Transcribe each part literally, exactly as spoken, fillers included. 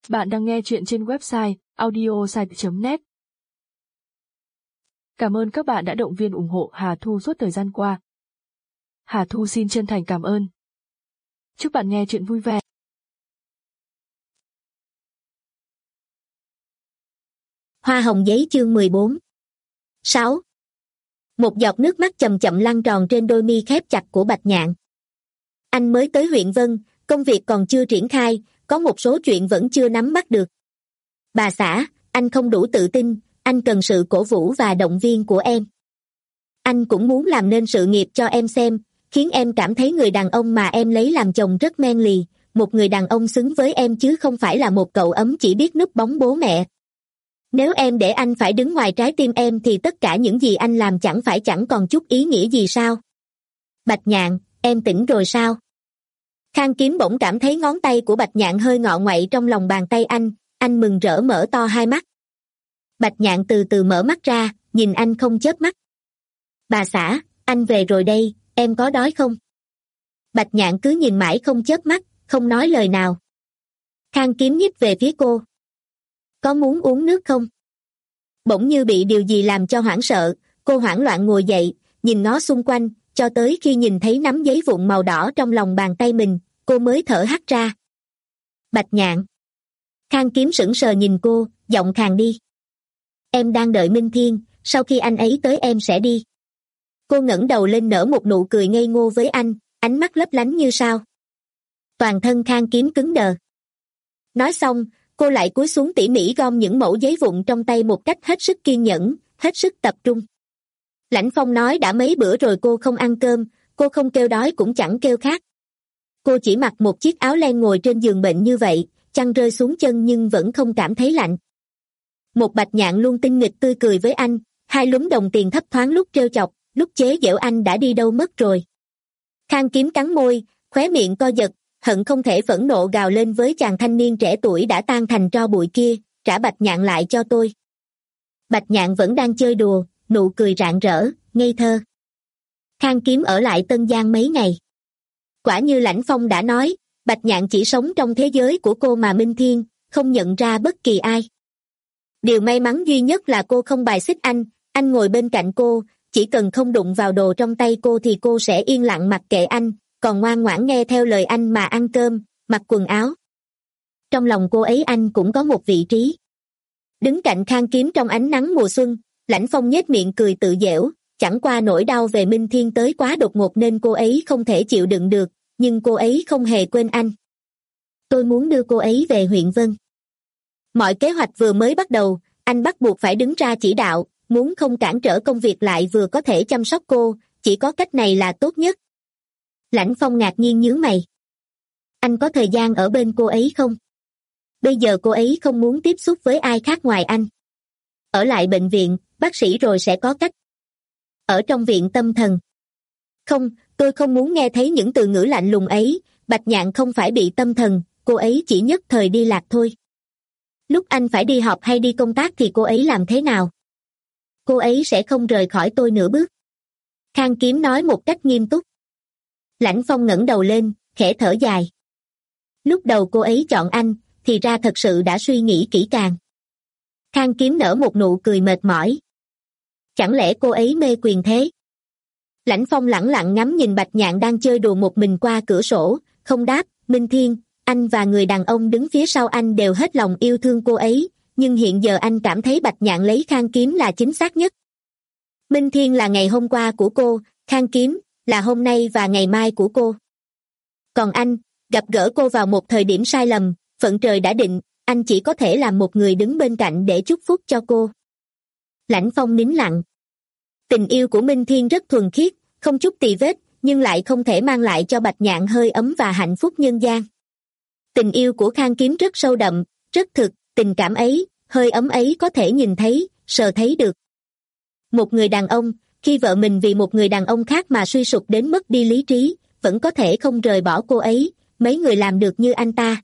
Bạn đang nghe chuyện trên website audiosite chấm net. Cảm ơn các bạn đã động viên ủng hộ Hà Thu suốt thời gian qua. Hà Thu xin chân thành cảm ơn. Chúc bạn nghe chuyện vui vẻ. Hoa hồng giấy chương mười bốn. sáu. Một giọt nước mắt chậm chậm lăn tròn trên đôi mi khép chặt của Bạch Nhạn. Anh mới tới huyện Vân, công việc còn chưa triển khai, có một số chuyện vẫn chưa nắm bắt được. Bà xã, anh không đủ tự tin, anh cần sự cổ vũ và động viên của em. Anh cũng muốn làm nên sự nghiệp cho em xem, khiến em cảm thấy người đàn ông mà em lấy làm chồng rất men lì, một người đàn ông xứng với em chứ không phải là một cậu ấm chỉ biết núp bóng bố mẹ. Nếu em để anh phải đứng ngoài trái tim em thì tất cả những gì anh làm chẳng phải chẳng còn chút ý nghĩa gì sao? Bạch Nhạn, em tỉnh rồi sao? Khang Kiếm bỗng cảm thấy ngón tay của Bạch Nhạn hơi ngọ ngoậy trong lòng bàn tay anh, anh mừng rỡ mở to hai mắt. Bạch Nhạn từ từ mở mắt ra, nhìn anh không chớp mắt. Bà xã, anh về rồi đây, em có đói không? Bạch Nhạn cứ nhìn mãi không chớp mắt, không nói lời nào. Khang Kiếm nhích về phía cô. Có muốn uống nước không? Bỗng như bị điều gì làm cho hoảng sợ, cô hoảng loạn ngồi dậy, nhìn ngó xung quanh, cho tới khi nhìn thấy nắm giấy vụn màu đỏ trong lòng bàn tay mình, cô mới thở hắt ra. Bạch Nhạn. Khang Kiếm sững sờ nhìn cô, giọng khàn đi. Em đang đợi Minh Thiên, sau khi anh ấy tới em sẽ đi. Cô ngẩng đầu lên nở một nụ cười ngây ngô với anh, ánh mắt lấp lánh như sao. Toàn thân Khang Kiếm cứng đờ. Nói xong, cô lại cúi xuống tỉ mỉ gom những mẩu giấy vụn trong tay một cách hết sức kiên nhẫn, hết sức tập trung. Lãnh Phong nói đã mấy bữa rồi cô không ăn cơm, cô không kêu đói cũng chẳng kêu khát. Cô chỉ mặc một chiếc áo len ngồi trên giường bệnh như vậy, chăn rơi xuống chân nhưng vẫn không cảm thấy lạnh. Một Bạch Nhạn luôn tinh nghịch tươi cười với anh, hai lúm đồng tiền thấp thoáng lúc trêu chọc, lúc chế giễu anh đã đi đâu mất rồi. Khang Kiếm cắn môi, khóe miệng co giật, hận không thể phẫn nộ gào lên với chàng thanh niên trẻ tuổi đã tan thành tro bụi kia, trả Bạch Nhạn lại cho tôi. Bạch Nhạn vẫn đang chơi đùa, nụ cười rạng rỡ, ngây thơ. Khang Kiếm ở lại Tân Giang mấy ngày. Quả như Lãnh Phong đã nói, Bạch Nhạn chỉ sống trong thế giới của cô mà Minh Thiên, không nhận ra bất kỳ ai. Điều may mắn duy nhất là cô không bài xích anh, anh ngồi bên cạnh cô, chỉ cần không đụng vào đồ trong tay cô thì cô sẽ yên lặng mặc kệ anh, còn ngoan ngoãn nghe theo lời anh mà ăn cơm, mặc quần áo. Trong lòng cô ấy anh cũng có một vị trí. Đứng cạnh Khang Kiếm trong ánh nắng mùa xuân, Lãnh Phong nhếch miệng cười tự giễu, chẳng qua nỗi đau về Minh Thiên tới quá đột ngột nên cô ấy không thể chịu đựng được, nhưng cô ấy không hề quên anh. Tôi muốn đưa cô ấy về huyện Vân. Mọi kế hoạch vừa mới bắt đầu, anh bắt buộc phải đứng ra chỉ đạo, muốn không cản trở công việc lại vừa có thể chăm sóc cô, chỉ có cách này là tốt nhất. Lãnh Phong ngạc nhiên nhướng mày. Anh có thời gian ở bên cô ấy không? Bây giờ cô ấy không muốn tiếp xúc với ai khác ngoài anh. Ở lại bệnh viện, bác sĩ rồi sẽ có cách. Ở trong viện tâm thần. Không, tôi không muốn nghe thấy những từ ngữ lạnh lùng ấy, Bạch Nhạn không phải bị tâm thần, cô ấy chỉ nhất thời đi lạc thôi. Lúc anh phải đi họp hay đi công tác thì cô ấy làm thế nào? Cô ấy sẽ không rời khỏi tôi nửa bước. Khang Kiếm nói một cách nghiêm túc. Lãnh Phong ngẩng đầu lên, khẽ thở dài. Lúc đầu cô ấy chọn anh, thì ra thật sự đã suy nghĩ kỹ càng. Khang Kiếm nở một nụ cười mệt mỏi. Chẳng lẽ cô ấy mê quyền thế? Lãnh Phong lẳng lặng ngắm nhìn Bạch Nhạn đang chơi đùa một mình qua cửa sổ, không đáp. Minh Thiên, anh và người đàn ông đứng phía sau anh đều hết lòng yêu thương cô ấy, nhưng hiện giờ anh cảm thấy Bạch Nhạn lấy Khang Kiếm là chính xác nhất. Minh Thiên là ngày hôm qua của cô, Khang Kiếm là hôm nay và ngày mai của cô. Còn anh, gặp gỡ cô vào một thời điểm sai lầm, phận trời đã định, anh chỉ có thể làm một người đứng bên cạnh để chúc phúc cho cô. Lãnh Phong nín lặng. Tình yêu của Minh Thiên rất thuần khiết, không chút tì vết, nhưng lại không thể mang lại cho Bạch Nhạn hơi ấm và hạnh phúc nhân gian. Tình yêu của Khang Kiếm rất sâu đậm, rất thực, tình cảm ấy, hơi ấm ấy có thể nhìn thấy, sờ thấy được. Một người đàn ông, khi vợ mình vì một người đàn ông khác mà suy sụp đến mất đi lý trí, vẫn có thể không rời bỏ cô ấy, mấy người làm được như anh ta.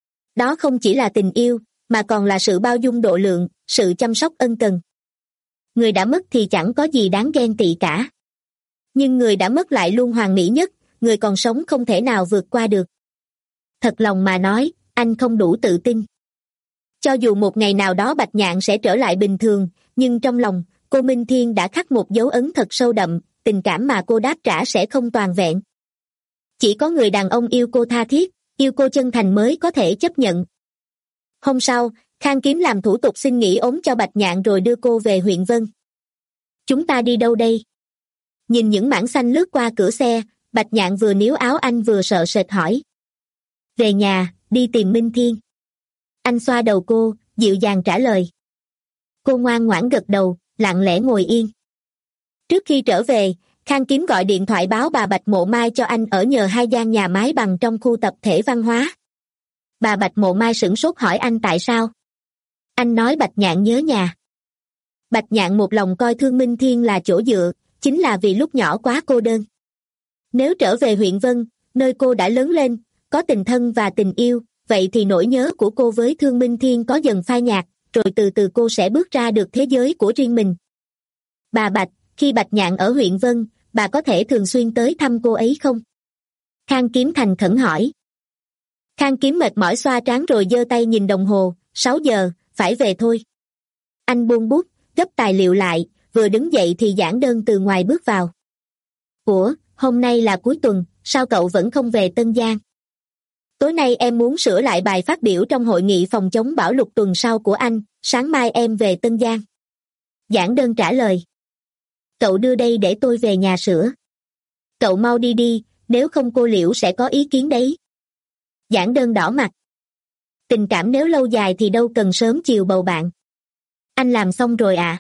Đó không chỉ là tình yêu, mà còn là sự bao dung độ lượng, sự chăm sóc ân cần. Người đã mất thì chẳng có gì đáng ghen tị cả. Nhưng người đã mất lại luôn hoàn mỹ nhất, người còn sống không thể nào vượt qua được. Thật lòng mà nói, anh không đủ tự tin. Cho dù một ngày nào đó Bạch Nhạn sẽ trở lại bình thường, nhưng trong lòng, cô Minh Thiên đã khắc một dấu ấn thật sâu đậm, tình cảm mà cô đáp trả sẽ không toàn vẹn. Chỉ có người đàn ông yêu cô tha thiết, yêu cô chân thành mới có thể chấp nhận. Hôm sau, Khang Kiếm làm thủ tục xin nghỉ ốm cho Bạch Nhạn rồi đưa cô về huyện Vân. Chúng ta đi đâu đây? Nhìn những mảng xanh lướt qua cửa xe, Bạch Nhạn vừa níu áo anh vừa sợ sệt hỏi. Về nhà, đi tìm Minh Thiên. Anh xoa đầu cô, dịu dàng trả lời. Cô ngoan ngoãn gật đầu, lặng lẽ ngồi yên. Trước khi trở về, Khang Kiếm gọi điện thoại báo bà Bạch Mộ Mai cho anh ở nhờ hai gian nhà mái bằng trong khu tập thể văn hóa. Bà Bạch Mộ Mai sửng sốt hỏi anh tại sao. Anh nói Bạch Nhạn nhớ nhà. Bạch Nhạn một lòng coi thương Minh Thiên là chỗ dựa, chính là vì lúc nhỏ quá cô đơn. Nếu trở về huyện Vân, nơi cô đã lớn lên, có tình thân và tình yêu, vậy thì nỗi nhớ của cô với thương Minh Thiên có dần phai nhạt, rồi từ từ cô sẽ bước ra được thế giới của riêng mình. Bà Bạch, khi Bạch Nhạn ở huyện Vân, bà có thể thường xuyên tới thăm cô ấy không? Khang Kiếm thành khẩn hỏi. Khang Kiếm mệt mỏi xoa trán rồi giơ tay nhìn đồng hồ, sáu giờ, phải về thôi. Anh buông bút, gấp tài liệu lại, vừa đứng dậy thì giảng đơn từ ngoài bước vào. Ủa, hôm nay là cuối tuần, sao cậu vẫn không về Tân Giang? Tối nay em muốn sửa lại bài phát biểu trong hội nghị phòng chống bão lụt tuần sau của anh, sáng mai em về Tân Giang. Giảng đơn trả lời. Cậu đưa đây để tôi về nhà sửa. Cậu mau đi đi, nếu không cô Liễu sẽ có ý kiến đấy. Giảng đơn đỏ mặt. Tình cảm nếu lâu dài thì đâu cần sớm chiều bầu bạn. Anh làm xong rồi à?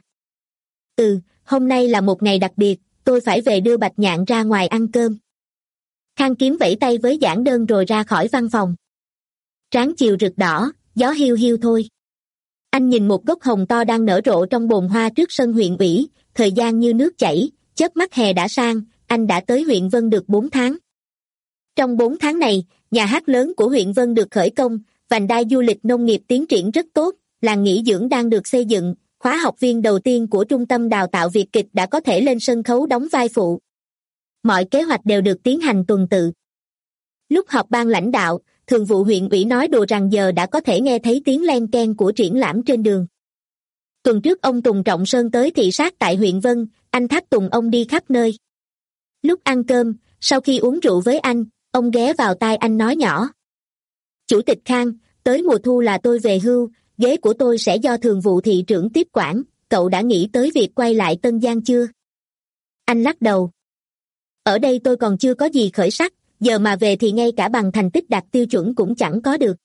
Ừ, hôm nay là một ngày đặc biệt, tôi phải về đưa Bạch Nhạn ra ngoài ăn cơm. Khang Kiếm vẫy tay với giảng đơn rồi ra khỏi văn phòng. Trán chiều rực đỏ, gió hiu hiu thôi. Anh nhìn một gốc hồng to đang nở rộ trong bồn hoa trước sân huyện ủy, thời gian như nước chảy, chớp mắt hè đã sang, anh đã tới huyện Vân được bốn tháng. Trong bốn tháng này, nhà hát lớn của huyện Vân được khởi công, vành đai du lịch nông nghiệp tiến triển rất tốt, làng nghỉ dưỡng đang được xây dựng, khóa học viên đầu tiên của trung tâm đào tạo Việt kịch đã có thể lên sân khấu đóng vai phụ. Mọi kế hoạch đều được tiến hành tuần tự. Lúc họp ban lãnh đạo, thường vụ huyện ủy nói đùa rằng giờ đã có thể nghe thấy tiếng len keng của triển lãm trên đường. Tuần trước ông Tùng Trọng Sơn tới thị sát tại huyện Vân, anh thác tùng ông đi khắp nơi. Lúc ăn cơm, sau khi uống rượu với anh, ông ghé vào tai anh nói nhỏ. Chủ tịch Khang, tới mùa thu là tôi về hưu, ghế của tôi sẽ do thường vụ thị trưởng tiếp quản, cậu đã nghĩ tới việc quay lại Tân Giang chưa? Anh lắc đầu. Ở đây tôi còn chưa có gì khởi sắc, giờ mà về thì ngay cả bằng thành tích đạt tiêu chuẩn cũng chẳng có được.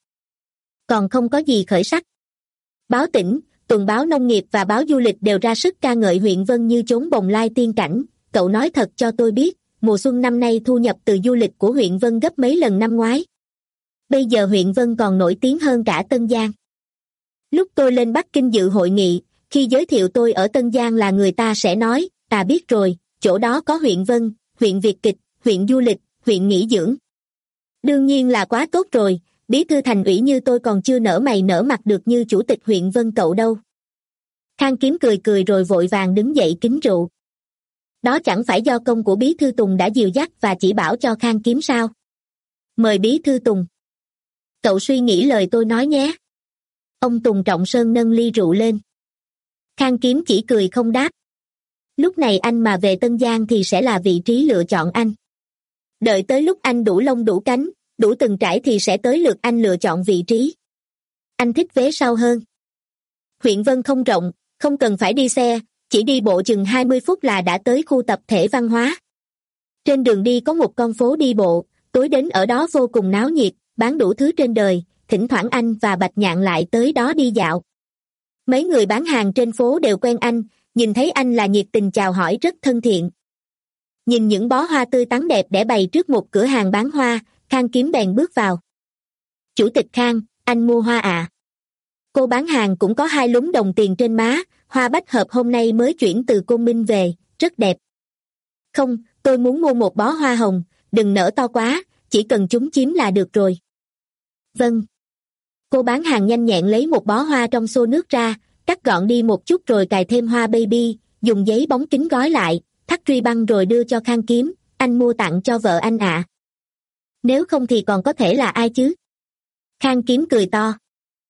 Còn không có gì khởi sắc. Báo tỉnh, tuần báo nông nghiệp và báo du lịch đều ra sức ca ngợi huyện Vân như chốn bồng lai tiên cảnh, cậu nói thật cho tôi biết, mùa xuân năm nay thu nhập từ du lịch của huyện Vân gấp mấy lần năm ngoái. Bây giờ huyện Vân còn nổi tiếng hơn cả Tân Giang. Lúc tôi lên Bắc Kinh dự hội nghị, khi giới thiệu tôi ở Tân Giang là người ta sẽ nói, à biết rồi, chỗ đó có huyện Vân, huyện Việt kịch, huyện du lịch, huyện nghỉ dưỡng. Đương nhiên là quá tốt rồi, bí thư thành ủy như tôi còn chưa nở mày nở mặt được như chủ tịch huyện Vân cậu đâu. Khang Kiếm cười cười rồi vội vàng đứng dậy kính rượu. Đó chẳng phải do công của bí thư Tùng đã dìu dắt và chỉ bảo cho Khang Kiếm sao? Mời bí thư Tùng. Cậu suy nghĩ lời tôi nói nhé. Ông Tùng Trọng Sơn nâng ly rượu lên. Khang Kiếm chỉ cười không đáp. Lúc này anh mà về Tân Giang thì sẽ là vị trí lựa chọn anh. Đợi tới lúc anh đủ lông đủ cánh, đủ từng trải thì sẽ tới lượt anh lựa chọn vị trí. Anh thích vế sau hơn. Huyện Vân không rộng, không cần phải đi xe, chỉ đi bộ chừng hai mươi phút là đã tới khu tập thể văn hóa. Trên đường đi có một con phố đi bộ, tối đến ở đó vô cùng náo nhiệt, bán đủ thứ trên đời, thỉnh thoảng anh và Bạch Nhạn lại tới đó đi dạo. Mấy người bán hàng trên phố đều quen anh, nhìn thấy anh là nhiệt tình chào hỏi rất thân thiện. Nhìn những bó hoa tươi tắn đẹp để bày trước một cửa hàng bán hoa, Khang Kiếm bèn bước vào. Chủ tịch Khang, anh mua hoa à? Cô bán hàng cũng có hai lúm đồng tiền trên má, hoa bách hợp hôm nay mới chuyển từ Côn Minh về, rất đẹp. Không, tôi muốn mua một bó hoa hồng, đừng nở to quá, chỉ cần chúng chín là được rồi. Vâng. Cô bán hàng nhanh nhẹn lấy một bó hoa trong xô nước ra, cắt gọn đi một chút rồi cài thêm hoa baby, dùng giấy bóng kính gói lại, thắt ruy băng rồi đưa cho Khang Kiếm, anh mua tặng cho vợ anh ạ. À. Nếu không thì còn có thể là ai chứ? Khang Kiếm cười to.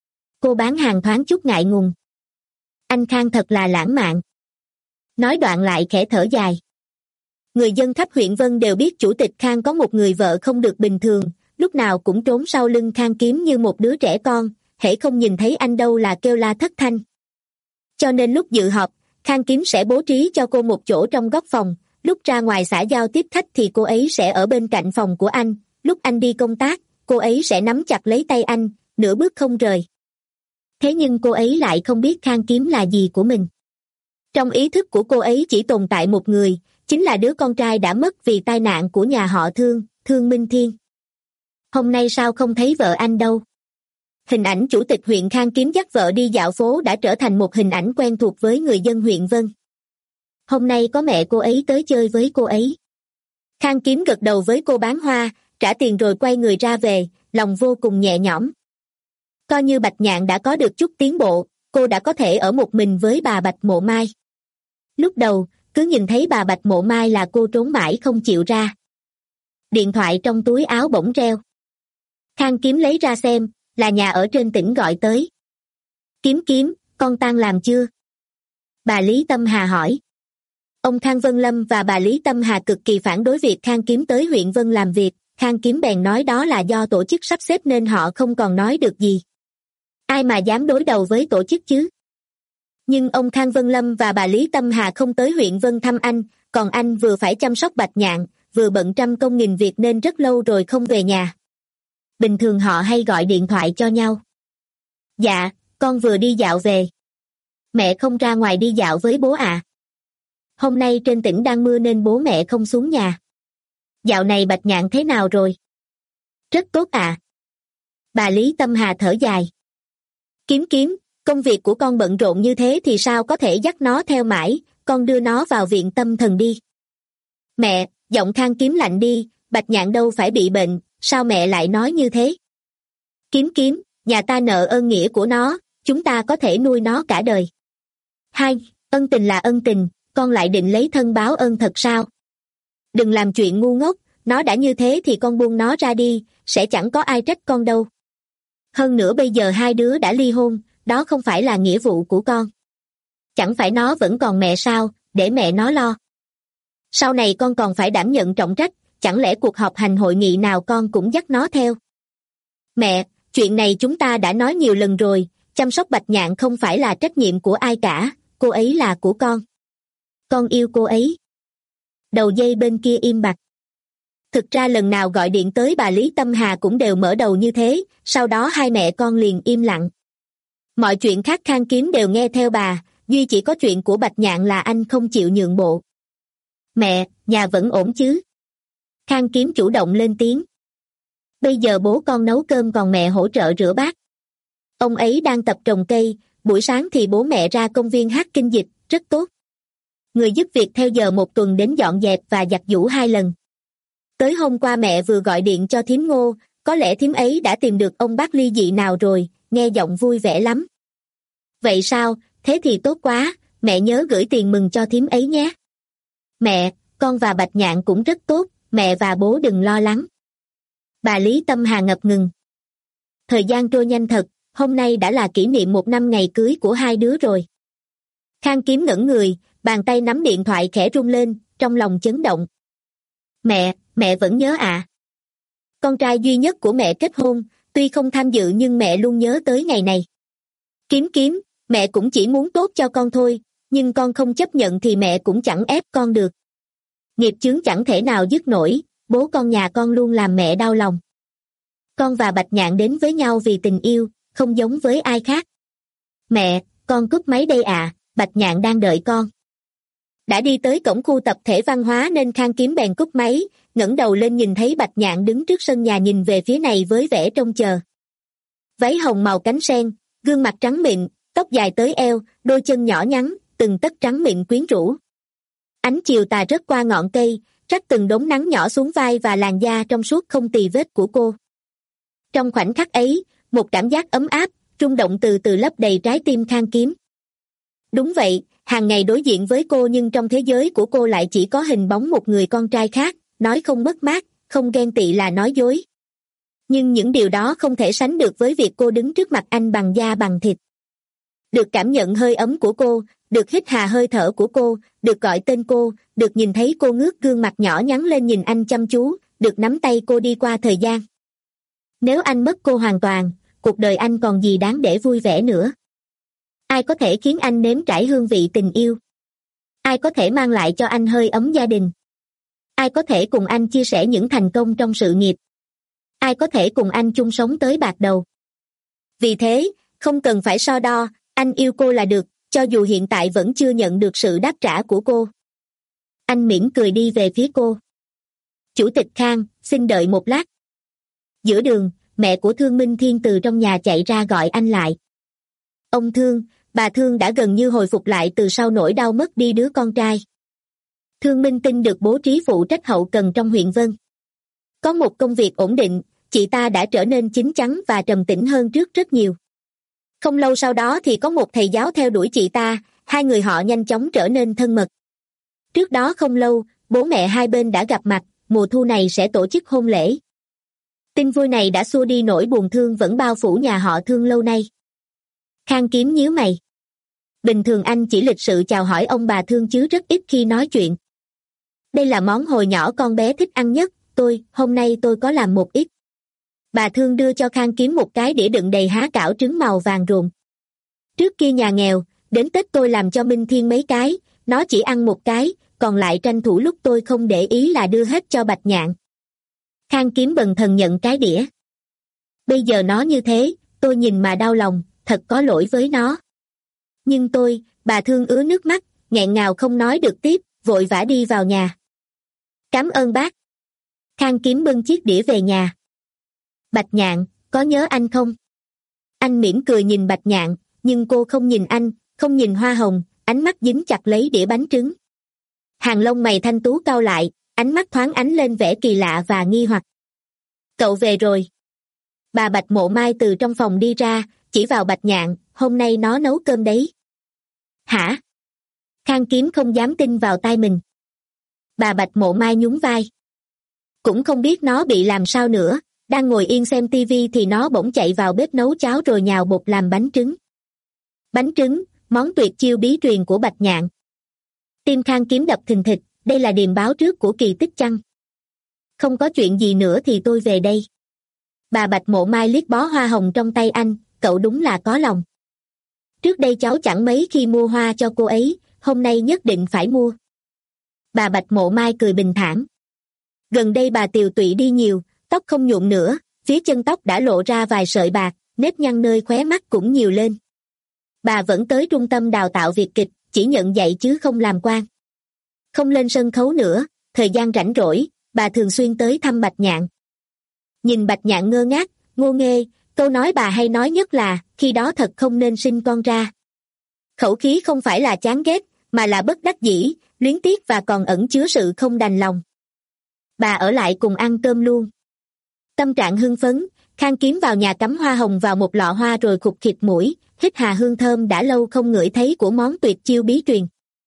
Cô bán hàng thoáng chút ngại ngùng. Anh Khang thật là lãng mạn. Nói đoạn lại khẽ thở dài. Người dân khắp huyện Vân đều biết chủ tịch Khang có một người vợ không được bình thường, lúc nào cũng trốn sau lưng Khang Kiếm như một đứa trẻ con, hễ không nhìn thấy anh đâu là kêu la thất thanh. Cho nên lúc dự họp, Khang Kiếm sẽ bố trí cho cô một chỗ trong góc phòng, lúc ra ngoài xã giao tiếp khách thì cô ấy sẽ ở bên cạnh phòng của anh, lúc anh đi công tác, cô ấy sẽ nắm chặt lấy tay anh, nửa bước không rời. Thế nhưng cô ấy lại không biết Khang Kiếm là gì của mình. Trong ý thức của cô ấy chỉ tồn tại một người, chính là đứa con trai đã mất vì tai nạn của nhà họ Thương, Thương Minh Thiên. Hôm nay sao không thấy vợ anh đâu? Hình ảnh chủ tịch huyện Khang Kiếm dắt vợ đi dạo phố đã trở thành một hình ảnh quen thuộc với người dân huyện Vân. Hôm nay có mẹ cô ấy tới chơi với cô ấy. Khang Kiếm gật đầu với cô bán hoa, trả tiền rồi quay người ra về, lòng vô cùng nhẹ nhõm. Coi như Bạch Nhạn đã có được chút tiến bộ, cô đã có thể ở một mình với bà Bạch Mộ Mai. Lúc đầu, cứ nhìn thấy bà Bạch Mộ Mai là cô trốn mãi không chịu ra. Điện thoại trong túi áo bỗng reo. Khang Kiếm lấy ra xem, là nhà ở trên tỉnh gọi tới. Kiếm Kiếm, con tan làm chưa? Bà Lý Tâm Hà hỏi. Ông Khang Vân Lâm và bà Lý Tâm Hà cực kỳ phản đối việc Khang Kiếm tới huyện Vân làm việc, Khang Kiếm bèn nói đó là do tổ chức sắp xếp nên họ không còn nói được gì. Ai mà dám đối đầu với tổ chức chứ? Nhưng ông Khang Vân Lâm và bà Lý Tâm Hà không tới huyện Vân thăm anh, còn anh vừa phải chăm sóc Bạch Nhạn, vừa bận trăm công nghìn việc nên rất lâu rồi không về nhà. Bình thường họ hay gọi điện thoại cho nhau. Dạ, con vừa đi dạo về. Mẹ không ra ngoài đi dạo với bố à? Hôm nay trên tỉnh đang mưa nên bố mẹ không xuống nhà. Dạo này Bạch Nhạn thế nào rồi? Rất tốt à. Bà Lý Tâm Hà thở dài. Kiếm Kiếm, công việc của con bận rộn như thế thì sao có thể dắt nó theo mãi, con đưa nó vào viện tâm thần đi. Mẹ, giọng Khang Kiếm lạnh đi, Bạch Nhạn đâu phải bị bệnh, sao mẹ lại nói như thế? Kiếm Kiếm, nhà ta nợ ơn nghĩa của nó, chúng ta có thể nuôi nó cả đời. Hai, ân tình là ân tình, con lại định lấy thân báo ơn thật sao? Đừng làm chuyện ngu ngốc, nó đã như thế thì con buông nó ra đi, sẽ chẳng có ai trách con đâu. Hơn nữa bây giờ hai đứa đã ly hôn, đó không phải là nghĩa vụ của con. Chẳng phải nó vẫn còn mẹ sao, để mẹ nó lo. Sau này con còn phải đảm nhận trọng trách, chẳng lẽ cuộc họp hành hội nghị nào con cũng dắt nó theo. Mẹ, chuyện này chúng ta đã nói nhiều lần rồi, chăm sóc Bạch Nhạn không phải là trách nhiệm của ai cả, cô ấy là của con. Con yêu cô ấy. Đầu dây bên kia im bặt. Thực ra lần nào gọi điện tới bà Lý Tâm Hà cũng đều mở đầu như thế, sau đó hai mẹ con liền im lặng. Mọi chuyện khác Khang Kiếm đều nghe theo bà, duy chỉ có chuyện của Bạch Nhạn là anh không chịu nhượng bộ. Mẹ, nhà vẫn ổn chứ? Khang Kiếm chủ động lên tiếng. Bây giờ bố con nấu cơm còn mẹ hỗ trợ rửa bát. Ông ấy đang tập trồng cây, buổi sáng thì bố mẹ ra công viên hát kinh dịch, rất tốt. Người giúp việc theo giờ một tuần đến dọn dẹp và giặt giũ hai lần. Tới hôm qua mẹ vừa gọi điện cho thím Ngô, có lẽ thím ấy đã tìm được ông bác ly dị nào rồi, nghe giọng vui vẻ lắm. Vậy sao, thế thì tốt quá, mẹ nhớ gửi tiền mừng cho thím ấy nhé. Mẹ, con và Bạch Nhạn cũng rất tốt, mẹ và bố đừng lo lắng. Bà Lý Tâm Hà ngập ngừng. Thời gian trôi nhanh thật, hôm nay đã là kỷ niệm một năm ngày cưới của hai đứa rồi. Khang Kiếm ngẩn người, bàn tay nắm điện thoại khẽ rung lên, trong lòng chấn động. Mẹ, mẹ vẫn nhớ à? Con trai duy nhất của mẹ kết hôn, tuy không tham dự nhưng mẹ luôn nhớ tới ngày này. Kiếm Kiếm, mẹ cũng chỉ muốn tốt cho con thôi, nhưng con không chấp nhận thì mẹ cũng chẳng ép con được. Nghiệp chướng chẳng thể nào dứt nổi, bố con nhà con luôn làm mẹ đau lòng. Con và Bạch Nhạn đến với nhau vì tình yêu, không giống với ai khác. Mẹ, con cúp máy đây à, Bạch Nhạn đang đợi con. Đã đi tới cổng khu tập thể văn hóa nên Khang Kiếm bèn cúp máy, ngẩng đầu lên nhìn thấy Bạch Nhạn đứng trước sân nhà nhìn về phía này với vẻ trông chờ. Váy hồng màu cánh sen, gương mặt trắng mịn, tóc dài tới eo, đôi chân nhỏ nhắn, từng tấc trắng mịn quyến rũ. Ánh chiều tà rớt qua ngọn cây, rắc từng đốm nắng nhỏ xuống vai và làn da trong suốt không tì vết của cô. Trong khoảnh khắc ấy, một cảm giác ấm áp, rung động từ từ lấp đầy trái tim Khang Kiếm. Đúng vậy, hàng ngày đối diện với cô nhưng trong thế giới của cô lại chỉ có hình bóng một người con trai khác, nói không mất mát, không ghen tị là nói dối. Nhưng những điều đó không thể sánh được với việc cô đứng trước mặt anh bằng da bằng thịt. Được cảm nhận hơi ấm của cô, được hít hà hơi thở của cô, được gọi tên cô, được nhìn thấy cô ngước gương mặt nhỏ nhắn lên nhìn anh chăm chú, được nắm tay cô đi qua thời gian. Nếu anh mất cô hoàn toàn, cuộc đời anh còn gì đáng để vui vẻ nữa? Ai có thể khiến anh nếm trải hương vị tình yêu? Ai có thể mang lại cho anh hơi ấm gia đình? Ai có thể cùng anh chia sẻ những thành công trong sự nghiệp? Ai có thể cùng anh chung sống tới bạc đầu? Vì thế, không cần phải so đo, anh yêu cô là được, cho dù hiện tại vẫn chưa nhận được sự đáp trả của cô. Anh mỉm cười đi về phía cô. Chủ tịch Khang, xin đợi một lát. Giữa đường, mẹ của Thương Minh Thiên từ trong nhà chạy ra gọi anh lại. Ông Thương, bà Thương đã gần như hồi phục lại từ sau nỗi đau mất đi đứa con trai. Thương Minh Tinh được bố trí phụ trách hậu cần trong huyện Vân. Có một công việc ổn định, chị ta đã trở nên chín chắn và trầm tĩnh hơn trước rất nhiều. Không lâu sau đó thì có một thầy giáo theo đuổi chị ta, hai người họ nhanh chóng trở nên thân mật. Trước đó không lâu, bố mẹ hai bên đã gặp mặt, mùa thu này sẽ tổ chức hôn lễ. Tin vui này đã xua đi nỗi buồn thương vẫn bao phủ nhà họ Thương lâu nay. Khang Kiếm nhíu mày. Bình thường anh chỉ lịch sự chào hỏi ông bà Thương chứ rất ít khi nói chuyện. Đây là món hồi nhỏ con bé thích ăn nhất, tôi, hôm nay tôi có làm một ít. Bà Thương đưa cho Khang Kiếm một cái đĩa đựng đầy há cảo trứng màu vàng ruộm. Trước kia nhà nghèo, đến Tết tôi làm cho Minh Thiên mấy cái, nó chỉ ăn một cái, còn lại tranh thủ lúc tôi không để ý là đưa hết cho Bạch Nhạn. Khang Kiếm bần thần nhận cái đĩa. Bây giờ nó như thế, tôi nhìn mà đau lòng, thật có lỗi với nó. Nhưng tôi, bà Thương ứa nước mắt, nghẹn ngào không nói được tiếp, vội vã đi vào nhà. Cảm ơn bác. Khang Kiếm bưng chiếc đĩa về nhà. Bạch Nhạn, có nhớ anh không? Anh mỉm cười nhìn Bạch Nhạn, nhưng cô không nhìn anh, không nhìn hoa hồng, ánh mắt dính chặt lấy đĩa bánh trứng. Hàng lông mày thanh tú cau lại, ánh mắt thoáng ánh lên vẻ kỳ lạ và nghi hoặc. Cậu về rồi. Bà Bạch Mộ Mai từ trong phòng đi ra, chỉ vào Bạch Nhạn, hôm nay nó nấu cơm đấy. Hả? Khang Kiếm không dám tin vào tai mình. Bà Bạch Mộ Mai nhún vai. Cũng không biết nó bị làm sao nữa, đang ngồi yên xem tivi thì nó bỗng chạy vào bếp nấu cháo rồi nhào bột làm bánh trứng. Bánh trứng, món tuyệt chiêu bí truyền của Bạch Nhạn. Tim Khang Kiếm đập thình thịch, đây là điềm báo trước của kỳ tích chăng? Không có chuyện gì nữa thì tôi về đây. Bà Bạch Mộ Mai liếc bó hoa hồng trong tay anh, cậu đúng là có lòng. Trước đây cháu chẳng mấy khi mua hoa cho cô ấy, hôm nay nhất định phải mua. Bà Bạch Mộ Mai cười bình thản. Gần đây bà tiều tụy đi nhiều, tóc không nhuộm nữa, phía chân tóc đã lộ ra vài sợi bạc, nếp nhăn nơi khóe mắt cũng nhiều lên. Bà vẫn tới trung tâm đào tạo Việt kịch, chỉ nhận dạy chứ không làm quan. Không lên sân khấu nữa, thời gian rảnh rỗi, bà thường xuyên tới thăm Bạch Nhạn. Nhìn Bạch Nhạn ngơ ngác, ngô nghê, câu nói bà hay nói nhất là, khi đó thật không nên sinh con ra. Khẩu khí không phải là chán ghét, mà là bất đắc dĩ, luyến tiếc và còn ẩn chứa sự không đành lòng. Bà ở lại cùng ăn cơm luôn. Tâm trạng hưng phấn, Khang Kiếm vào nhà cắm hoa hồng vào một lọ hoa rồi khụt khịt mũi, hít hà hương thơm đã lâu không ngửi thấy của món tuyệt chiêu bí truyền.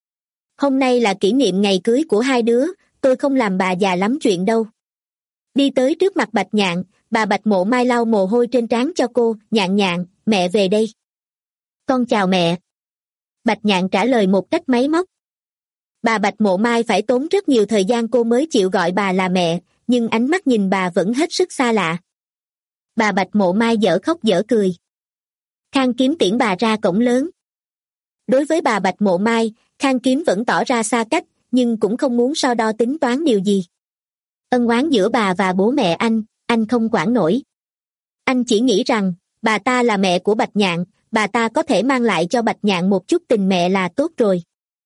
Hôm nay là kỷ niệm ngày cưới của hai đứa, tôi không làm bà già lắm chuyện đâu. Đi tới trước mặt Bạch Nhạn, bà Bạch Mộ Mai lau mồ hôi trên trán cho cô, Nhạn Nhạn, mẹ về đây. Con chào mẹ. Bạch Nhạn trả lời một cách máy móc. Bà Bạch Mộ Mai phải tốn rất nhiều thời gian cô mới chịu gọi bà là mẹ, nhưng ánh mắt nhìn bà vẫn hết sức xa lạ. Bà Bạch Mộ Mai dở khóc dở cười. Khang Kiếm tiễn bà ra cổng lớn. Đối với bà Bạch Mộ Mai, Khang Kiếm vẫn tỏ ra xa cách, nhưng cũng không muốn so đo tính toán điều gì. Ân oán giữa bà và bố mẹ anh, anh không quản nổi. Anh chỉ nghĩ rằng, bà ta là mẹ của Bạch Nhạn, bà ta có thể mang lại cho Bạch Nhạn một chút tình mẹ là tốt rồi.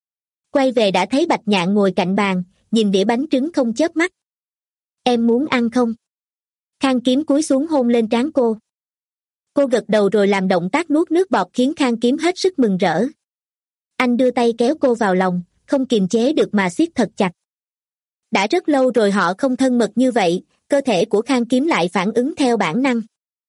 Quay về đã thấy Bạch Nhạn ngồi cạnh bàn, nhìn đĩa bánh trứng không chớp mắt. Em muốn ăn không? Khang Kiếm cúi xuống hôn lên trán cô. Cô gật đầu rồi làm động tác nuốt nước bọt khiến Khang Kiếm hết sức mừng rỡ. Anh đưa tay kéo cô vào lòng, không kiềm chế được mà siết thật chặt. Đã rất lâu rồi họ không thân mật như vậy, cơ thể của Khang Kiếm lại phản ứng theo bản năng.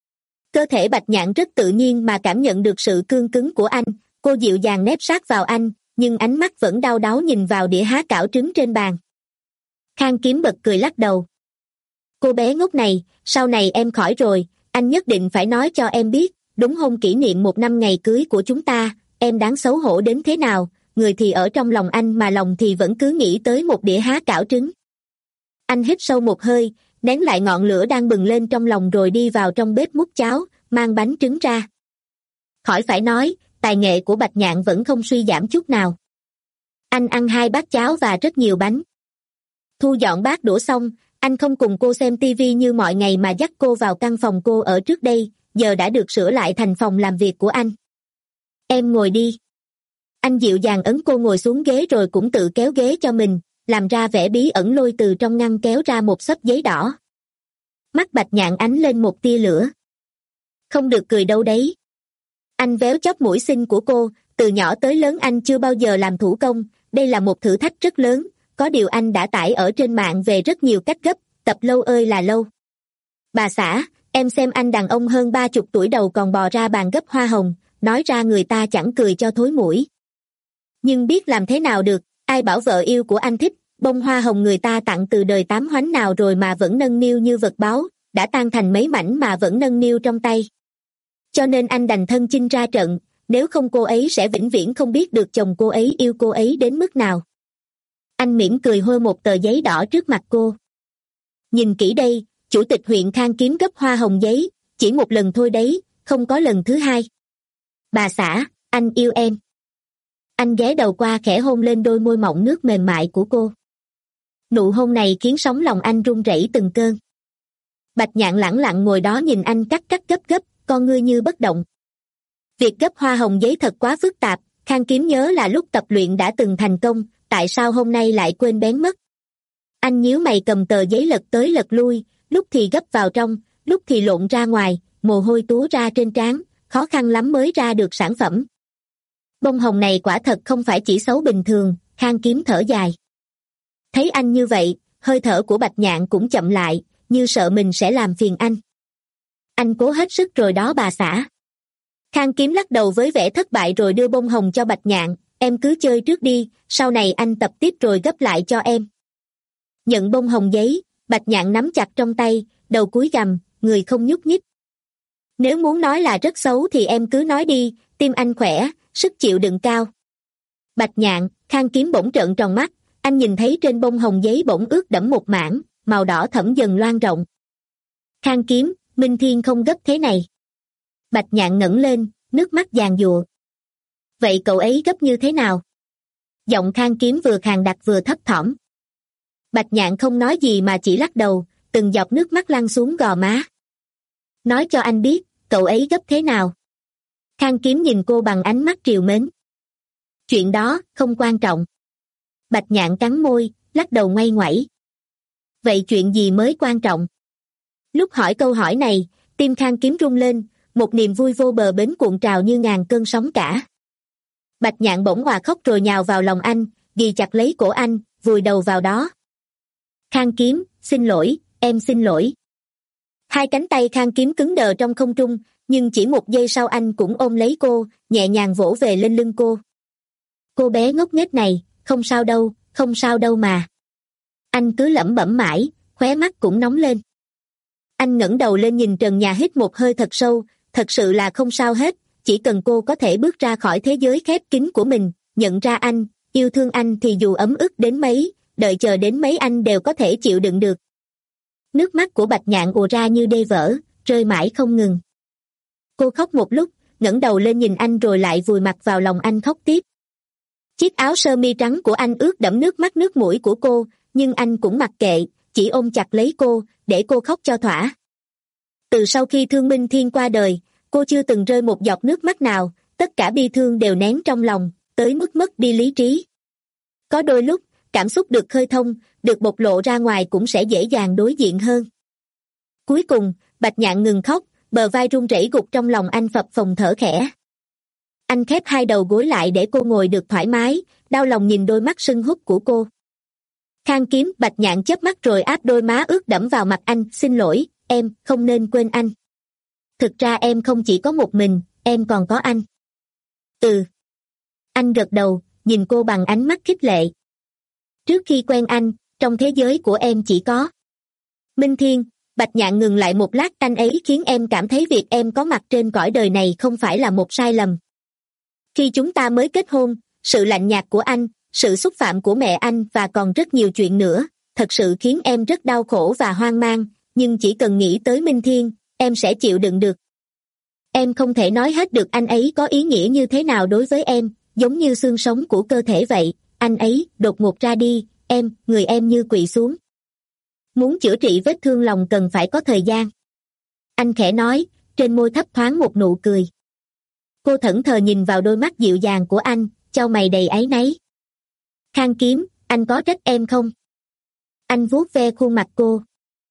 Cơ thể Bạch Nhạn rất tự nhiên mà cảm nhận được sự cương cứng của anh, cô dịu dàng nép sát vào anh, nhưng ánh mắt vẫn đau đáu nhìn vào đĩa há cảo trứng trên bàn. Khang Kiếm bật cười lắc đầu. Cô bé ngốc này, sau này em khỏi rồi, anh nhất định phải nói cho em biết, đúng hôm kỷ niệm một năm ngày cưới của chúng ta, em đáng xấu hổ đến thế nào, người thì ở trong lòng anh mà lòng thì vẫn cứ nghĩ tới một đĩa há cảo trứng. Anh hít sâu một hơi, nén lại ngọn lửa đang bừng lên trong lòng rồi đi vào trong bếp múc cháo, mang bánh trứng ra. Khỏi phải nói, tài nghệ của Bạch Nhạn vẫn không suy giảm chút nào. Anh ăn hai bát cháo và rất nhiều bánh. Thu dọn bát đũa xong, anh không cùng cô xem tivi như mọi ngày mà dắt cô vào căn phòng cô ở trước đây, giờ đã được sửa lại thành phòng làm việc của anh. Em ngồi đi. Anh dịu dàng ấn cô ngồi xuống ghế rồi cũng tự kéo ghế cho mình, làm ra vẻ bí ẩn lôi từ trong ngăn kéo ra một xấp giấy đỏ. Mắt Bạch Nhạn ánh lên một tia lửa. Không được cười đâu đấy. Anh véo chóp mũi xinh của cô, từ nhỏ tới lớn anh chưa bao giờ làm thủ công, đây là một thử thách rất lớn, có điều anh đã tải ở trên mạng về rất nhiều cách gấp, tập lâu ơi là lâu. Bà xã, em xem anh đàn ông hơn ba chục tuổi đầu còn bò ra bàn gấp hoa hồng, nói ra người ta chẳng cười cho thối mũi. Nhưng biết làm thế nào được, ai bảo vợ yêu của anh thích, bông hoa hồng người ta tặng từ đời tám hoánh nào rồi mà vẫn nâng niu như vật báu, đã tan thành mấy mảnh mà vẫn nâng niu trong tay. Cho nên anh đành thân chinh ra trận, nếu không cô ấy sẽ vĩnh viễn không biết được chồng cô ấy yêu cô ấy đến mức nào. Anh mỉm cười hôi một tờ giấy đỏ trước mặt cô. Nhìn kỹ đây, chủ tịch huyện Khang Kiếm gấp hoa hồng giấy, chỉ một lần thôi đấy, không có lần thứ hai. Bà xã, anh yêu em. Anh ghé đầu qua khẽ hôn lên đôi môi mọng nước mềm mại của cô. Nụ hôn này khiến sóng lòng anh run rẩy từng cơn. Bạch Nhạn lẳng lặng ngồi đó nhìn anh cắt cắt gấp gấp, con ngươi như bất động. Việc gấp hoa hồng giấy thật quá phức tạp, Khang Kiếm nhớ là lúc tập luyện đã từng thành công, tại sao hôm nay lại quên bén mất. Anh nhíu mày cầm tờ giấy lật tới lật lui, lúc thì gấp vào trong, lúc thì lộn ra ngoài, mồ hôi túa ra trên trán, khó khăn lắm mới ra được sản phẩm. Bông hồng này quả thật không phải chỉ xấu bình thường, Khang Kiếm thở dài. Thấy anh như vậy, hơi thở của Bạch Nhạn cũng chậm lại, như sợ mình sẽ làm phiền anh. Anh cố hết sức rồi đó bà xã. Khang Kiếm lắc đầu với vẻ thất bại rồi đưa bông hồng cho Bạch Nhạn, em cứ chơi trước đi, sau này anh tập tiếp rồi gấp lại cho em. Nhận bông hồng giấy, Bạch Nhạn nắm chặt trong tay, đầu cúi gằm, người không nhúc nhích. Nếu muốn nói là rất xấu thì em cứ nói đi, tim anh khỏe, sức chịu đựng cao. Bạch Nhạn, Khang Kiếm bỗng trợn tròn mắt, anh nhìn thấy trên bông hồng giấy bỗng ướt đẫm một mảng, màu đỏ thẫm dần loang rộng. Khang Kiếm, Minh Thiên không gấp thế này. Bạch Nhạn ngẩng lên, nước mắt giàn giụa. Vậy cậu ấy gấp như thế nào? Giọng Khang Kiếm vừa khàn đặc vừa thấp thỏm. Bạch Nhạn không nói gì mà chỉ lắc đầu, từng giọt nước mắt lăn xuống gò má. Nói cho anh biết, cậu ấy gấp thế nào? Khang Kiếm nhìn cô bằng ánh mắt trìu mến. Chuyện đó, không quan trọng. Bạch Nhạn cắn môi, lắc đầu ngoay ngoẩy. Vậy chuyện gì mới quan trọng? Lúc hỏi câu hỏi này, tim Khang Kiếm rung lên, một niềm vui vô bờ bến cuộn trào như ngàn cơn sóng cả. Bạch Nhạn bỗng òa khóc rồi nhào vào lòng anh, ghì chặt lấy cổ anh, vùi đầu vào đó. Khang Kiếm, xin lỗi, em xin lỗi. Hai cánh tay Khang Kiếm cứng đờ trong không trung, nhưng chỉ một giây sau anh cũng ôm lấy cô, nhẹ nhàng vỗ về lên lưng cô. Cô bé ngốc nghếch này, không sao đâu, không sao đâu mà. Anh cứ lẩm bẩm mãi, khóe mắt cũng nóng lên. Anh ngẩng đầu lên nhìn trần nhà hít một hơi thật sâu, thật sự là không sao hết, chỉ cần cô có thể bước ra khỏi thế giới khép kín của mình, nhận ra anh, yêu thương anh thì dù ấm ức đến mấy, đợi chờ đến mấy anh đều có thể chịu đựng được. Nước mắt của Bạch Nhạn ùa ra như đê vỡ, rơi mãi không ngừng. Cô khóc một lúc, ngẩng đầu lên nhìn anh rồi lại vùi mặt vào lòng anh khóc tiếp. Chiếc áo sơ mi trắng của anh ướt đẫm nước mắt nước mũi của cô, nhưng anh cũng mặc kệ, chỉ ôm chặt lấy cô, để cô khóc cho thỏa. Từ sau khi Thương Minh Thiên qua đời, cô chưa từng rơi một giọt nước mắt nào, tất cả bi thương đều nén trong lòng, tới mức mất đi lý trí. Có đôi lúc, cảm xúc được khơi thông, được bộc lộ ra ngoài cũng sẽ dễ dàng đối diện hơn. Cuối cùng, Bạch Nhạn ngừng khóc, bờ vai run rẩy gục trong lòng anh phập phồng thở khẽ. Anh khép hai đầu gối lại để cô ngồi được thoải mái, đau lòng nhìn đôi mắt sưng húp của cô. Khang Kiếm, Bạch Nhạn chớp mắt rồi áp đôi má ướt đẫm vào mặt anh, xin lỗi, em không nên quên anh. Thực ra em không chỉ có một mình, em còn có anh. Ừ. Anh gật đầu, nhìn cô bằng ánh mắt khích lệ. Trước khi quen anh, trong thế giới của em chỉ có Minh Thiên, Bạch Nhạn ngừng lại một lát, anh ấy khiến em cảm thấy việc em có mặt trên cõi đời này không phải là một sai lầm. Khi chúng ta mới kết hôn, sự lạnh nhạt của anh, sự xúc phạm của mẹ anh và còn rất nhiều chuyện nữa, thật sự khiến em rất đau khổ và hoang mang, nhưng chỉ cần nghĩ tới Minh Thiên, em sẽ chịu đựng được. Em không thể nói hết được anh ấy có ý nghĩa như thế nào đối với em, giống như xương sống của cơ thể vậy, anh ấy đột ngột ra đi, em, người em như quỵ xuống. Muốn chữa trị vết thương lòng cần phải có thời gian. Anh khẽ nói, trên môi thấp thoáng một nụ cười. Cô thẫn thờ nhìn vào đôi mắt dịu dàng của anh, chau mày đầy áy náy. Khang Kiếm, anh có trách em không? Anh vuốt ve khuôn mặt cô.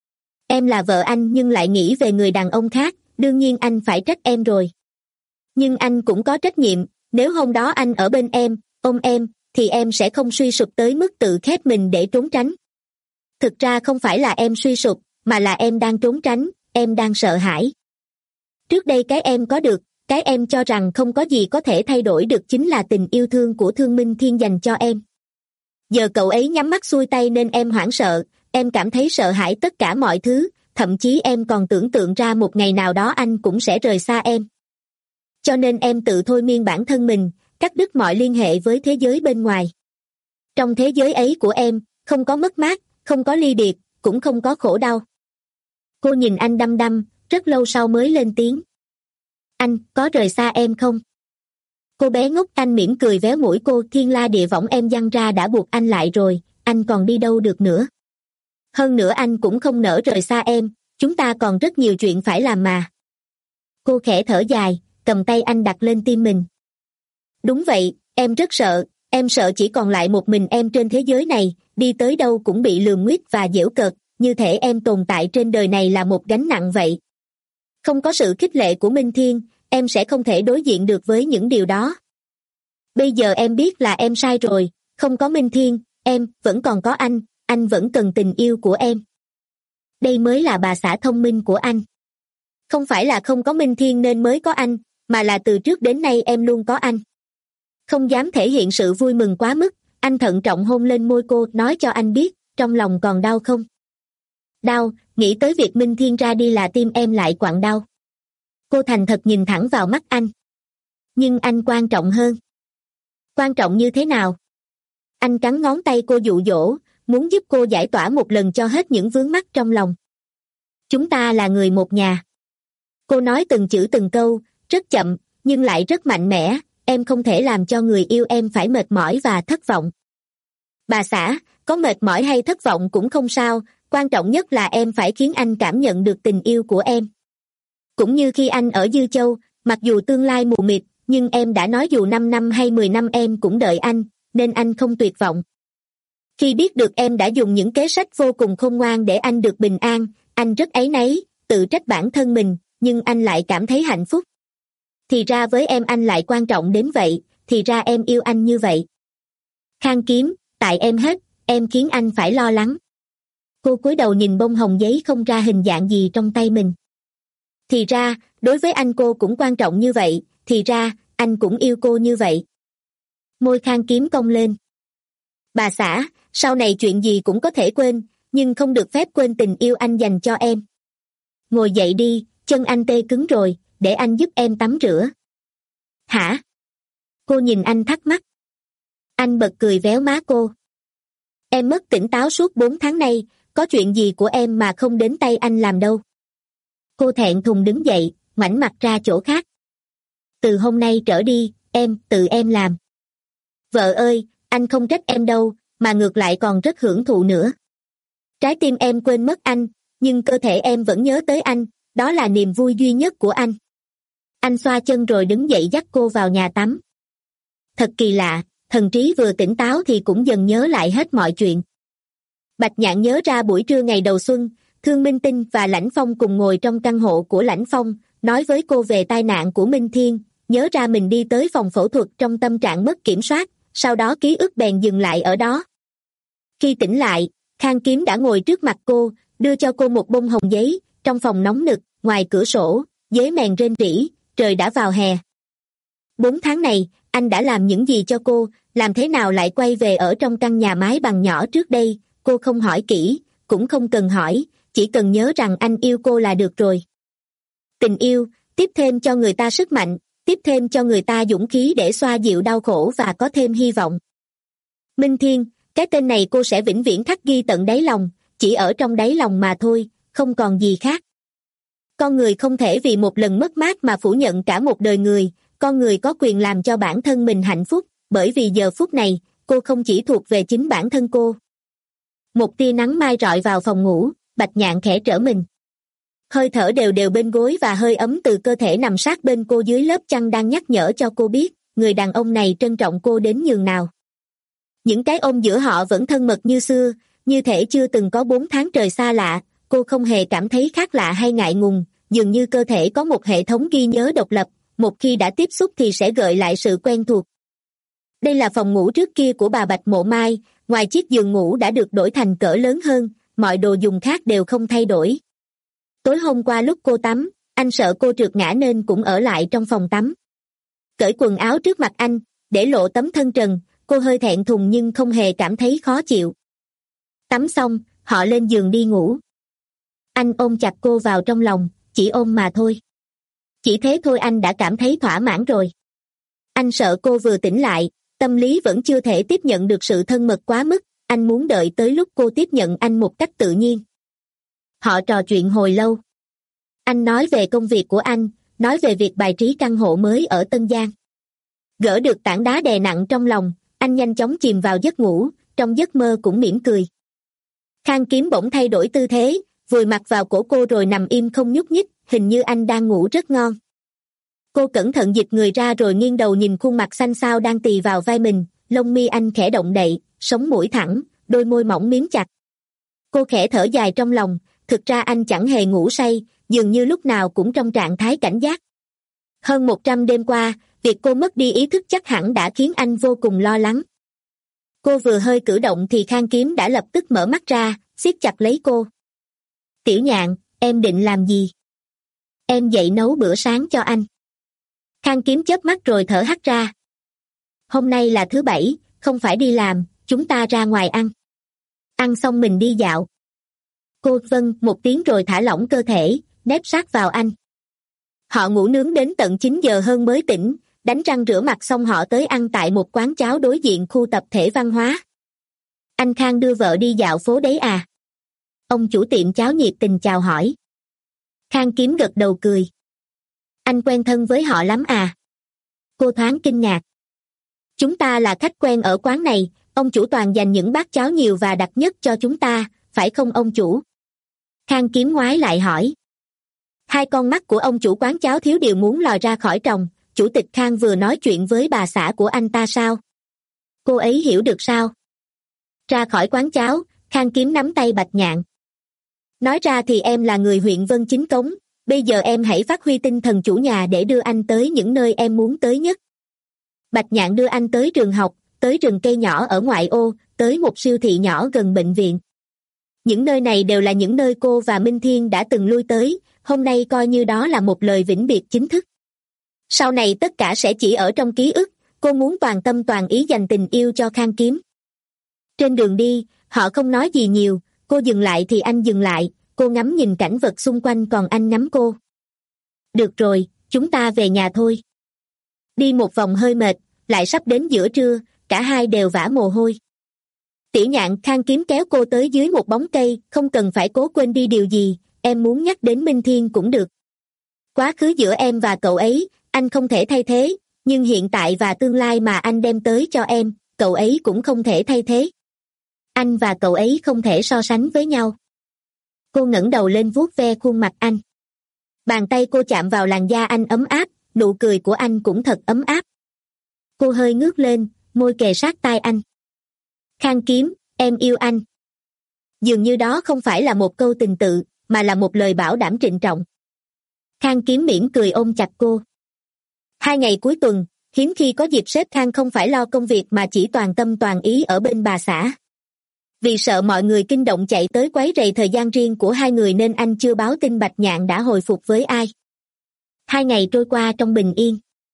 Em là vợ anh nhưng lại nghĩ về người đàn ông khác, đương nhiên anh phải trách em rồi. Nhưng anh cũng có trách nhiệm, nếu hôm đó anh ở bên em, ôm em, thì em sẽ không suy sụp tới mức tự khép mình để trốn tránh. Thực ra không phải là em suy sụp, mà là em đang trốn tránh, em đang sợ hãi. Trước đây cái em có được, cái em cho rằng không có gì có thể thay đổi được chính là tình yêu thương của Thương Minh Thiên dành cho em. Giờ cậu ấy nhắm mắt xuôi tay nên em hoảng sợ, em cảm thấy sợ hãi tất cả mọi thứ, thậm chí em còn tưởng tượng ra một ngày nào đó anh cũng sẽ rời xa em. Cho nên em tự thôi miên bản thân mình, cắt đứt mọi liên hệ với thế giới bên ngoài. Trong thế giới ấy của em, không có mất mát, không có ly biệt, cũng không có khổ đau. Cô nhìn anh đăm đăm, rất lâu sau mới lên tiếng. Anh, có rời xa em không? Cô bé ngốc, anh mỉm cười véo mũi cô, thiên la địa võng em giăng ra đã buộc anh lại rồi, anh còn đi đâu được nữa. Hơn nữa anh cũng không nỡ rời xa em, chúng ta còn rất nhiều chuyện phải làm mà. Cô khẽ thở dài, cầm tay anh đặt lên tim mình. Đúng vậy, em rất sợ, em sợ chỉ còn lại một mình em trên thế giới này, đi tới đâu cũng bị lườm nguýt và giễu cợt, như thể em tồn tại trên đời này là một gánh nặng vậy. Không có sự khích lệ của Minh Thiên, em sẽ không thể đối diện được với những điều đó. Bây giờ em biết là em sai rồi, không có Minh Thiên, em vẫn còn có anh, anh vẫn cần tình yêu của em. Đây mới là bà xã thông minh của anh. Không phải là không có Minh Thiên nên mới có anh, mà là từ trước đến nay em luôn có anh. Không dám thể hiện sự vui mừng quá mức, anh thận trọng hôn lên môi cô, nói cho anh biết, trong lòng còn đau không? Đau, nghĩ tới việc Minh Thiên ra đi là tim em lại quặn đau. Cô thành thật nhìn thẳng vào mắt anh. Nhưng anh quan trọng hơn. Quan trọng như thế nào? Anh cắn ngón tay cô dụ dỗ, muốn giúp cô giải tỏa một lần cho hết những vướng mắc trong lòng. Chúng ta là người một nhà. Cô nói từng chữ từng câu, rất chậm, nhưng lại rất mạnh mẽ, em không thể làm cho người yêu em phải mệt mỏi và thất vọng. Bà xã, có mệt mỏi hay thất vọng cũng không sao, quan trọng nhất là em phải khiến anh cảm nhận được tình yêu của em. Cũng như khi anh ở Dư Châu, mặc dù tương lai mù mịt, nhưng em đã nói dù năm năm hay mười năm em cũng đợi anh, nên anh không tuyệt vọng. Khi biết được em đã dùng những kế sách vô cùng khôn ngoan để anh được bình an, anh rất áy náy, tự trách bản thân mình, nhưng anh lại cảm thấy hạnh phúc. Thì ra với em anh lại quan trọng đến vậy, thì ra em yêu anh như vậy. Khang Kiếm, tại em hết, em khiến anh phải lo lắng. Cô cúi đầu nhìn bông hồng giấy không ra hình dạng gì trong tay mình. Thì ra, đối với anh cô cũng quan trọng như vậy, thì ra, anh cũng yêu cô như vậy. Môi Khang Kiếm cong lên. Bà xã, sau này chuyện gì cũng có thể quên, nhưng không được phép quên tình yêu anh dành cho em. Ngồi dậy đi, chân anh tê cứng rồi, để anh giúp em tắm rửa. Hả? Cô nhìn anh thắc mắc. Anh bật cười véo má cô. Em mất tỉnh táo suốt bốn tháng nay, có chuyện gì của em mà không đến tay anh làm đâu. Cô thẹn thùng đứng dậy, ngoảnh mặt ra chỗ khác. Từ hôm nay trở đi, em, tự em làm. Vợ ơi, anh không trách em đâu, mà ngược lại còn rất hưởng thụ nữa. Trái tim em quên mất anh, nhưng cơ thể em vẫn nhớ tới anh, đó là niềm vui duy nhất của anh. Anh xoa chân rồi đứng dậy dắt cô vào nhà tắm. Thật kỳ lạ, thần trí vừa tỉnh táo thì cũng dần nhớ lại hết mọi chuyện. Bạch Nhạn nhớ ra buổi trưa ngày đầu xuân, Thương Minh Tinh và Lãnh Phong cùng ngồi trong căn hộ của Lãnh Phong, nói với cô về tai nạn của Minh Thiên, nhớ ra mình đi tới phòng phẫu thuật trong tâm trạng mất kiểm soát, sau đó ký ức bèn dừng lại ở đó. Khi tỉnh lại, Khang Kiếm đã ngồi trước mặt cô, đưa cho cô một bông hồng giấy, trong phòng nóng nực, ngoài cửa sổ, dế mèn rên rỉ, trời đã vào hè. Bốn tháng này, anh đã làm những gì cho cô, làm thế nào lại quay về ở trong căn nhà mái bằng nhỏ trước đây, cô không hỏi kỹ, cũng không cần hỏi, chỉ cần nhớ rằng anh yêu cô là được rồi. Tình yêu, tiếp thêm cho người ta sức mạnh, tiếp thêm cho người ta dũng khí để xoa dịu đau khổ và có thêm hy vọng. Minh Thiên, cái tên này cô sẽ vĩnh viễn khắc ghi tận đáy lòng, chỉ ở trong đáy lòng mà thôi, không còn gì khác. Con người không thể vì một lần mất mát mà phủ nhận cả một đời người, con người có quyền làm cho bản thân mình hạnh phúc, bởi vì giờ phút này, cô không chỉ thuộc về chính bản thân cô. Một tia nắng mai rọi vào phòng ngủ, Bạch Nhạn khẽ trở mình. Hơi thở đều đều bên gối và hơi ấm từ cơ thể nằm sát bên cô dưới lớp chăn đang nhắc nhở cho cô biết, người đàn ông này trân trọng cô đến nhường nào. Những cái ôm giữa họ vẫn thân mật như xưa, như thể chưa từng có bốn tháng trời xa lạ, cô không hề cảm thấy khác lạ hay ngại ngùng, dường như cơ thể có một hệ thống ghi nhớ độc lập, một khi đã tiếp xúc thì sẽ gợi lại sự quen thuộc. Đây là phòng ngủ trước kia của bà Bạch Mộ Mai, ngoài chiếc giường ngủ đã được đổi thành cỡ lớn hơn, mọi đồ dùng khác đều không thay đổi. Tối hôm qua lúc cô tắm, anh sợ cô trượt ngã nên cũng ở lại trong phòng tắm. Cởi quần áo trước mặt anh, để lộ tấm thân trần, cô hơi thẹn thùng nhưng không hề cảm thấy khó chịu. Tắm xong, họ lên giường đi ngủ. Anh ôm chặt cô vào trong lòng, chỉ ôm mà thôi. Chỉ thế thôi anh đã cảm thấy thỏa mãn rồi. Anh sợ cô vừa tỉnh lại, tâm lý vẫn chưa thể tiếp nhận được sự thân mật quá mức, anh muốn đợi tới lúc cô tiếp nhận anh một cách tự nhiên. Họ trò chuyện hồi lâu. Anh nói về công việc của anh, nói về việc bài trí căn hộ mới ở Tân Giang. Gỡ được tảng đá đè nặng trong lòng, anh nhanh chóng chìm vào giấc ngủ, trong giấc mơ cũng mỉm cười. Khang Kiếm bỗng thay đổi tư thế, vùi mặt vào cổ cô rồi nằm im không nhúc nhích, hình như anh đang ngủ rất ngon. Cô cẩn thận dịch người ra rồi nghiêng đầu nhìn khuôn mặt xanh xao đang tì vào vai mình, lông mi anh khẽ động đậy, sống mũi thẳng, đôi môi mỏng miếm chặt. Cô khẽ thở dài trong lòng, thực ra anh chẳng hề ngủ say, dường như lúc nào cũng trong trạng thái cảnh giác. Hơn một trăm đêm qua, việc cô mất đi ý thức chắc hẳn đã khiến anh vô cùng lo lắng. Cô vừa hơi cử động thì Khang Kiếm đã lập tức mở mắt ra, siết chặt lấy cô. Tiểu Nhạn, em định làm gì? Em dậy nấu bữa sáng cho anh. Khang Kiếm chớp mắt rồi thở hắt ra. Hôm nay là thứ bảy, không phải đi làm, chúng ta ra ngoài ăn. Ăn xong mình đi dạo. Cô vâng một tiếng rồi thả lỏng cơ thể, nép sát vào anh. Họ ngủ nướng đến tận chín giờ hơn mới tỉnh, đánh răng rửa mặt xong họ tới ăn tại một quán cháo đối diện khu tập thể văn hóa. Anh Khang đưa vợ đi dạo phố đấy à? Ông chủ tiệm cháo nhiệt tình chào hỏi. Khang Kiếm gật đầu cười. Anh quen thân với họ lắm à? Cô thoáng kinh ngạc. Chúng ta là khách quen ở quán này, ông chủ toàn dành những bát cháo nhiều và đặc nhất cho chúng ta, phải không ông chủ? Khang Kiếm ngoái lại hỏi. Hai con mắt của ông chủ quán cháo thiếu điều muốn lòi ra khỏi tròng, chủ tịch Khang vừa nói chuyện với bà xã của anh ta sao? Cô ấy hiểu được sao? Ra khỏi quán cháo, Khang Kiếm nắm tay Bạch Nhạn. Nói ra thì em là người huyện Vân Chính Cống, bây giờ em hãy phát huy tinh thần chủ nhà để đưa anh tới những nơi em muốn tới nhất. Bạch Nhạn đưa anh tới trường học, tới rừng cây nhỏ ở ngoại ô, tới một siêu thị nhỏ gần bệnh viện. Những nơi này đều là những nơi cô và Minh Thiên đã từng lui tới, hôm nay coi như đó là một lời vĩnh biệt chính thức. Sau này tất cả sẽ chỉ ở trong ký ức, cô muốn toàn tâm toàn ý dành tình yêu cho Khang Kiếm. Trên đường đi, họ không nói gì nhiều, cô dừng lại thì anh dừng lại, cô ngắm nhìn cảnh vật xung quanh còn anh ngắm cô. Được rồi, chúng ta về nhà thôi. Đi một vòng hơi mệt, lại sắp đến giữa trưa, cả hai đều vã mồ hôi. Tiểu Nhạn, Khang Kiếm kéo cô tới dưới một bóng cây, không cần phải cố quên đi điều gì, em muốn nhắc đến Minh Thiên cũng được. Quá khứ giữa em và cậu ấy, anh không thể thay thế, nhưng hiện tại và tương lai mà anh đem tới cho em, cậu ấy cũng không thể thay thế. Anh và cậu ấy không thể so sánh với nhau. Cô ngẩng đầu lên vuốt ve khuôn mặt anh. Bàn tay cô chạm vào làn da anh ấm áp, nụ cười của anh cũng thật ấm áp. Cô hơi ngước lên, môi kề sát tai anh. Khang Kiếm, em yêu anh. Dường như đó không phải là một câu tình tự, mà là một lời bảo đảm trịnh trọng. Khang Kiếm mỉm cười ôm chặt cô. Hai ngày cuối tuần, hiếm khi có dịp sếp Khang không phải lo công việc mà chỉ toàn tâm toàn ý ở bên bà xã. Vì sợ mọi người kinh động chạy tới quấy rầy thời gian riêng của hai người nên anh chưa báo tin Bạch Nhạn đã hồi phục với ai. Hai ngày trôi qua trong bình yên.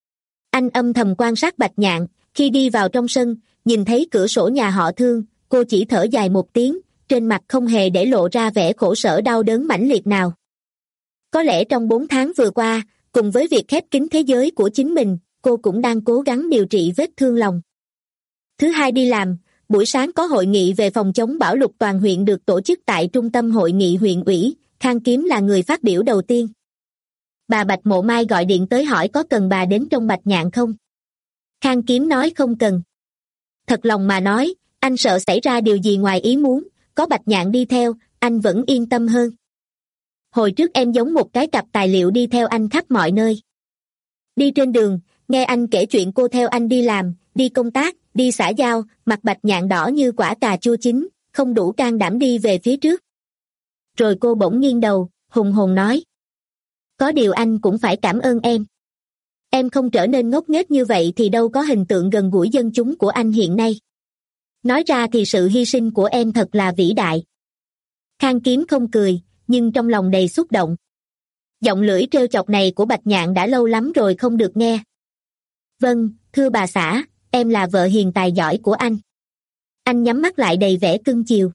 Anh âm thầm quan sát Bạch Nhạn, khi đi vào trong sân, nhìn thấy cửa sổ nhà họ Thương, cô chỉ thở dài một tiếng, trên mặt không hề để lộ ra vẻ khổ sở đau đớn mãnh liệt nào. Có lẽ trong bốn tháng vừa qua, cùng với việc khép kín thế giới của chính mình, cô cũng đang cố gắng điều trị vết thương lòng. Thứ hai đi làm, buổi sáng có hội nghị về phòng chống bão lụt toàn huyện được tổ chức tại trung tâm hội nghị huyện ủy, Khang Kiếm là người phát biểu đầu tiên. Bà Bạch Mộ Mai gọi điện tới hỏi có cần bà đến trông Bạch Nhạn không? Khang Kiếm nói không cần. Thật lòng mà nói, anh sợ xảy ra điều gì ngoài ý muốn, có Bạch Nhạn đi theo, anh vẫn yên tâm hơn. Hồi trước em giống một cái cặp tài liệu đi theo anh khắp mọi nơi. Đi trên đường, nghe anh kể chuyện cô theo anh đi làm, đi công tác, đi xã giao, mặt Bạch Nhạn đỏ như quả cà chua chín, không đủ can đảm đi về phía trước. Rồi cô bỗng nghiêng đầu, hùng hồn nói. Có điều anh cũng phải cảm ơn em. Em không trở nên ngốc nghếch như vậy thì đâu có hình tượng gần gũi dân chúng của anh hiện nay. Nói ra thì sự hy sinh của em thật là vĩ đại. Khang Kiếm không cười, nhưng trong lòng đầy xúc động. Giọng lưỡi trêu chọc này của Bạch Nhạn đã lâu lắm rồi không được nghe. Vâng, thưa bà xã, em là vợ hiền tài giỏi của anh. Anh nhắm mắt lại đầy vẻ cưng chiều.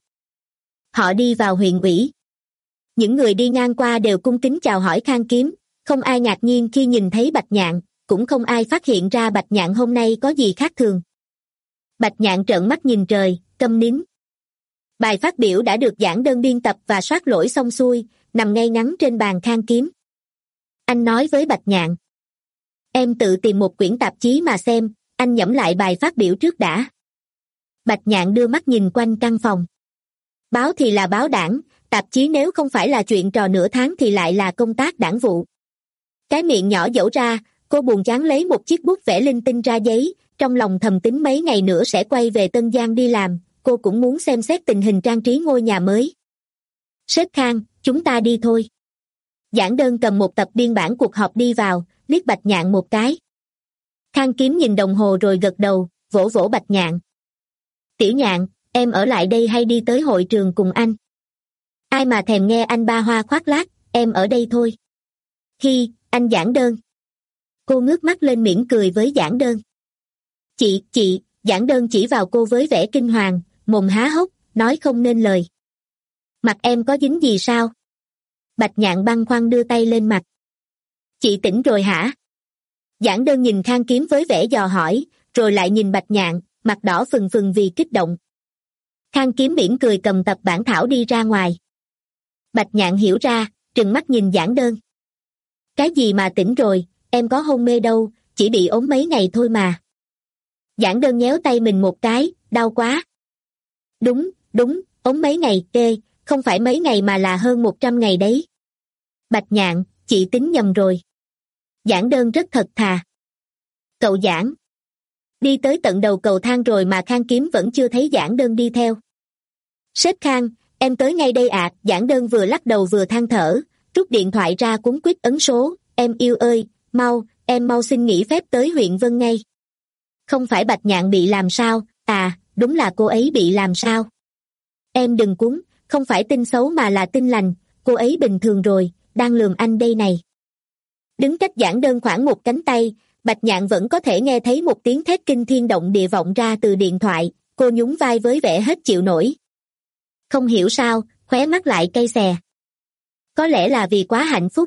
Họ đi vào huyện ủy. Những người đi ngang qua đều cung kính chào hỏi Khang Kiếm, không ai ngạc nhiên khi nhìn thấy Bạch Nhạn, cũng không ai phát hiện ra Bạch Nhạn hôm nay có gì khác thường. Bạch Nhạn trợn mắt nhìn trời, câm nín. Bài phát biểu đã được giảng đơn biên tập và soát lỗi xong xuôi, nằm ngay ngắn trên bàn Khang Kiếm. Anh nói với Bạch Nhạn. Em tự tìm một quyển tạp chí mà xem, anh nhẩm lại bài phát biểu trước đã. Bạch Nhạn đưa mắt nhìn quanh căn phòng. Báo thì là báo đảng, tạp chí nếu không phải là chuyện trò nửa tháng thì lại là công tác đảng vụ. Cái miệng nhỏ dẫu ra, cô buồn chán lấy một chiếc bút vẽ linh tinh ra giấy, trong lòng thầm tính mấy ngày nữa sẽ quay về Tân Giang đi làm, cô cũng muốn xem xét tình hình trang trí ngôi nhà mới. Sếp Khang, chúng ta đi thôi. Giảng đơn cầm một tập biên bản cuộc họp đi vào, liếc Bạch Nhạn một cái. Khang Kiếm nhìn đồng hồ rồi gật đầu, vỗ vỗ Bạch Nhạn. Tiểu Nhạn, em ở lại đây hay đi tới hội trường cùng anh? Ai mà thèm nghe anh ba hoa khoác lác, em ở đây thôi. Hi, anh giảng đơn. Cô ngước mắt lên mỉm cười với giảng đơn. Chị, chị, giảng đơn chỉ vào cô với vẻ kinh hoàng, mồm há hốc, nói không nên lời. Mặt em có dính gì sao? Bạch Nhạn băn khoăn đưa tay lên mặt. Chị tỉnh rồi hả? Giảng đơn nhìn Khang Kiếm với vẻ dò hỏi, rồi lại nhìn Bạch Nhạn, mặt đỏ phừng phừng vì kích động. Khang Kiếm mỉm cười cầm tập bản thảo đi ra ngoài. Bạch Nhạn hiểu ra, trừng mắt nhìn giảng đơn. Cái gì mà tỉnh rồi, em có hôn mê đâu, chỉ bị ốm mấy ngày thôi mà. Giảng đơn nhéo tay mình một cái, đau quá. Đúng, đúng, ốm mấy ngày, kê, không phải mấy ngày mà là hơn một trăm ngày đấy. Bạch Nhạn, chị tính nhầm rồi. Giảng đơn rất thật thà. Cậu giảng. Đi tới tận đầu cầu thang rồi mà Khang Kiếm vẫn chưa thấy giảng đơn đi theo. Sếp Khang, em tới ngay đây ạ. À. Giảng đơn vừa lắc đầu vừa than thở, rút điện thoại ra cuống quýt ấn số. Em yêu ơi, mau, em mau xin nghỉ phép tới huyện Vân ngay. Không phải Bạch Nhạn bị làm sao, à, đúng là cô ấy bị làm sao. Em đừng cuống, không phải tin xấu mà là tin lành, cô ấy bình thường rồi, đang lườm anh đây này. Đứng cách giảng đơn khoảng một cánh tay, Bạch Nhạn vẫn có thể nghe thấy một tiếng thét kinh thiên động địa vọng ra từ điện thoại, cô nhún vai với vẻ hết chịu nổi. Không hiểu sao, khóe mắt lại cay xè. Có lẽ là vì quá hạnh phúc.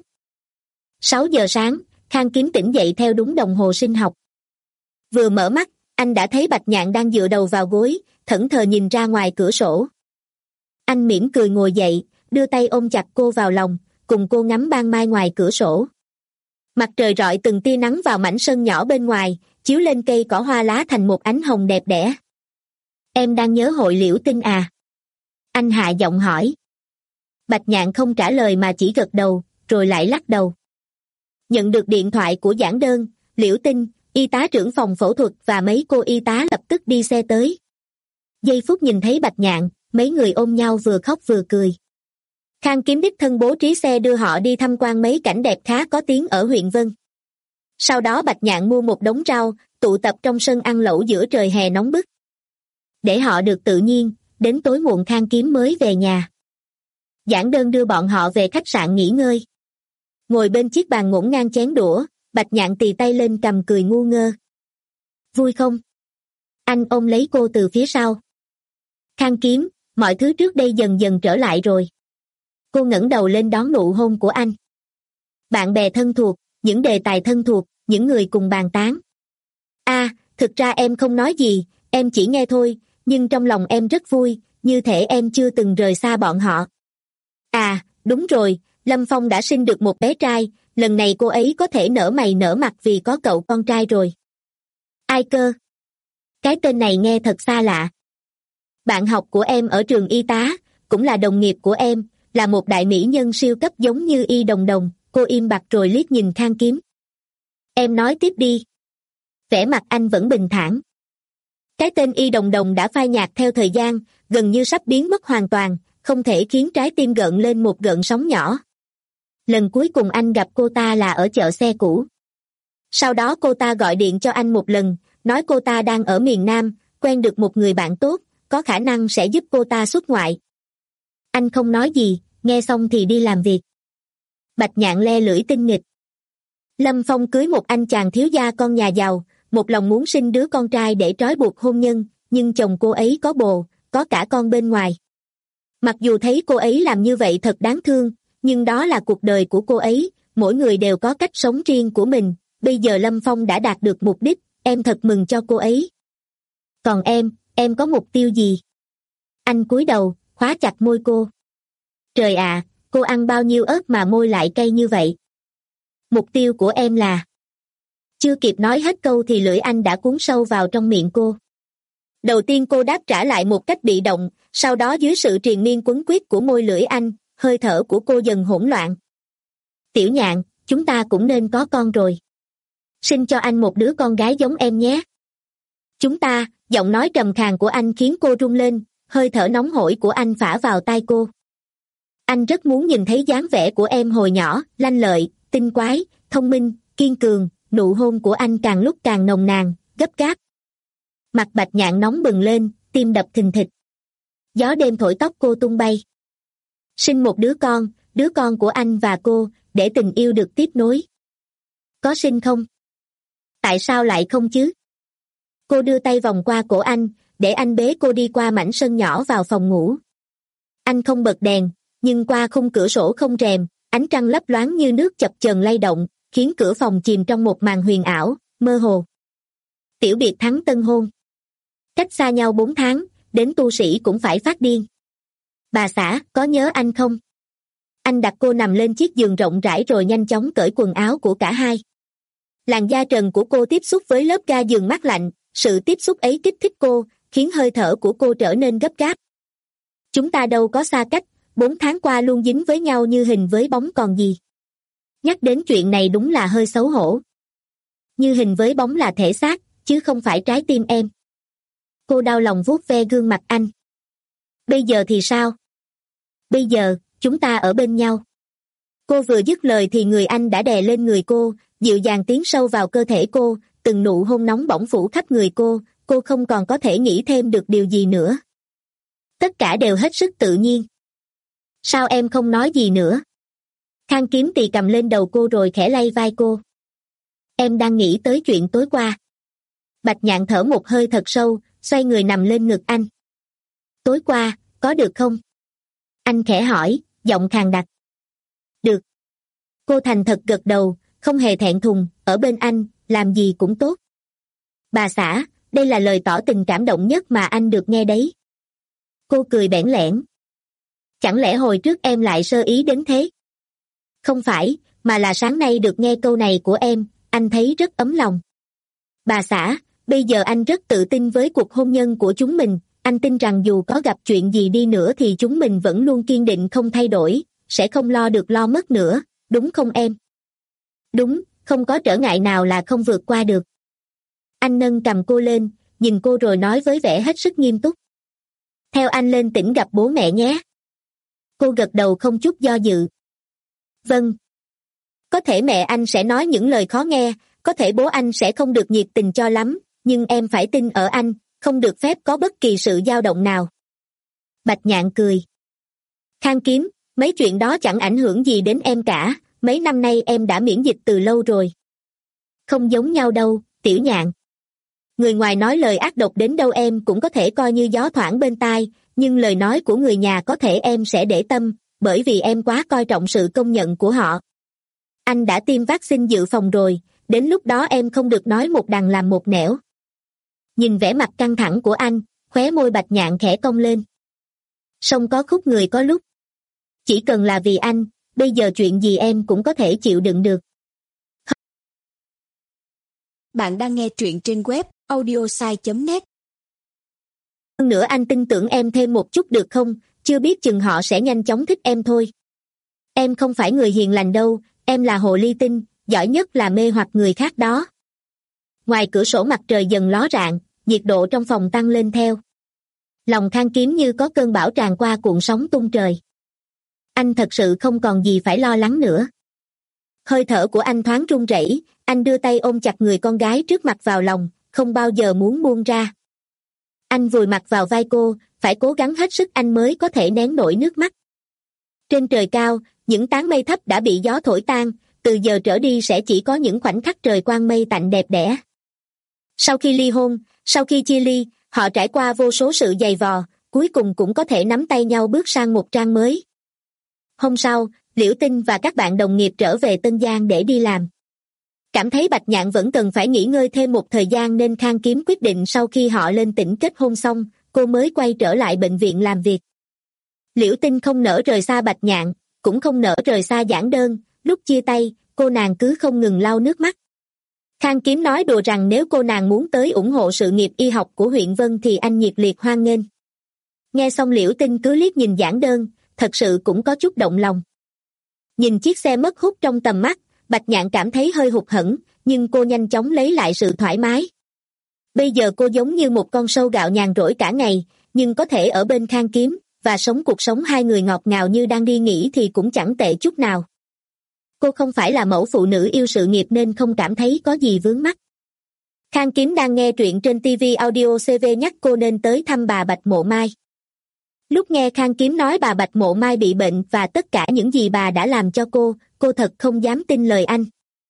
sáu giờ sáng, Khang Kiếm tỉnh dậy theo đúng đồng hồ sinh học. Vừa mở mắt, anh đã thấy Bạch Nhạn đang dựa đầu vào gối, thẫn thờ nhìn ra ngoài cửa sổ. Anh mỉm cười ngồi dậy, đưa tay ôm chặt cô vào lòng, cùng cô ngắm ban mai ngoài cửa sổ. Mặt trời rọi từng tia nắng vào mảnh sân nhỏ bên ngoài, chiếu lên cây cỏ hoa lá thành một ánh hồng đẹp đẽ. Em đang nhớ hội Liễu Tinh à? Anh hạ giọng hỏi. Bạch Nhạn không trả lời mà chỉ gật đầu, rồi lại lắc đầu. Nhận được điện thoại của giảng đơn, Liễu Tinh, y tá trưởng phòng phẫu thuật và mấy cô y tá lập tức đi xe tới. Giây phút nhìn thấy Bạch Nhạn, mấy người ôm nhau vừa khóc vừa cười. Khang Kiếm đích thân bố trí xe đưa họ đi tham quan mấy cảnh đẹp khá có tiếng ở huyện Vân. Sau đó Bạch Nhạn mua một đống rau, tụ tập trong sân ăn lẩu giữa trời hè nóng bức. Để họ được tự nhiên, đến tối muộn Khang Kiếm mới về nhà. Giảng đơn đưa bọn họ về khách sạn nghỉ ngơi. Ngồi bên chiếc bàn ngổn ngang chén đũa, Bạch Nhạn tì tay lên cầm cười ngu ngơ. Vui không? Anh ôm lấy cô từ phía sau. Khang Kiếm, mọi thứ trước đây dần dần trở lại rồi. Cô ngẩng đầu lên đón nụ hôn của anh. Bạn bè thân thuộc, những đề tài thân thuộc, những người cùng bàn tán. À, thực ra em không nói gì, em chỉ nghe thôi, nhưng trong lòng em rất vui, như thể em chưa từng rời xa bọn họ. À, đúng rồi, Lâm Phong đã sinh được một bé trai, lần này cô ấy có thể nở mày nở mặt vì có cậu con trai rồi. Ai cơ? Cái tên này nghe thật xa lạ. Bạn học của em ở trường y tá, cũng là đồng nghiệp của em, là một đại mỹ nhân siêu cấp giống như Y Đồng Đồng. Cô im bặt rồi liếc nhìn Khang Kiếm. Em nói tiếp đi. Vẻ mặt anh vẫn bình thản. Cái tên Y Đồng Đồng đã phai nhạt theo thời gian, gần như sắp biến mất hoàn toàn, không thể khiến trái tim gợn lên một gợn sóng nhỏ. Lần cuối cùng anh gặp cô ta là ở chợ xe cũ. Sau đó cô ta gọi điện cho anh một lần, nói cô ta đang ở miền Nam, quen được một người bạn tốt, có khả năng sẽ giúp cô ta xuất ngoại. Anh không nói gì, nghe xong thì đi làm việc. Bạch Nhạn le lưỡi tinh nghịch. Lâm Phong cưới một anh chàng thiếu gia con nhà giàu, một lòng muốn sinh đứa con trai để trói buộc hôn nhân, nhưng chồng cô ấy có bồ, có cả con bên ngoài. Mặc dù thấy cô ấy làm như vậy thật đáng thương, nhưng đó là cuộc đời của cô ấy, mỗi người đều có cách sống riêng của mình, bây giờ Lâm Phong đã đạt được mục đích, em thật mừng cho cô ấy. Còn em, em có mục tiêu gì? Anh cúi đầu, khóa chặt môi cô. Trời ạ, cô ăn bao nhiêu ớt mà môi lại cay như vậy? Mục tiêu của em là... Chưa kịp nói hết câu thì lưỡi anh đã cuốn sâu vào trong miệng cô. Đầu tiên cô đáp trả lại một cách bị động, sau đó dưới sự triền miên quấn quýt của môi lưỡi anh, hơi thở của cô dần hỗn loạn. Tiểu Nhạn, chúng ta cũng nên có con rồi. Sinh cho anh một đứa con gái giống em nhé. Chúng ta, giọng nói trầm khàn của anh khiến cô run lên, hơi thở nóng hổi của anh phả vào tai cô. Anh rất muốn nhìn thấy dáng vẻ của em hồi nhỏ, lanh lợi, tinh quái, thông minh, kiên cường, nụ hôn của anh càng lúc càng nồng nàn, gấp gáp. Mặt Bạch Nhạn nóng bừng lên, tim đập thình thịch. Gió đêm thổi tóc cô tung bay. Sinh một đứa con, đứa con của anh và cô, để tình yêu được tiếp nối. Có sinh không? Tại sao lại không chứ? Cô đưa tay vòng qua cổ anh, để anh bế cô đi qua mảnh sân nhỏ vào phòng ngủ. Anh không bật đèn, nhưng qua khung cửa sổ không rèm, ánh trăng lấp loáng như nước chập chờn lay động, khiến cửa phòng chìm trong một màn huyền ảo, mơ hồ. Tiểu biệt thắng tân hôn. Cách xa nhau bốn tháng, đến tu sĩ cũng phải phát điên. Bà xã, có nhớ anh không? Anh đặt cô nằm lên chiếc giường rộng rãi rồi nhanh chóng cởi quần áo của cả hai. Làn da trần của cô tiếp xúc với lớp ga giường mát lạnh, sự tiếp xúc ấy kích thích cô, khiến hơi thở của cô trở nên gấp gáp. Chúng ta đâu có xa cách, bốn tháng qua luôn dính với nhau như hình với bóng còn gì. Nhắc đến chuyện này đúng là hơi xấu hổ. Như hình với bóng là thể xác, chứ không phải trái tim em. Cô đau lòng vuốt ve gương mặt anh. Bây giờ thì sao? Bây giờ, chúng ta ở bên nhau. Cô vừa dứt lời thì người anh đã đè lên người cô, dịu dàng tiến sâu vào cơ thể cô, từng nụ hôn nóng bỏng phủ khắp người cô, cô không còn có thể nghĩ thêm được điều gì nữa. Tất cả đều hết sức tự nhiên. Sao em không nói gì nữa? Khang Kiếm tì cầm lên đầu cô rồi khẽ lay vai cô. Em đang nghĩ tới chuyện tối qua. Bạch Nhạn thở một hơi thật sâu, xoay người nằm lên ngực anh. Tối qua, có được không? Anh khẽ hỏi, giọng khàn đặc. Được. Cô thành thật gật đầu, không hề thẹn thùng, ở bên anh, làm gì cũng tốt. Bà xã, đây là lời tỏ tình cảm động nhất mà anh được nghe đấy. Cô cười bẽn lẽn. Chẳng lẽ hồi trước em lại sơ ý đến thế? Không phải, mà là sáng nay được nghe câu này của em, anh thấy rất ấm lòng. Bà xã, bây giờ anh rất tự tin với cuộc hôn nhân của chúng mình, anh tin rằng dù có gặp chuyện gì đi nữa thì chúng mình vẫn luôn kiên định không thay đổi, sẽ không lo được lo mất nữa, đúng không em? Đúng, không có trở ngại nào là không vượt qua được. Anh nâng cầm cô lên, nhìn cô rồi nói với vẻ hết sức nghiêm túc. Theo anh lên tỉnh gặp bố mẹ nhé. Cô gật đầu không chút do dự. Vâng. Có thể mẹ anh sẽ nói những lời khó nghe, có thể bố anh sẽ không được nhiệt tình cho lắm, nhưng em phải tin ở anh, không được phép có bất kỳ sự dao động nào. Bạch Nhạn cười. Khang Kiếm, mấy chuyện đó chẳng ảnh hưởng gì đến em cả, mấy năm nay em đã miễn dịch từ lâu rồi. Không giống nhau đâu, Tiểu Nhạn. Người ngoài nói lời ác độc đến đâu em cũng có thể coi như gió thoảng bên tai, nhưng lời nói của người nhà có thể em sẽ để tâm, bởi vì em quá coi trọng sự công nhận của họ. Anh đã tiêm vaccine dự phòng rồi, đến lúc đó em không được nói một đằng làm một nẻo. Nhìn vẻ mặt căng thẳng của anh, khóe môi Bạch Nhạn khẽ cong lên. Song có khúc người có lúc. Chỉ cần là vì anh, bây giờ chuyện gì em cũng có thể chịu đựng được. Bạn đang nghe truyện trên web audiosai chấm net. Hơn nữa anh tin tưởng em thêm một chút được không, chưa biết chừng họ sẽ nhanh chóng thích em thôi. Em không phải người hiền lành đâu, em là hồ ly tinh, giỏi nhất là mê hoặc người khác đó. Ngoài cửa sổ mặt trời dần ló rạng, nhiệt độ trong phòng tăng lên theo. Lòng Khang Kiếm như có cơn bão tràn qua cuộn sóng tung trời. Anh thật sự không còn gì phải lo lắng nữa. Hơi thở của anh thoáng run rẩy, anh đưa tay ôm chặt người con gái trước mặt vào lòng, không bao giờ muốn buông ra. Anh vùi mặt vào vai cô, phải cố gắng hết sức anh mới có thể nén nổi nước mắt. Trên trời cao, những tán mây thấp đã bị gió thổi tan, từ giờ trở đi sẽ chỉ có những khoảnh khắc trời quang mây tạnh đẹp đẽ. Sau khi ly hôn, sau khi chia ly, họ trải qua vô số sự dày vò, cuối cùng cũng có thể nắm tay nhau bước sang một trang mới. Hôm sau, Liễu Tinh và các bạn đồng nghiệp trở về Tân Giang để đi làm. Cảm thấy Bạch Nhạn vẫn cần phải nghỉ ngơi thêm một thời gian nên Khang Kiếm quyết định sau khi họ lên tỉnh kết hôn xong, cô mới quay trở lại bệnh viện làm việc. Liễu Tinh không nỡ rời xa Bạch Nhạn, cũng không nỡ rời xa giảng đơn, lúc chia tay, cô nàng cứ không ngừng lau nước mắt. Khang Kiếm nói đùa rằng nếu cô nàng muốn tới ủng hộ sự nghiệp y học của huyện Vân thì anh nhiệt liệt hoan nghênh. Nghe xong Liễu Tinh cứ liếc nhìn giảng đơn, thật sự cũng có chút động lòng. Nhìn chiếc xe mất hút trong tầm mắt, Bạch Nhạn cảm thấy hơi hụt hẫng, nhưng cô nhanh chóng lấy lại sự thoải mái. Bây giờ cô giống như một con sâu gạo nhàn rỗi cả ngày, nhưng có thể ở bên Khang Kiếm, và sống cuộc sống hai người ngọt ngào như đang đi nghỉ thì cũng chẳng tệ chút nào. Cô không phải là mẫu phụ nữ yêu sự nghiệp nên không cảm thấy có gì vướng mắc. Khang Kiếm đang nghe truyện trên ti vi Audio xê vê nhắc cô nên tới thăm bà Bạch Mộ Mai. Lúc nghe Khang Kiếm nói bà Bạch Mộ Mai bị bệnh và tất cả những gì bà đã làm cho cô, cô thật không dám tin lời anh.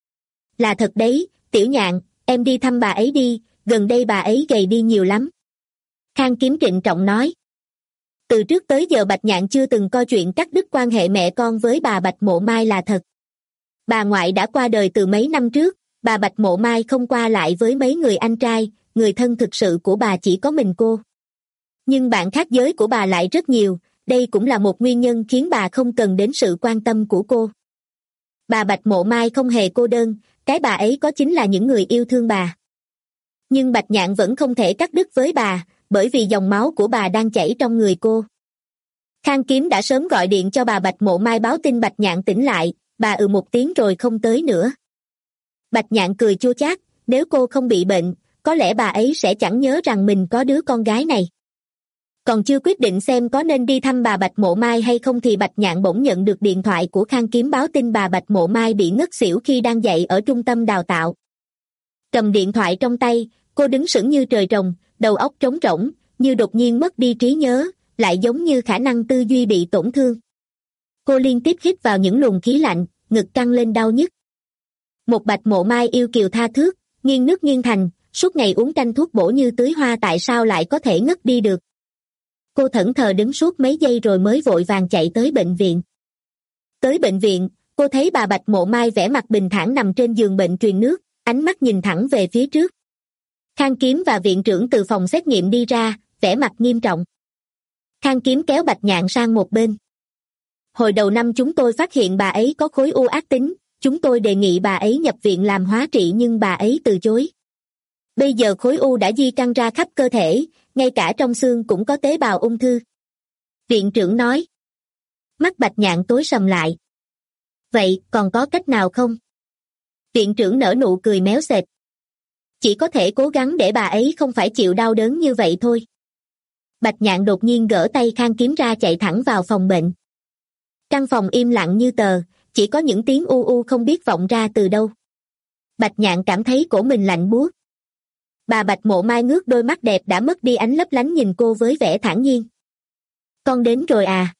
Là thật đấy, Tiểu Nhạn, em đi thăm bà ấy đi, gần đây bà ấy gầy đi nhiều lắm. Khang Kiếm trịnh trọng nói. Từ trước tới giờ Bạch Nhạn chưa từng coi chuyện cắt đứt quan hệ mẹ con với bà Bạch Mộ Mai là thật. Bà ngoại đã qua đời từ mấy năm trước, bà Bạch Mộ Mai không qua lại với mấy người anh trai, người thân thực sự của bà chỉ có mình cô. Nhưng bạn khác giới của bà lại rất nhiều, đây cũng là một nguyên nhân khiến bà không cần đến sự quan tâm của cô. Bà Bạch Mộ Mai không hề cô đơn, cái bà ấy có chính là những người yêu thương bà. Nhưng Bạch Nhạn vẫn không thể cắt đứt với bà, bởi vì dòng máu của bà đang chảy trong người cô. Khang Kiếm đã sớm gọi điện cho bà Bạch Mộ Mai báo tin Bạch Nhạn tỉnh lại, bà ừ một tiếng rồi không tới nữa. Bạch Nhạn cười chua chát, nếu cô không bị bệnh, có lẽ bà ấy sẽ chẳng nhớ rằng mình có đứa con gái này. Còn chưa quyết định xem có nên đi thăm bà Bạch Mộ Mai hay không thì Bạch Nhạn bỗng nhận được điện thoại của Khang Kiếm báo tin bà Bạch Mộ Mai bị ngất xỉu khi đang dạy ở trung tâm đào tạo. Cầm điện thoại trong tay, cô đứng sững như trời trồng, đầu óc trống rỗng, như đột nhiên mất đi trí nhớ, lại giống như khả năng tư duy bị tổn thương. Cô liên tiếp hít vào những luồng khí lạnh, ngực căng lên đau nhức. Một Bạch Mộ Mai yêu kiều tha thước, nghiêng nước nghiêng thành, suốt ngày uống canh thuốc bổ như tưới hoa tại sao lại có thể ngất đi được. Cô thẫn thờ đứng suốt mấy giây rồi mới vội vàng chạy tới bệnh viện. Tới bệnh viện, cô thấy bà Bạch Mộ Mai vẻ mặt bình thản nằm trên giường bệnh truyền nước, ánh mắt nhìn thẳng về phía trước. Khang Kiếm và viện trưởng từ phòng xét nghiệm đi ra, vẻ mặt nghiêm trọng. Khang Kiếm kéo Bạch Nhạn sang một bên. Hồi đầu năm chúng tôi phát hiện bà ấy có khối u ác tính, chúng tôi đề nghị bà ấy nhập viện làm hóa trị nhưng bà ấy từ chối. Bây giờ khối u đã di căn ra khắp cơ thể, ngay cả trong xương cũng có tế bào ung thư. Viện trưởng nói. Mắt Bạch Nhạn tối sầm lại. Vậy còn có cách nào không? Viện trưởng nở nụ cười méo xẹt. Chỉ có thể cố gắng để bà ấy không phải chịu đau đớn như vậy thôi. Bạch Nhạn đột nhiên gỡ tay Khang Kiếm ra chạy thẳng vào phòng bệnh. Căn phòng im lặng như tờ, chỉ có những tiếng u u không biết vọng ra từ đâu. Bạch Nhạn cảm thấy cổ mình lạnh buốt. Bà Bạch Mộ Mai ngước đôi mắt đẹp đã mất đi ánh lấp lánh nhìn cô với vẻ thản nhiên. Con đến rồi à?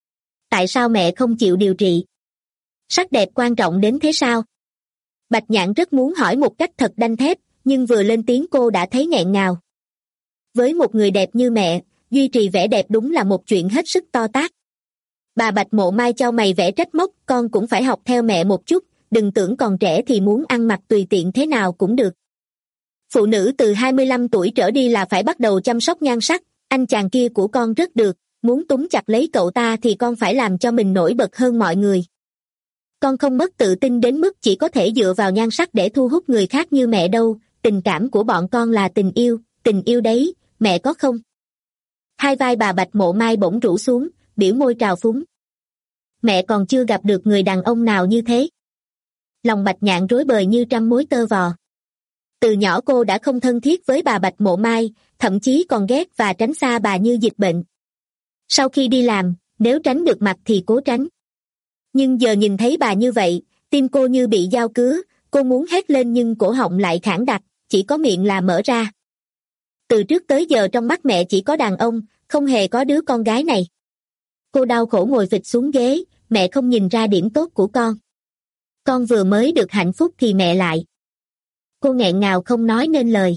Tại sao mẹ không chịu điều trị? Sắc đẹp quan trọng đến thế sao? Bạch Nhạn rất muốn hỏi một cách thật đanh thép, nhưng vừa lên tiếng cô đã thấy nghẹn ngào. Với một người đẹp như mẹ, duy trì vẻ đẹp đúng là một chuyện hết sức to tát. Bà Bạch Mộ Mai chau mày vẻ trách móc, con cũng phải học theo mẹ một chút, đừng tưởng còn trẻ thì muốn ăn mặc tùy tiện thế nào cũng được. Phụ nữ từ hai mươi lăm tuổi trở đi là phải bắt đầu chăm sóc nhan sắc, anh chàng kia của con rất được, muốn túm chặt lấy cậu ta thì con phải làm cho mình nổi bật hơn mọi người. Con không mất tự tin đến mức chỉ có thể dựa vào nhan sắc để thu hút người khác như mẹ đâu, tình cảm của bọn con là tình yêu, tình yêu đấy, mẹ có không? Hai vai bà Bạch Mộ Mai bỗng rũ xuống, biểu môi trào phúng. Mẹ còn chưa gặp được người đàn ông nào như thế. Lòng Bạch Nhạn rối bời như trăm mối tơ vò. Từ nhỏ cô đã không thân thiết với bà Bạch Mộ Mai, thậm chí còn ghét và tránh xa bà như dịch bệnh. Sau khi đi làm, nếu tránh được mặt thì cố tránh. Nhưng giờ nhìn thấy bà như vậy, tim cô như bị dao cứa, cô muốn hét lên nhưng cổ họng lại khản đặc, chỉ có miệng là mở ra. Từ trước tới giờ trong mắt mẹ chỉ có đàn ông, không hề có đứa con gái này. Cô đau khổ ngồi phịch xuống ghế, mẹ không nhìn ra điểm tốt của con. Con vừa mới được hạnh phúc thì mẹ lại. Cô nghẹn ngào không nói nên lời.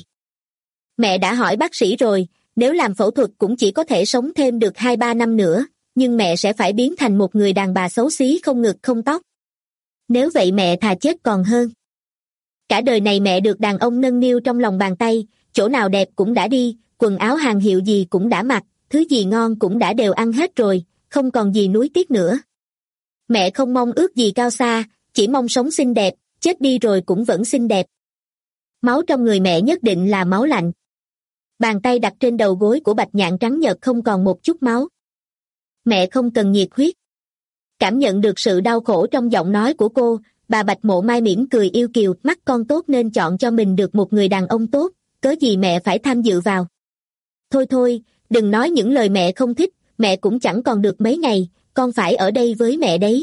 Mẹ đã hỏi bác sĩ rồi, nếu làm phẫu thuật cũng chỉ có thể sống thêm được hai ba năm nữa, nhưng mẹ sẽ phải biến thành một người đàn bà xấu xí không ngực không tóc. Nếu vậy mẹ thà chết còn hơn. Cả đời này mẹ được đàn ông nâng niu trong lòng bàn tay, chỗ nào đẹp cũng đã đi, quần áo hàng hiệu gì cũng đã mặc, thứ gì ngon cũng đã đều ăn hết rồi, không còn gì nuối tiếc nữa. Mẹ không mong ước gì cao xa, chỉ mong sống xinh đẹp, chết đi rồi cũng vẫn xinh đẹp. Máu trong người mẹ nhất định là máu lạnh. Bàn tay đặt trên đầu gối của Bạch Nhạn trắng nhợt không còn một chút máu. Mẹ không cần nhiệt huyết. Cảm nhận được sự đau khổ trong giọng nói của cô, bà Bạch Mộ Mai mỉm cười yêu kiều, mắt con tốt nên chọn cho mình được một người đàn ông tốt, cớ gì mẹ phải tham dự vào. Thôi thôi, đừng nói những lời mẹ không thích, mẹ cũng chẳng còn được mấy ngày, con phải ở đây với mẹ đấy.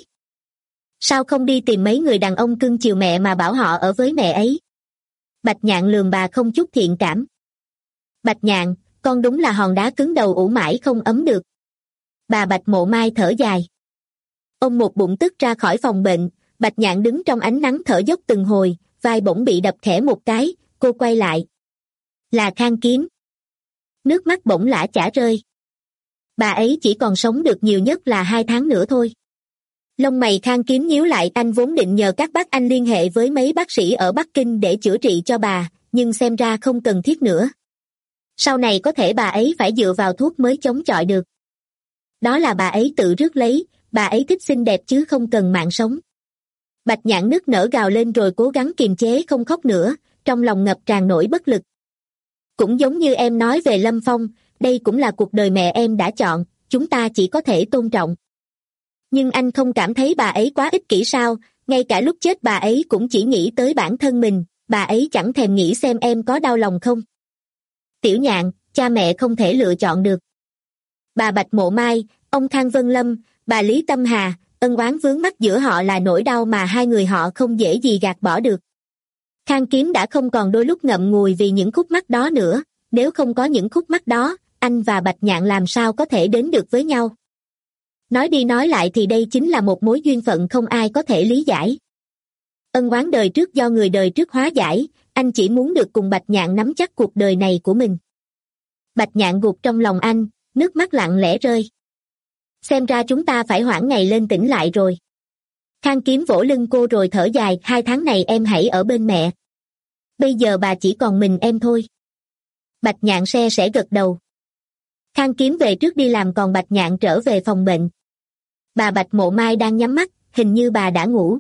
Sao không đi tìm mấy người đàn ông cưng chiều mẹ mà bảo họ ở với mẹ ấy? Bạch Nhạn lườm bà không chút thiện cảm. Bạch Nhạn, con đúng là hòn đá cứng đầu ủ mãi không ấm được. Bà Bạch Mộ Mai thở dài. Ôm một bụng tức ra khỏi phòng bệnh, Bạch Nhạn đứng trong ánh nắng thở dốc từng hồi, vai bỗng bị đập khẽ một cái, cô quay lại. Là Khang Kiếm. Nước mắt bỗng lã chả rơi. Bà ấy chỉ còn sống được nhiều nhất là hai tháng nữa thôi. Lông mày Khang Kiếm nhíu lại, anh vốn định nhờ các bác anh liên hệ với mấy bác sĩ ở Bắc Kinh để chữa trị cho bà, nhưng xem ra không cần thiết nữa. Sau này có thể bà ấy phải dựa vào thuốc mới chống chọi được. Đó là bà ấy tự rước lấy, bà ấy thích xinh đẹp chứ không cần mạng sống. Bạch Nhạn nức nở gào lên rồi cố gắng kiềm chế không khóc nữa, trong lòng ngập tràn nỗi bất lực. Cũng giống như em nói về Lâm Phong, đây cũng là cuộc đời mẹ em đã chọn, chúng ta chỉ có thể tôn trọng. Nhưng anh không cảm thấy bà ấy quá ích kỷ sao, ngay cả lúc chết bà ấy cũng chỉ nghĩ tới bản thân mình, bà ấy chẳng thèm nghĩ xem em có đau lòng không. Tiểu Nhạn, cha mẹ không thể lựa chọn được. Bà Bạch Mộ Mai, ông Khang Vân Lâm, bà Lý Tâm Hà, ân oán vướng mắc giữa họ là nỗi đau mà hai người họ không dễ gì gạt bỏ được. Khang Kiếm đã không còn đôi lúc ngậm ngùi vì những khúc mắc đó nữa, nếu không có những khúc mắc đó, anh và Bạch Nhạn làm sao có thể đến được với nhau. Nói đi nói lại thì đây chính là một mối duyên phận không ai có thể lý giải. Ân oán đời trước do người đời trước hóa giải, anh chỉ muốn được cùng Bạch Nhạn nắm chắc cuộc đời này của mình. Bạch Nhạn gục trong lòng anh, nước mắt lặng lẽ rơi. Xem ra chúng ta phải hoãn ngày lên tỉnh lại rồi. Khang Kiếm vỗ lưng cô rồi thở dài, hai tháng này em hãy ở bên mẹ. Bây giờ bà chỉ còn mình em thôi. Bạch Nhạn se sẽ gật đầu. Khang Kiếm về trước đi làm còn Bạch Nhạn trở về phòng bệnh. Bà Bạch Mộ Mai đang nhắm mắt, hình như bà đã ngủ.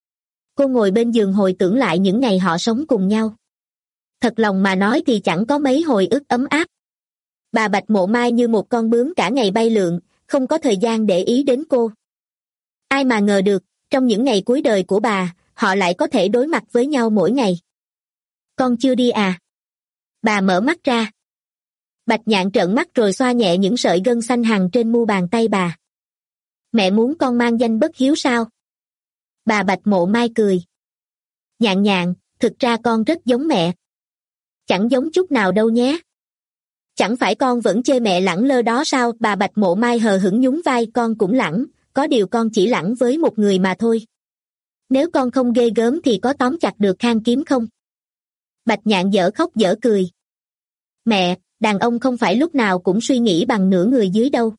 Cô ngồi bên giường hồi tưởng lại những ngày họ sống cùng nhau. Thật lòng mà nói thì chẳng có mấy hồi ức ấm áp. Bà Bạch Mộ Mai như một con bướm cả ngày bay lượn, không có thời gian để ý đến cô. Ai mà ngờ được, trong những ngày cuối đời của bà, họ lại có thể đối mặt với nhau mỗi ngày. Con chưa đi à? Bà mở mắt ra. Bạch Nhạn trợn mắt rồi xoa nhẹ những sợi gân xanh hằn trên mu bàn tay bà. Mẹ muốn con mang danh bất hiếu sao? Bà Bạch Mộ Mai cười. Nhạn Nhạn, thực ra con rất giống mẹ. Chẳng giống chút nào đâu nhé. Chẳng phải con vẫn chê mẹ lẳng lơ đó sao? Bà Bạch Mộ Mai hờ hững nhún vai, con cũng lẳng, có điều con chỉ lẳng với một người mà thôi. Nếu con không ghê gớm thì có tóm chặt được Khang Kiếm không? Bạch Nhạn dở khóc dở cười. Mẹ, đàn ông không phải lúc nào cũng suy nghĩ bằng nửa người dưới đâu.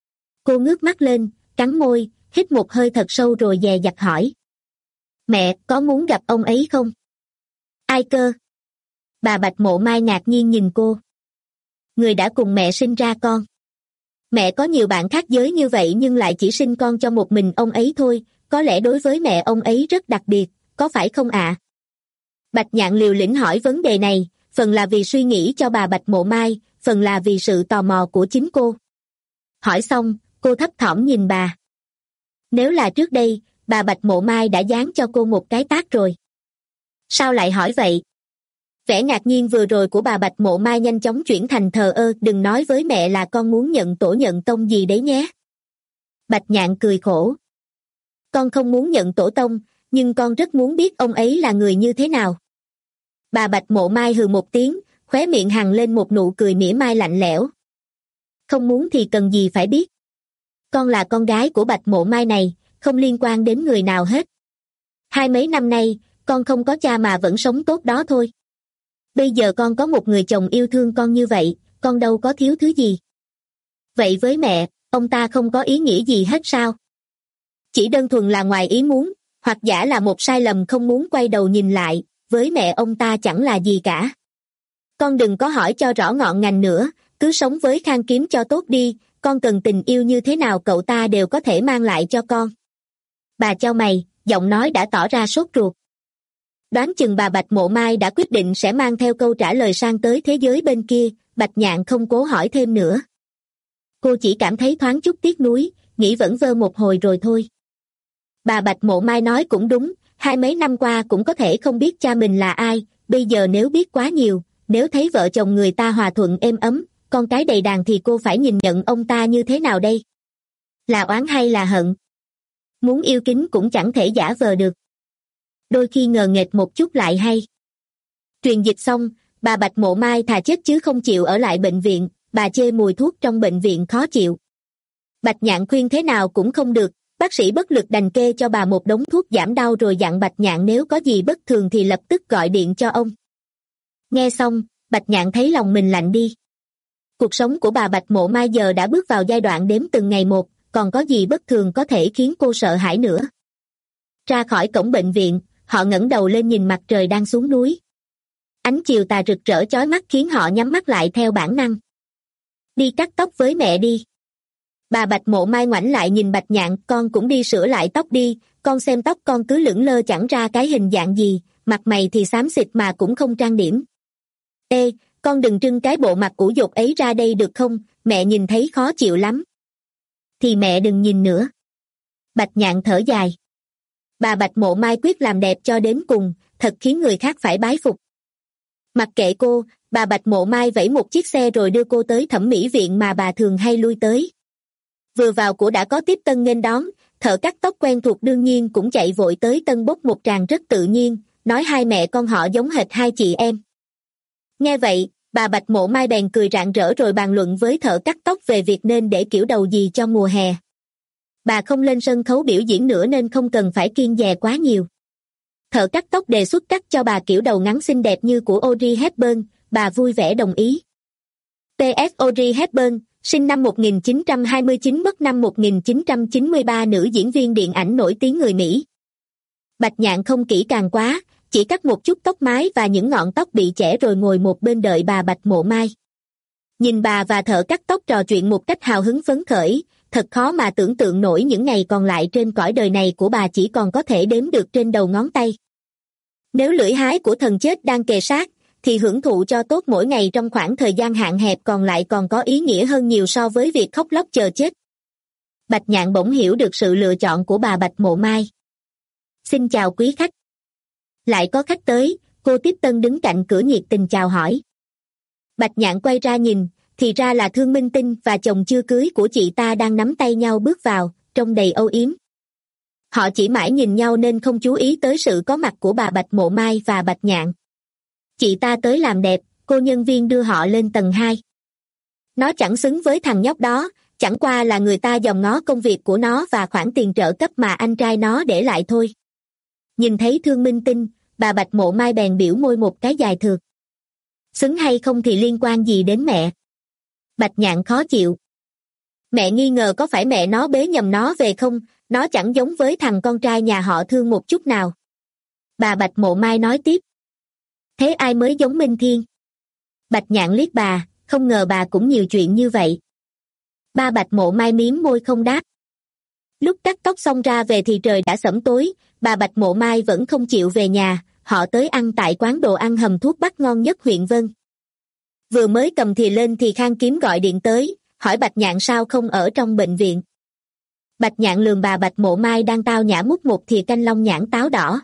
Cô ngước mắt lên, cắn môi, hít một hơi thật sâu rồi dè dặt hỏi. Mẹ, có muốn gặp ông ấy không? Ai cơ? Bà Bạch Mộ Mai ngạc nhiên nhìn cô. Người đã cùng mẹ sinh ra con. Mẹ có nhiều bạn khác giới như vậy nhưng lại chỉ sinh con cho một mình ông ấy thôi, có lẽ đối với mẹ ông ấy rất đặc biệt, có phải không ạ? À? Bạch Nhạn liều lĩnh hỏi vấn đề này, phần là vì suy nghĩ cho bà Bạch Mộ Mai, phần là vì sự tò mò của chính cô. Hỏi xong, cô thấp thỏm nhìn bà. Nếu là trước đây, bà Bạch Mộ Mai đã giáng cho cô một cái tát rồi. Sao lại hỏi vậy? Vẻ ngạc nhiên vừa rồi của bà Bạch Mộ Mai nhanh chóng chuyển thành thờ ơ, đừng nói với mẹ là con muốn nhận tổ nhận tông gì đấy nhé. Bạch Nhạn cười khổ. Con không muốn nhận tổ tông, nhưng con rất muốn biết ông ấy là người như thế nào. Bà Bạch Mộ Mai hừ một tiếng, khóe miệng hằn lên một nụ cười mỉa mai lạnh lẽo. Không muốn thì cần gì phải biết. Con là con gái của Bạch Mộ Mai này, không liên quan đến người nào hết. Hai mấy năm nay, con không có cha mà vẫn sống tốt đó thôi. Bây giờ con có một người chồng yêu thương con như vậy, con đâu có thiếu thứ gì. Vậy với mẹ, ông ta không có ý nghĩa gì hết sao? Chỉ đơn thuần là ngoài ý muốn, hoặc giả là một sai lầm không muốn quay đầu nhìn lại, với mẹ ông ta chẳng là gì cả. Con đừng có hỏi cho rõ ngọn ngành nữa, cứ sống với Khang Kiếm cho tốt đi, con cần tình yêu như thế nào cậu ta đều có thể mang lại cho con. Bà chau mày, giọng nói đã tỏ ra sốt ruột. Đoán chừng bà Bạch Mộ Mai đã quyết định sẽ mang theo câu trả lời sang tới thế giới bên kia, Bạch Nhạn không cố hỏi thêm nữa. Cô chỉ cảm thấy thoáng chút tiếc nuối, nghĩ vẩn vơ một hồi rồi thôi. Bà Bạch Mộ Mai nói cũng đúng, hai mấy năm qua cũng có thể không biết cha mình là ai, bây giờ nếu biết quá nhiều, nếu thấy vợ chồng người ta hòa thuận êm ấm, con cái đầy đàn thì cô phải nhìn nhận ông ta như thế nào đây? Là oán hay là hận? Muốn yêu kính cũng chẳng thể giả vờ được. Đôi khi ngờ nghệch một chút lại hay. Truyền dịch xong, bà Bạch Mộ Mai thà chết chứ không chịu ở lại bệnh viện, bà chê mùi thuốc trong bệnh viện khó chịu. Bạch Nhạn khuyên thế nào cũng không được, bác sĩ bất lực đành kê cho bà một đống thuốc giảm đau rồi dặn Bạch Nhạn nếu có gì bất thường thì lập tức gọi điện cho ông. Nghe xong, Bạch Nhạn thấy lòng mình lạnh đi. Cuộc sống của bà Bạch Mộ Mai giờ đã bước vào giai đoạn đếm từng ngày một, còn có gì bất thường có thể khiến cô sợ hãi nữa. Ra khỏi cổng bệnh viện, họ ngẩng đầu lên nhìn mặt trời đang xuống núi. Ánh chiều tà rực rỡ chói mắt khiến họ nhắm mắt lại theo bản năng. Đi cắt tóc với mẹ đi. Bà Bạch Mộ Mai ngoảnh lại nhìn Bạch Nhạn, con cũng đi sửa lại tóc đi, con xem tóc con cứ lững lơ chẳng ra cái hình dạng gì, mặt mày thì xám xịt mà cũng không trang điểm. Ê, con đừng trưng cái bộ mặt củ dột ấy ra đây được không, mẹ nhìn thấy khó chịu lắm. Thì mẹ đừng nhìn nữa. Bạch Nhạn thở dài. Bà Bạch Mộ Mai quyết làm đẹp cho đến cùng, thật khiến người khác phải bái phục. Mặc kệ cô, bà Bạch Mộ Mai vẫy một chiếc xe rồi đưa cô tới thẩm mỹ viện mà bà thường hay lui tới. Vừa vào của đã có tiếp tân nghênh đón, thợ cắt tóc quen thuộc đương nhiên cũng chạy vội tới tân bốc một tràng rất tự nhiên, nói hai mẹ con họ giống hệt hai chị em. Nghe vậy, bà Bạch Mộ Mai bèn cười rạng rỡ rồi bàn luận với thợ cắt tóc về việc nên để kiểu đầu gì cho mùa hè. Bà không lên sân khấu biểu diễn nữa nên không cần phải kiêng dè quá nhiều. Thợ cắt tóc đề xuất cắt cho bà kiểu đầu ngắn xinh đẹp như của Audrey Hepburn, bà vui vẻ đồng ý. pê ét Audrey Hepburn, sinh năm một nghìn chín trăm hai mươi chín mất năm một nghìn chín trăm chín mươi ba, nữ diễn viên điện ảnh nổi tiếng người Mỹ. Bạch Nhạn không kỹ càng quá, chỉ cắt một chút tóc mái và những ngọn tóc bị chẻ rồi ngồi một bên đợi bà Bạch Mộ Mai. Nhìn bà và thợ cắt tóc trò chuyện một cách hào hứng phấn khởi, thật khó mà tưởng tượng nổi những ngày còn lại trên cõi đời này của bà chỉ còn có thể đếm được trên đầu ngón tay. Nếu lưỡi hái của thần chết đang kề sát, thì hưởng thụ cho tốt mỗi ngày trong khoảng thời gian hạn hẹp còn lại còn có ý nghĩa hơn nhiều so với việc khóc lóc chờ chết. Bạch Nhạn bỗng hiểu được sự lựa chọn của bà Bạch Mộ Mai. Xin chào quý khách. Lại có khách tới, cô tiếp tân đứng cạnh cửa nhiệt tình chào hỏi. Bạch Nhạn quay ra nhìn, thì ra là Thương Minh Tinh và chồng chưa cưới của chị ta đang nắm tay nhau bước vào, trông đầy âu yếm. Họ chỉ mãi nhìn nhau nên không chú ý tới sự có mặt của bà Bạch Mộ Mai và Bạch Nhạn. Chị ta tới làm đẹp, cô nhân viên đưa họ lên tầng hai. Nó chẳng xứng với thằng nhóc đó, chẳng qua là người ta dòm ngó công việc của nó và khoản tiền trợ cấp mà anh trai nó để lại thôi. Nhìn thấy Thương Minh Tinh, bà Bạch Mộ Mai bèn biểu môi một cái dài thượt. Xứng hay không thì liên quan gì đến mẹ? Bạch Nhạn khó chịu. Mẹ nghi ngờ có phải mẹ nó bế nhầm nó về không, nó chẳng giống với thằng con trai nhà họ Thương một chút nào. Bà Bạch Mộ Mai nói tiếp. Thế ai mới giống Minh Thiên? Bạch Nhạn liếc bà, không ngờ bà cũng nhiều chuyện như vậy. Ba Bạch Mộ Mai mím môi không đáp. Lúc cắt tóc xong ra về thì trời đã sẫm tối, bà Bạch Mộ Mai vẫn không chịu về nhà, họ tới ăn tại quán đồ ăn hầm thuốc bắc ngon nhất huyện Vân. Vừa mới cầm thìa lên thì Khang Kiếm gọi điện tới, hỏi Bạch Nhạn sao không ở trong bệnh viện. Bạch Nhạn lườm bà Bạch Mộ Mai đang tao nhã múc một thìa canh long nhãn táo đỏ.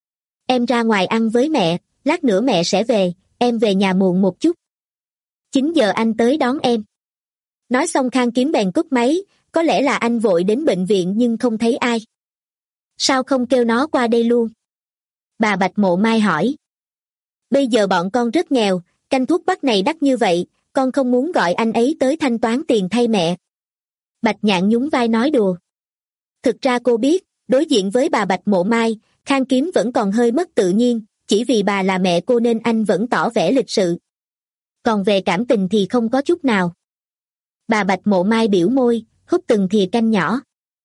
Em ra ngoài ăn với mẹ, lát nữa mẹ sẽ về, em về nhà muộn một chút. chín giờ anh tới đón em. Nói xong Khang Kiếm bèn cúp máy, có lẽ là anh vội đến bệnh viện nhưng không thấy ai. Sao không kêu nó qua đây luôn? Bà Bạch Mộ Mai hỏi. Bây giờ bọn con rất nghèo, canh thuốc bắc này đắt như vậy, con không muốn gọi anh ấy tới thanh toán tiền thay mẹ. Bạch Nhạn nhún vai nói đùa. Thực ra cô biết, đối diện với bà Bạch Mộ Mai, Khang Kiếm vẫn còn hơi mất tự nhiên, chỉ vì bà là mẹ cô nên anh vẫn tỏ vẻ lịch sự. Còn về cảm tình thì không có chút nào. Bà Bạch Mộ Mai biểu môi, hút từng thìa canh nhỏ.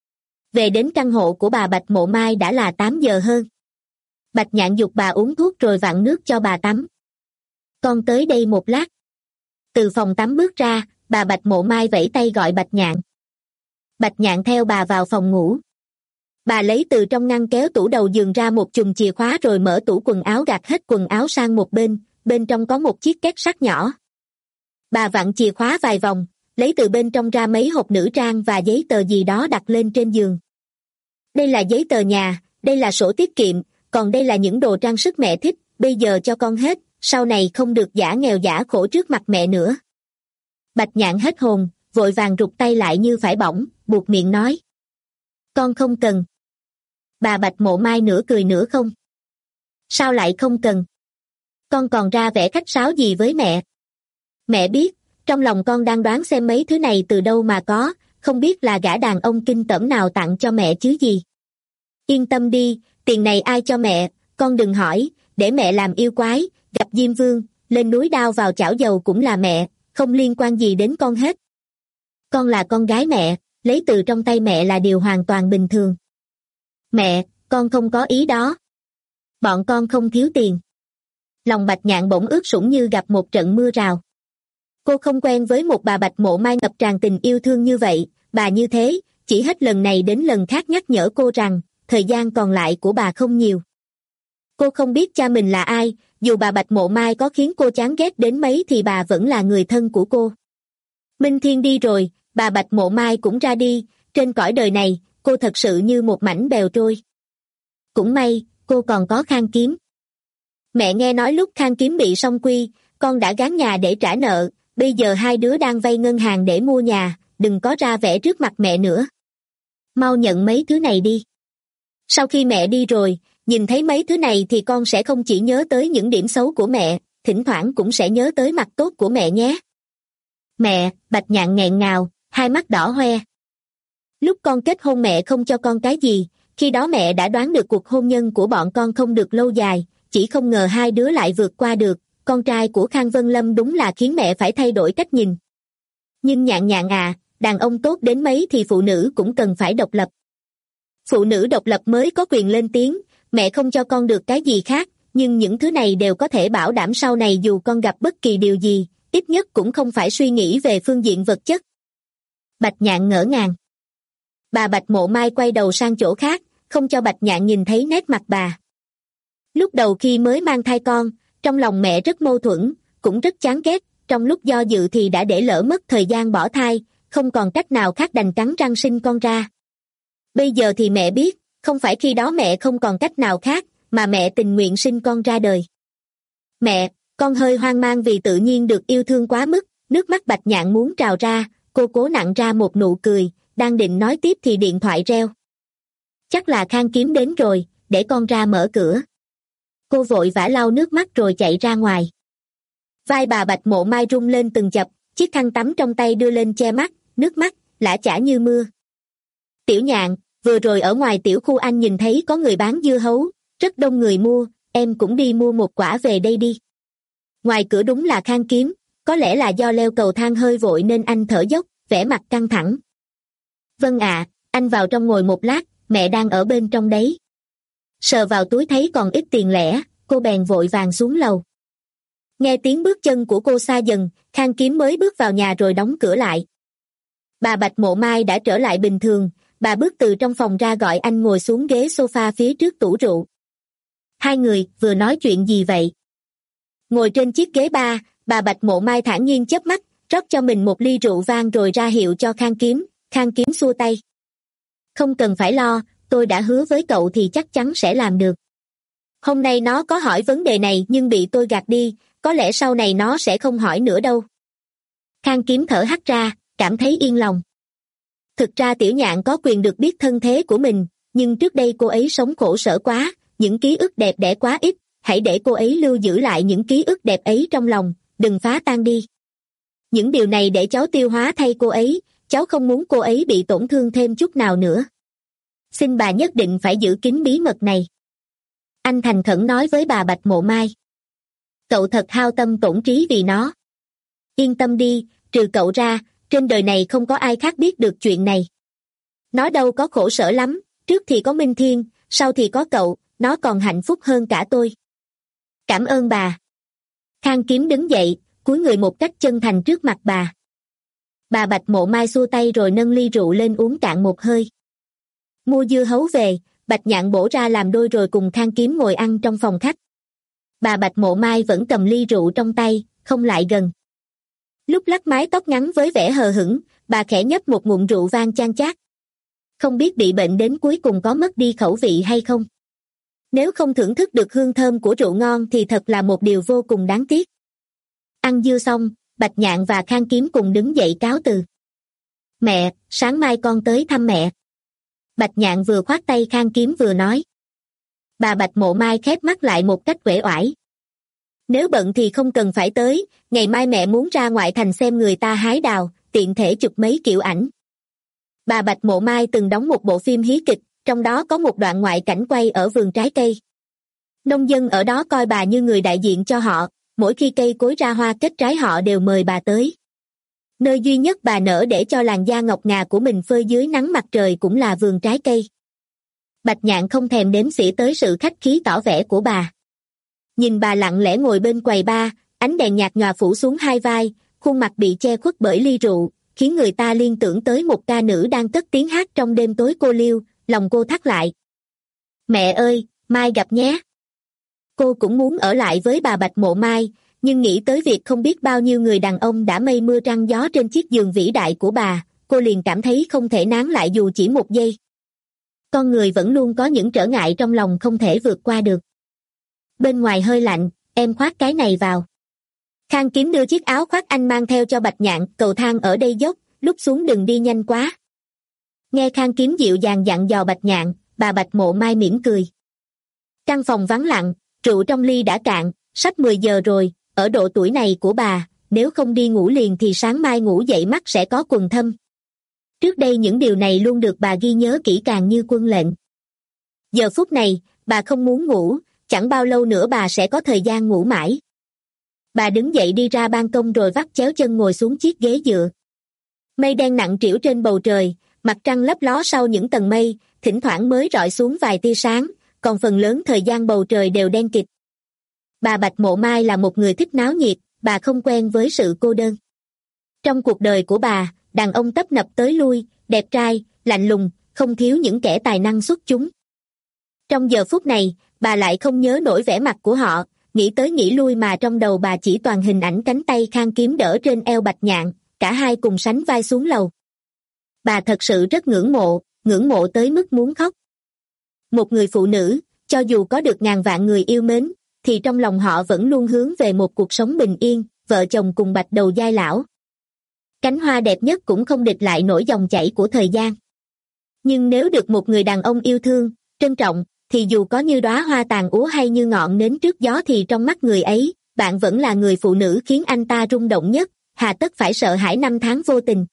Về đến căn hộ của bà Bạch Mộ Mai đã là tám giờ hơn. Bạch Nhạn giục bà uống thuốc rồi vặn nước cho bà tắm. Con tới đây một lát. Từ phòng tắm bước ra, bà Bạch Mộ Mai vẫy tay gọi Bạch Nhạn. Bạch Nhạn theo bà vào phòng ngủ. Bà lấy từ trong ngăn kéo tủ đầu giường ra một chùm chìa khóa rồi mở tủ quần áo gạt hết quần áo sang một bên, bên trong có một chiếc két sắt nhỏ. Bà vặn chìa khóa vài vòng, lấy từ bên trong ra mấy hộp nữ trang và giấy tờ gì đó đặt lên trên giường. Đây là giấy tờ nhà, đây là sổ tiết kiệm, còn đây là những đồ trang sức mẹ thích, bây giờ cho con hết, sau này không được giả nghèo giả khổ trước mặt mẹ nữa. Bạch Nhạn hết hồn, vội vàng rụt tay lại như phải bỏng, buột miệng nói. Con không cần. Bà Bạch Mộ Mai nửa cười nửa không. Sao lại không cần? Con còn ra vẻ khách sáo gì với mẹ? Mẹ biết, trong lòng con đang đoán xem mấy thứ này từ đâu mà có, không biết là gã đàn ông kinh tởm nào tặng cho mẹ chứ gì. Yên tâm đi, tiền này ai cho mẹ, con đừng hỏi, để mẹ làm yêu quái, gặp Diêm Vương, lên núi đao vào chảo dầu cũng là mẹ, không liên quan gì đến con hết. Con là con gái mẹ, lấy từ trong tay mẹ là điều hoàn toàn bình thường. Mẹ, con không có ý đó. Bọn con không thiếu tiền. Lòng Bạch Nhạn bỗng ướt sũng như gặp một trận mưa rào. Cô không quen với một bà Bạch Mộ Mai ngập tràn tình yêu thương như vậy, bà như thế, chỉ hết lần này đến lần khác nhắc nhở cô rằng, thời gian còn lại của bà không nhiều. Cô không biết cha mình là ai, dù bà Bạch Mộ Mai có khiến cô chán ghét đến mấy thì bà vẫn là người thân của cô. Minh Thiên đi rồi, bà Bạch Mộ Mai cũng ra đi, trên cõi đời này, cô thật sự như một mảnh bèo trôi. Cũng may, cô còn có Khang Kiếm. Mẹ nghe nói lúc Khang Kiếm bị song quy, con đã gán nhà để trả nợ, bây giờ hai đứa đang vay ngân hàng để mua nhà, đừng có ra vẻ trước mặt mẹ nữa. Mau nhận mấy thứ này đi. Sau khi mẹ đi rồi, nhìn thấy mấy thứ này thì con sẽ không chỉ nhớ tới những điểm xấu của mẹ, thỉnh thoảng cũng sẽ nhớ tới mặt tốt của mẹ nhé. Mẹ, Bạch Nhạn nghẹn ngào, hai mắt đỏ hoe. Lúc con kết hôn mẹ không cho con cái gì, khi đó mẹ đã đoán được cuộc hôn nhân của bọn con không được lâu dài, chỉ không ngờ hai đứa lại vượt qua được, con trai của Khang Vân Lâm đúng là khiến mẹ phải thay đổi cách nhìn. Nhưng Nhạn Nhạn à, đàn ông tốt đến mấy thì phụ nữ cũng cần phải độc lập. Phụ nữ độc lập mới có quyền lên tiếng, mẹ không cho con được cái gì khác, nhưng những thứ này đều có thể bảo đảm sau này dù con gặp bất kỳ điều gì, ít nhất cũng không phải suy nghĩ về phương diện vật chất. Bạch Nhạn ngỡ ngàng. Bà Bạch Mộ Mai quay đầu sang chỗ khác, không cho Bạch Nhạn nhìn thấy nét mặt bà. Lúc đầu khi mới mang thai con, trong lòng mẹ rất mâu thuẫn, cũng rất chán ghét, trong lúc do dự thì đã để lỡ mất thời gian bỏ thai, không còn cách nào khác đành cắn răng sinh con ra. Bây giờ thì mẹ biết, không phải khi đó mẹ không còn cách nào khác, mà mẹ tình nguyện sinh con ra đời. Mẹ, con hơi hoang mang vì tự nhiên được yêu thương quá mức, nước mắt Bạch Nhạn muốn trào ra, cô cố nặn ra một nụ cười, đang định nói tiếp thì điện thoại reo. Chắc là Khang Kiếm đến rồi, để con ra mở cửa. Cô vội vã lau nước mắt rồi chạy ra ngoài. Vai bà Bạch Mộ Mai rung lên từng chập, chiếc khăn tắm trong tay đưa lên che mắt, nước mắt lã chã như mưa. Tiểu Nhạn, vừa rồi ở ngoài tiểu khu anh nhìn thấy có người bán dưa hấu, rất đông người mua, em cũng đi mua một quả về đây đi. Ngoài cửa đúng là Khang Kiếm, có lẽ là do leo cầu thang hơi vội nên anh thở dốc, vẻ mặt căng thẳng. Vâng ạ, anh vào trong ngồi một lát, mẹ đang ở bên trong đấy. Sờ vào túi thấy còn ít tiền lẻ, cô bèn vội vàng xuống lầu. Nghe tiếng bước chân của cô xa dần, Khang Kiếm mới bước vào nhà rồi đóng cửa lại. Bà Bạch Mộ Mai đã trở lại bình thường, bà bước từ trong phòng ra gọi anh ngồi xuống ghế sofa phía trước tủ rượu. Hai người vừa nói chuyện gì vậy? Ngồi trên chiếc ghế ba, bà Bạch Mộ Mai thản nhiên chớp mắt, rót cho mình một ly rượu vang rồi ra hiệu cho Khang Kiếm. Khang Kiếm xua tay. Không cần phải lo, tôi đã hứa với cậu thì chắc chắn sẽ làm được. Hôm nay nó có hỏi vấn đề này nhưng bị tôi gạt đi, có lẽ sau này nó sẽ không hỏi nữa đâu. Khang Kiếm thở hắt ra, cảm thấy yên lòng. Thực ra Tiểu Nhạn có quyền được biết thân thế của mình, nhưng trước đây cô ấy sống khổ sở quá, những ký ức đẹp đẽ quá ít, hãy để cô ấy lưu giữ lại những ký ức đẹp ấy trong lòng, đừng phá tan đi. Những điều này để cháu tiêu hóa thay cô ấy, cháu không muốn cô ấy bị tổn thương thêm chút nào nữa. Xin bà nhất định phải giữ kín bí mật này. Anh thành khẩn nói với bà Bạch Mộ Mai. Cậu thật hao tâm tổn trí vì nó. Yên tâm đi, trừ cậu ra, trên đời này không có ai khác biết được chuyện này. Nó đâu có khổ sở lắm, trước thì có Minh Thiên, sau thì có cậu, nó còn hạnh phúc hơn cả tôi. Cảm ơn bà. Khang Kiếm đứng dậy, cúi người một cách chân thành trước mặt bà. Bà Bạch Mộ Mai xua tay rồi nâng ly rượu lên uống cạn một hơi. Mua dưa hấu về, Bạch Nhạn bổ ra làm đôi rồi cùng Khang Kiếm ngồi ăn trong phòng khách. Bà Bạch Mộ Mai vẫn cầm ly rượu trong tay, không lại gần. Lúc lắc mái tóc ngắn với vẻ hờ hững, bà khẽ nhấp một ngụm rượu vang chan chát. Không biết bị bệnh đến cuối cùng có mất đi khẩu vị hay không? Nếu không thưởng thức được hương thơm của rượu ngon thì thật là một điều vô cùng đáng tiếc. Ăn dưa xong, Bạch Nhạn và Khang Kiếm cùng đứng dậy cáo từ. Mẹ, sáng mai con tới thăm mẹ. Bạch Nhạn vừa khoát tay Khang Kiếm vừa nói. Bà Bạch Mộ Mai khép mắt lại một cách uể oải. Nếu bận thì không cần phải tới, ngày mai mẹ muốn ra ngoại thành xem người ta hái đào, tiện thể chụp mấy kiểu ảnh. Bà Bạch Mộ Mai từng đóng một bộ phim hí kịch, trong đó có một đoạn ngoại cảnh quay ở vườn trái cây. Nông dân ở đó coi bà như người đại diện cho họ, mỗi khi cây cối ra hoa kết trái họ đều mời bà tới. Nơi duy nhất bà nỡ để cho làn da ngọc ngà của mình phơi dưới nắng mặt trời cũng là vườn trái cây. Bạch Nhạn không thèm đếm xỉa tới sự khách khí tỏ vẻ của bà. Nhìn bà lặng lẽ ngồi bên quầy bar, ánh đèn nhạt nhòa phủ xuống hai vai, khuôn mặt bị che khuất bởi ly rượu, khiến người ta liên tưởng tới một ca nữ đang cất tiếng hát trong đêm tối cô liêu, lòng cô thắt lại. Mẹ ơi, mai gặp nhé. Cô cũng muốn ở lại với bà Bạch Mộ Mai, nhưng nghĩ tới việc không biết bao nhiêu người đàn ông đã mây mưa trăng gió trên chiếc giường vĩ đại của bà, cô liền cảm thấy không thể nán lại dù chỉ một giây. Con người vẫn luôn có những trở ngại trong lòng không thể vượt qua được. Bên ngoài hơi lạnh, em khoác cái này vào. Khang Kiếm đưa chiếc áo khoác anh mang theo cho Bạch Nhạn, cầu thang ở đây dốc, lúc xuống đừng đi nhanh quá. Nghe Khang Kiếm dịu dàng dặn dò Bạch Nhạn, bà Bạch Mộ Mai mỉm cười. Căn phòng vắng lặng, rượu trong ly đã cạn, sắp mười giờ rồi, ở độ tuổi này của bà, nếu không đi ngủ liền thì sáng mai ngủ dậy mắt sẽ có quầng thâm. Trước đây những điều này luôn được bà ghi nhớ kỹ càng như quân lệnh. Giờ phút này, bà không muốn ngủ, chẳng bao lâu nữa bà sẽ có thời gian ngủ mãi. Bà đứng dậy đi ra ban công rồi vắt chéo chân ngồi xuống chiếc ghế dựa. Mây đen nặng trĩu trên bầu trời, mặt trăng lấp ló sau những tầng mây, thỉnh thoảng mới rọi xuống vài tia sáng, còn phần lớn thời gian bầu trời đều đen kịt. Bà Bạch Mộ Mai là một người thích náo nhiệt, bà không quen với sự cô đơn. Trong cuộc đời của bà, đàn ông tấp nập tới lui, đẹp trai, lạnh lùng, không thiếu những kẻ tài năng xuất chúng. Trong giờ phút này, bà lại không nhớ nổi vẻ mặt của họ, nghĩ tới nghĩ lui mà trong đầu bà chỉ toàn hình ảnh cánh tay Khang Kiếm đỡ trên eo Bạch Nhạn, cả hai cùng sánh vai xuống lầu. Bà thật sự rất ngưỡng mộ, ngưỡng mộ tới mức muốn khóc. Một người phụ nữ, cho dù có được ngàn vạn người yêu mến, thì trong lòng họ vẫn luôn hướng về một cuộc sống bình yên, vợ chồng cùng bạch đầu giai lão. Cánh hoa đẹp nhất cũng không địch lại nổi dòng chảy của thời gian. Nhưng nếu được một người đàn ông yêu thương, trân trọng, thì dù có như đóa hoa tàn úa hay như ngọn nến trước gió thì trong mắt người ấy, bạn vẫn là người phụ nữ khiến anh ta rung động nhất, hà tất phải sợ hãi năm tháng vô tình.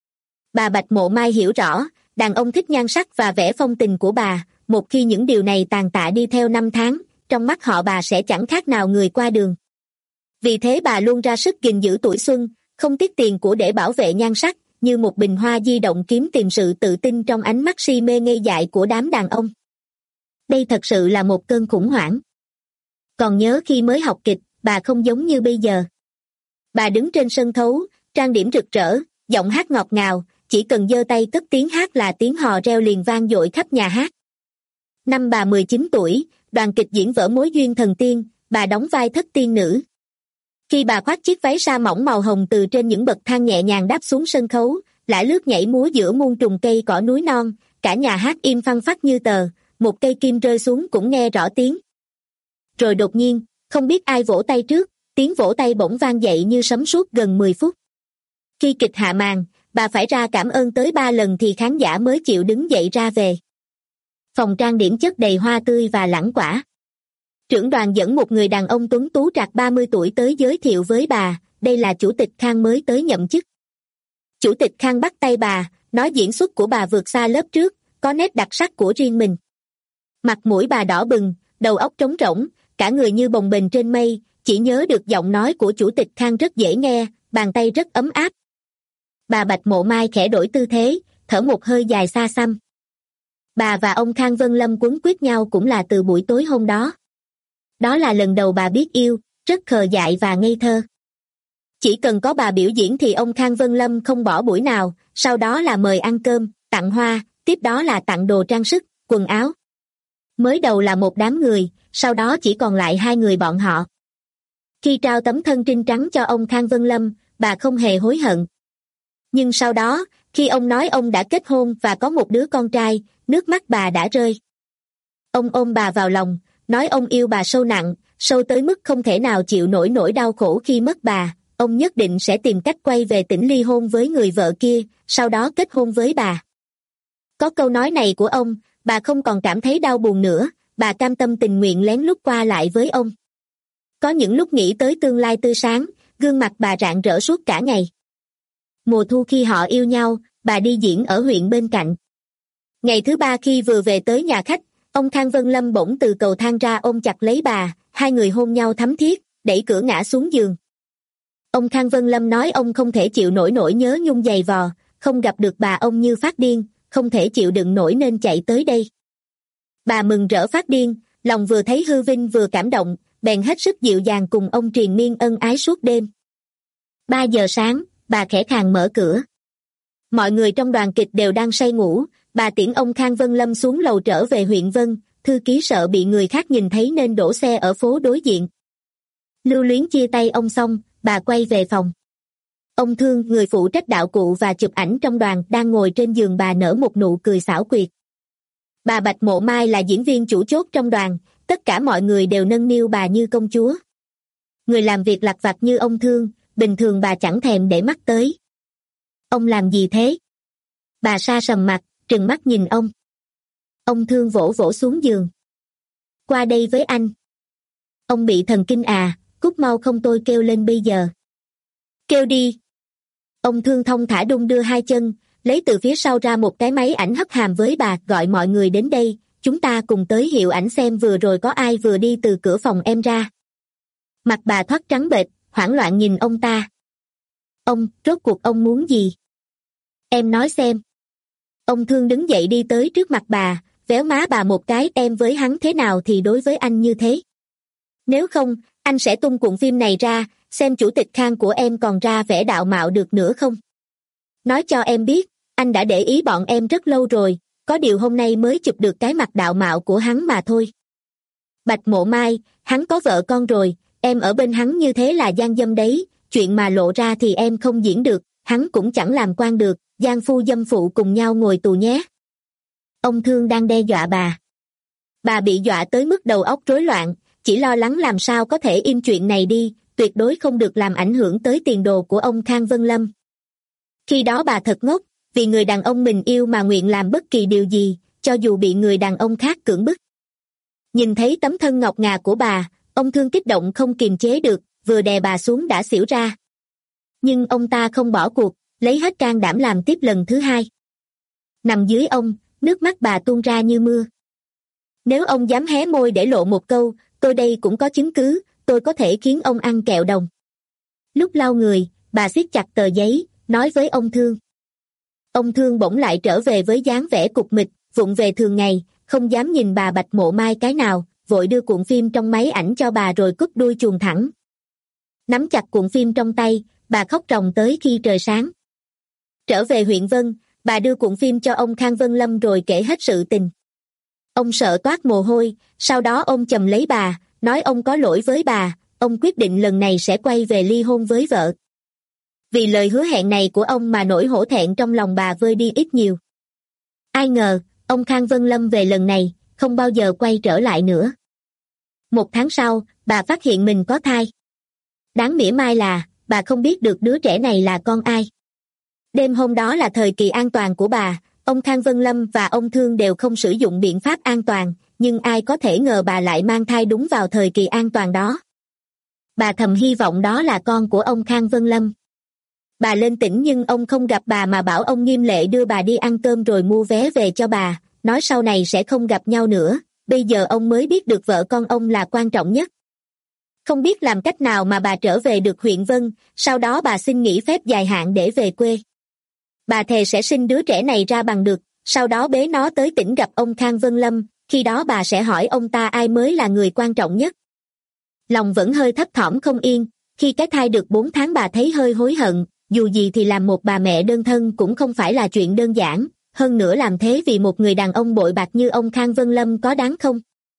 Bà Bạch Mộ Mai hiểu rõ, đàn ông thích nhan sắc và vẻ phong tình của bà, một khi những điều này tàn tạ đi theo năm tháng, trong mắt họ bà sẽ chẳng khác nào người qua đường. Vì thế bà luôn ra sức gìn giữ tuổi xuân, không tiếc tiền của để bảo vệ nhan sắc, như một bình hoa di động kiếm tìm sự tự tin trong ánh mắt si mê ngây dại của đám đàn ông. Đây thật sự là một cơn khủng hoảng. Còn nhớ khi mới học kịch, bà không giống như bây giờ. Bà đứng trên sân khấu, trang điểm rực rỡ, giọng hát ngọt ngào, chỉ cần giơ tay cất tiếng hát là tiếng hò reo liền vang dội khắp nhà hát. Năm bà mười chín tuổi, đoàn kịch diễn vở Mối duyên thần tiên, bà đóng vai thất tiên nữ. Khi bà khoác chiếc váy sa mỏng màu hồng từ trên những bậc thang nhẹ nhàng đáp xuống sân khấu, lả lướt nhảy múa giữa muôn trùng cây cỏ núi non, cả nhà hát im phăng phắc như tờ, một cây kim rơi xuống cũng nghe rõ tiếng. Rồi đột nhiên, không biết ai vỗ tay trước, tiếng vỗ tay bỗng vang dậy như sấm suốt gần mười phút. Khi kịch hạ màn, bà phải ra cảm ơn tới ba lần thì khán giả mới chịu đứng dậy ra về. Phòng trang điểm chất đầy hoa tươi và lẵng quả. Trưởng đoàn dẫn một người đàn ông tuấn tú trạc ba mươi tuổi tới giới thiệu với bà, đây là Chủ tịch Khang mới tới nhậm chức. Chủ tịch Khang bắt tay bà, nói diễn xuất của bà vượt xa lớp trước, có nét đặc sắc của riêng mình. Mặt mũi bà đỏ bừng, đầu óc trống rỗng, cả người như bồng bềnh trên mây, chỉ nhớ được giọng nói của Chủ tịch Khang rất dễ nghe, bàn tay rất ấm áp. Bà Bạch Mộ Mai khẽ đổi tư thế, thở một hơi dài xa xăm. Bà và ông Khang Vân Lâm quấn quýt nhau cũng là từ buổi tối hôm đó. Đó là lần đầu bà biết yêu, rất khờ dại và ngây thơ. Chỉ cần có bà biểu diễn thì ông Khang Vân Lâm không bỏ buổi nào, sau đó là mời ăn cơm, tặng hoa, tiếp đó là tặng đồ trang sức, quần áo. Mới đầu là một đám người, sau đó chỉ còn lại hai người bọn họ. Khi trao tấm thân trinh trắng cho ông Khang Vân Lâm, bà không hề hối hận. Nhưng sau đó, khi ông nói ông đã kết hôn và có một đứa con trai, nước mắt bà đã rơi. Ông ôm bà vào lòng, nói ông yêu bà sâu nặng, sâu tới mức không thể nào chịu nổi nỗi đau khổ khi mất bà, ông nhất định sẽ tìm cách quay về tỉnh ly hôn với người vợ kia, sau đó kết hôn với bà. Có câu nói này của ông, bà không còn cảm thấy đau buồn nữa, bà cam tâm tình nguyện lén lút qua lại với ông. Có những lúc nghĩ tới tương lai tươi sáng, gương mặt bà rạng rỡ suốt cả ngày. Mùa thu khi họ yêu nhau, bà đi diễn ở huyện bên cạnh. Ngày thứ ba khi vừa về tới nhà khách, ông Khang Vân Lâm bỗng từ cầu thang ra ôm chặt lấy bà, hai người hôn nhau thắm thiết, đẩy cửa ngã xuống giường. Ông Khang Vân Lâm nói ông không thể chịu nổi nỗi nhớ nhung dày vò, không gặp được bà ông như phát điên, không thể chịu đựng nổi nên chạy tới đây. Bà mừng rỡ phát điên, lòng vừa thấy hư vinh vừa cảm động, bèn hết sức dịu dàng cùng ông triền miên ân ái suốt đêm. Ba giờ sáng, bà khẽ khàng mở cửa. Mọi người trong đoàn kịch đều đang say ngủ, bà tiễn ông Khang Vân Lâm xuống lầu trở về huyện Vân, thư ký sợ bị người khác nhìn thấy nên đổ xe ở phố đối diện. Lưu luyến chia tay ông xong, bà quay về phòng. Ông Thương, người phụ trách đạo cụ và chụp ảnh trong đoàn, đang ngồi trên giường bà nở một nụ cười xảo quyệt. Bà Bạch Mộ Mai là diễn viên chủ chốt trong đoàn, tất cả mọi người đều nâng niu bà như công chúa. Người làm việc lặt vặt như ông Thương, bình thường bà chẳng thèm để mắt tới. Ông làm gì thế? Bà sa sầm mặt, trừng mắt nhìn ông. Ông Thương vỗ vỗ xuống giường. Qua đây với anh. Ông bị thần kinh à, cút mau không tôi kêu lên bây giờ. Kêu đi. Ông Thương thong thả đung đưa hai chân, lấy từ phía sau ra một cái máy ảnh hất hàm với bà, gọi mọi người đến đây, chúng ta cùng tới hiệu ảnh xem vừa rồi có ai vừa đi từ cửa phòng em ra. Mặt bà thoát trắng bệch, hoảng loạn nhìn ông ta. Ông, rốt cuộc ông muốn gì? Em nói xem. Ông Thương đứng dậy đi tới trước mặt bà, véo má bà một cái, em với hắn thế nào thì đối với anh như thế. Nếu không, anh sẽ tung cuộn phim này ra, xem Chủ tịch Khang của em còn ra vẻ đạo mạo được nữa không. Nói cho em biết, anh đã để ý bọn em rất lâu rồi, có điều hôm nay mới chụp được cái mặt đạo mạo của hắn mà thôi. Bạch Mộ Mai, hắn có vợ con rồi, em ở bên hắn như thế là gian dâm đấy, chuyện mà lộ ra thì em không diễn được, hắn cũng chẳng làm quan được, gian phu dâm phụ cùng nhau ngồi tù nhé. Ông Thương đang đe dọa bà. Bà bị dọa tới mức đầu óc rối loạn, chỉ lo lắng làm sao có thể im chuyện này đi, tuyệt đối không được làm ảnh hưởng tới tiền đồ của ông Khang Vân Lâm. Khi đó bà thật ngốc, vì người đàn ông mình yêu mà nguyện làm bất kỳ điều gì, cho dù bị người đàn ông khác cưỡng bức. Nhìn thấy tấm thân ngọc ngà của bà, ông Thương kích động không kiềm chế được, vừa đè bà xuống đã xỉu ra. Nhưng ông ta không bỏ cuộc, lấy hết can đảm làm tiếp lần thứ hai. Nằm dưới ông, nước mắt bà tuôn ra như mưa. Nếu ông dám hé môi để lộ một câu, tôi đây cũng có chứng cứ, tôi có thể khiến ông ăn kẹo đồng. Lúc lau người, bà siết chặt tờ giấy, nói với ông Thương. Ông Thương bỗng lại trở về với dáng vẻ cục mịch, vụng về thường ngày, không dám nhìn bà Bạch Mộ Mai cái nào, vội đưa cuộn phim trong máy ảnh cho bà rồi cúp đuôi chuồng thẳng. Nắm chặt cuộn phim trong tay, bà khóc ròng tới khi trời sáng. Trở về huyện Vân, bà đưa cuộn phim cho ông Khang Vân Lâm rồi kể hết sự tình. Ông sợ toát mồ hôi, sau đó ông chầm lấy bà, nói ông có lỗi với bà, ông quyết định lần này sẽ quay về ly hôn với vợ. Vì lời hứa hẹn này của ông mà nỗi hổ thẹn trong lòng bà vơi đi ít nhiều. Ai ngờ, ông Khang Vân Lâm về lần này, không bao giờ quay trở lại nữa. Một tháng sau, bà phát hiện mình có thai. Đáng mỉa mai là, bà không biết được đứa trẻ này là con ai. Đêm hôm đó là thời kỳ an toàn của bà, ông Khang Vân Lâm và ông Thương đều không sử dụng biện pháp an toàn, nhưng ai có thể ngờ bà lại mang thai đúng vào thời kỳ an toàn đó. Bà thầm hy vọng đó là con của ông Khang Vân Lâm. Bà lên tỉnh nhưng ông không gặp bà mà bảo ông nghiêm lệ đưa bà đi ăn cơm rồi mua vé về cho bà, nói sau này sẽ không gặp nhau nữa, bây giờ ông mới biết được vợ con ông là quan trọng nhất. Không biết làm cách nào mà bà trở về được huyện Vân, sau đó bà xin nghỉ phép dài hạn để về quê. Bà thề sẽ sinh đứa trẻ này ra bằng được, sau đó bế nó tới tỉnh gặp ông Khang Vân Lâm, khi đó bà sẽ hỏi ông ta ai mới là người quan trọng nhất. Lòng vẫn hơi thấp thỏm không yên, khi cái thai được bốn tháng bà thấy hơi hối hận, dù gì thì làm một bà mẹ đơn thân cũng không phải là chuyện đơn giản, hơn nữa làm thế vì một người đàn ông bội bạc như ông Khang Vân Lâm có đáng không?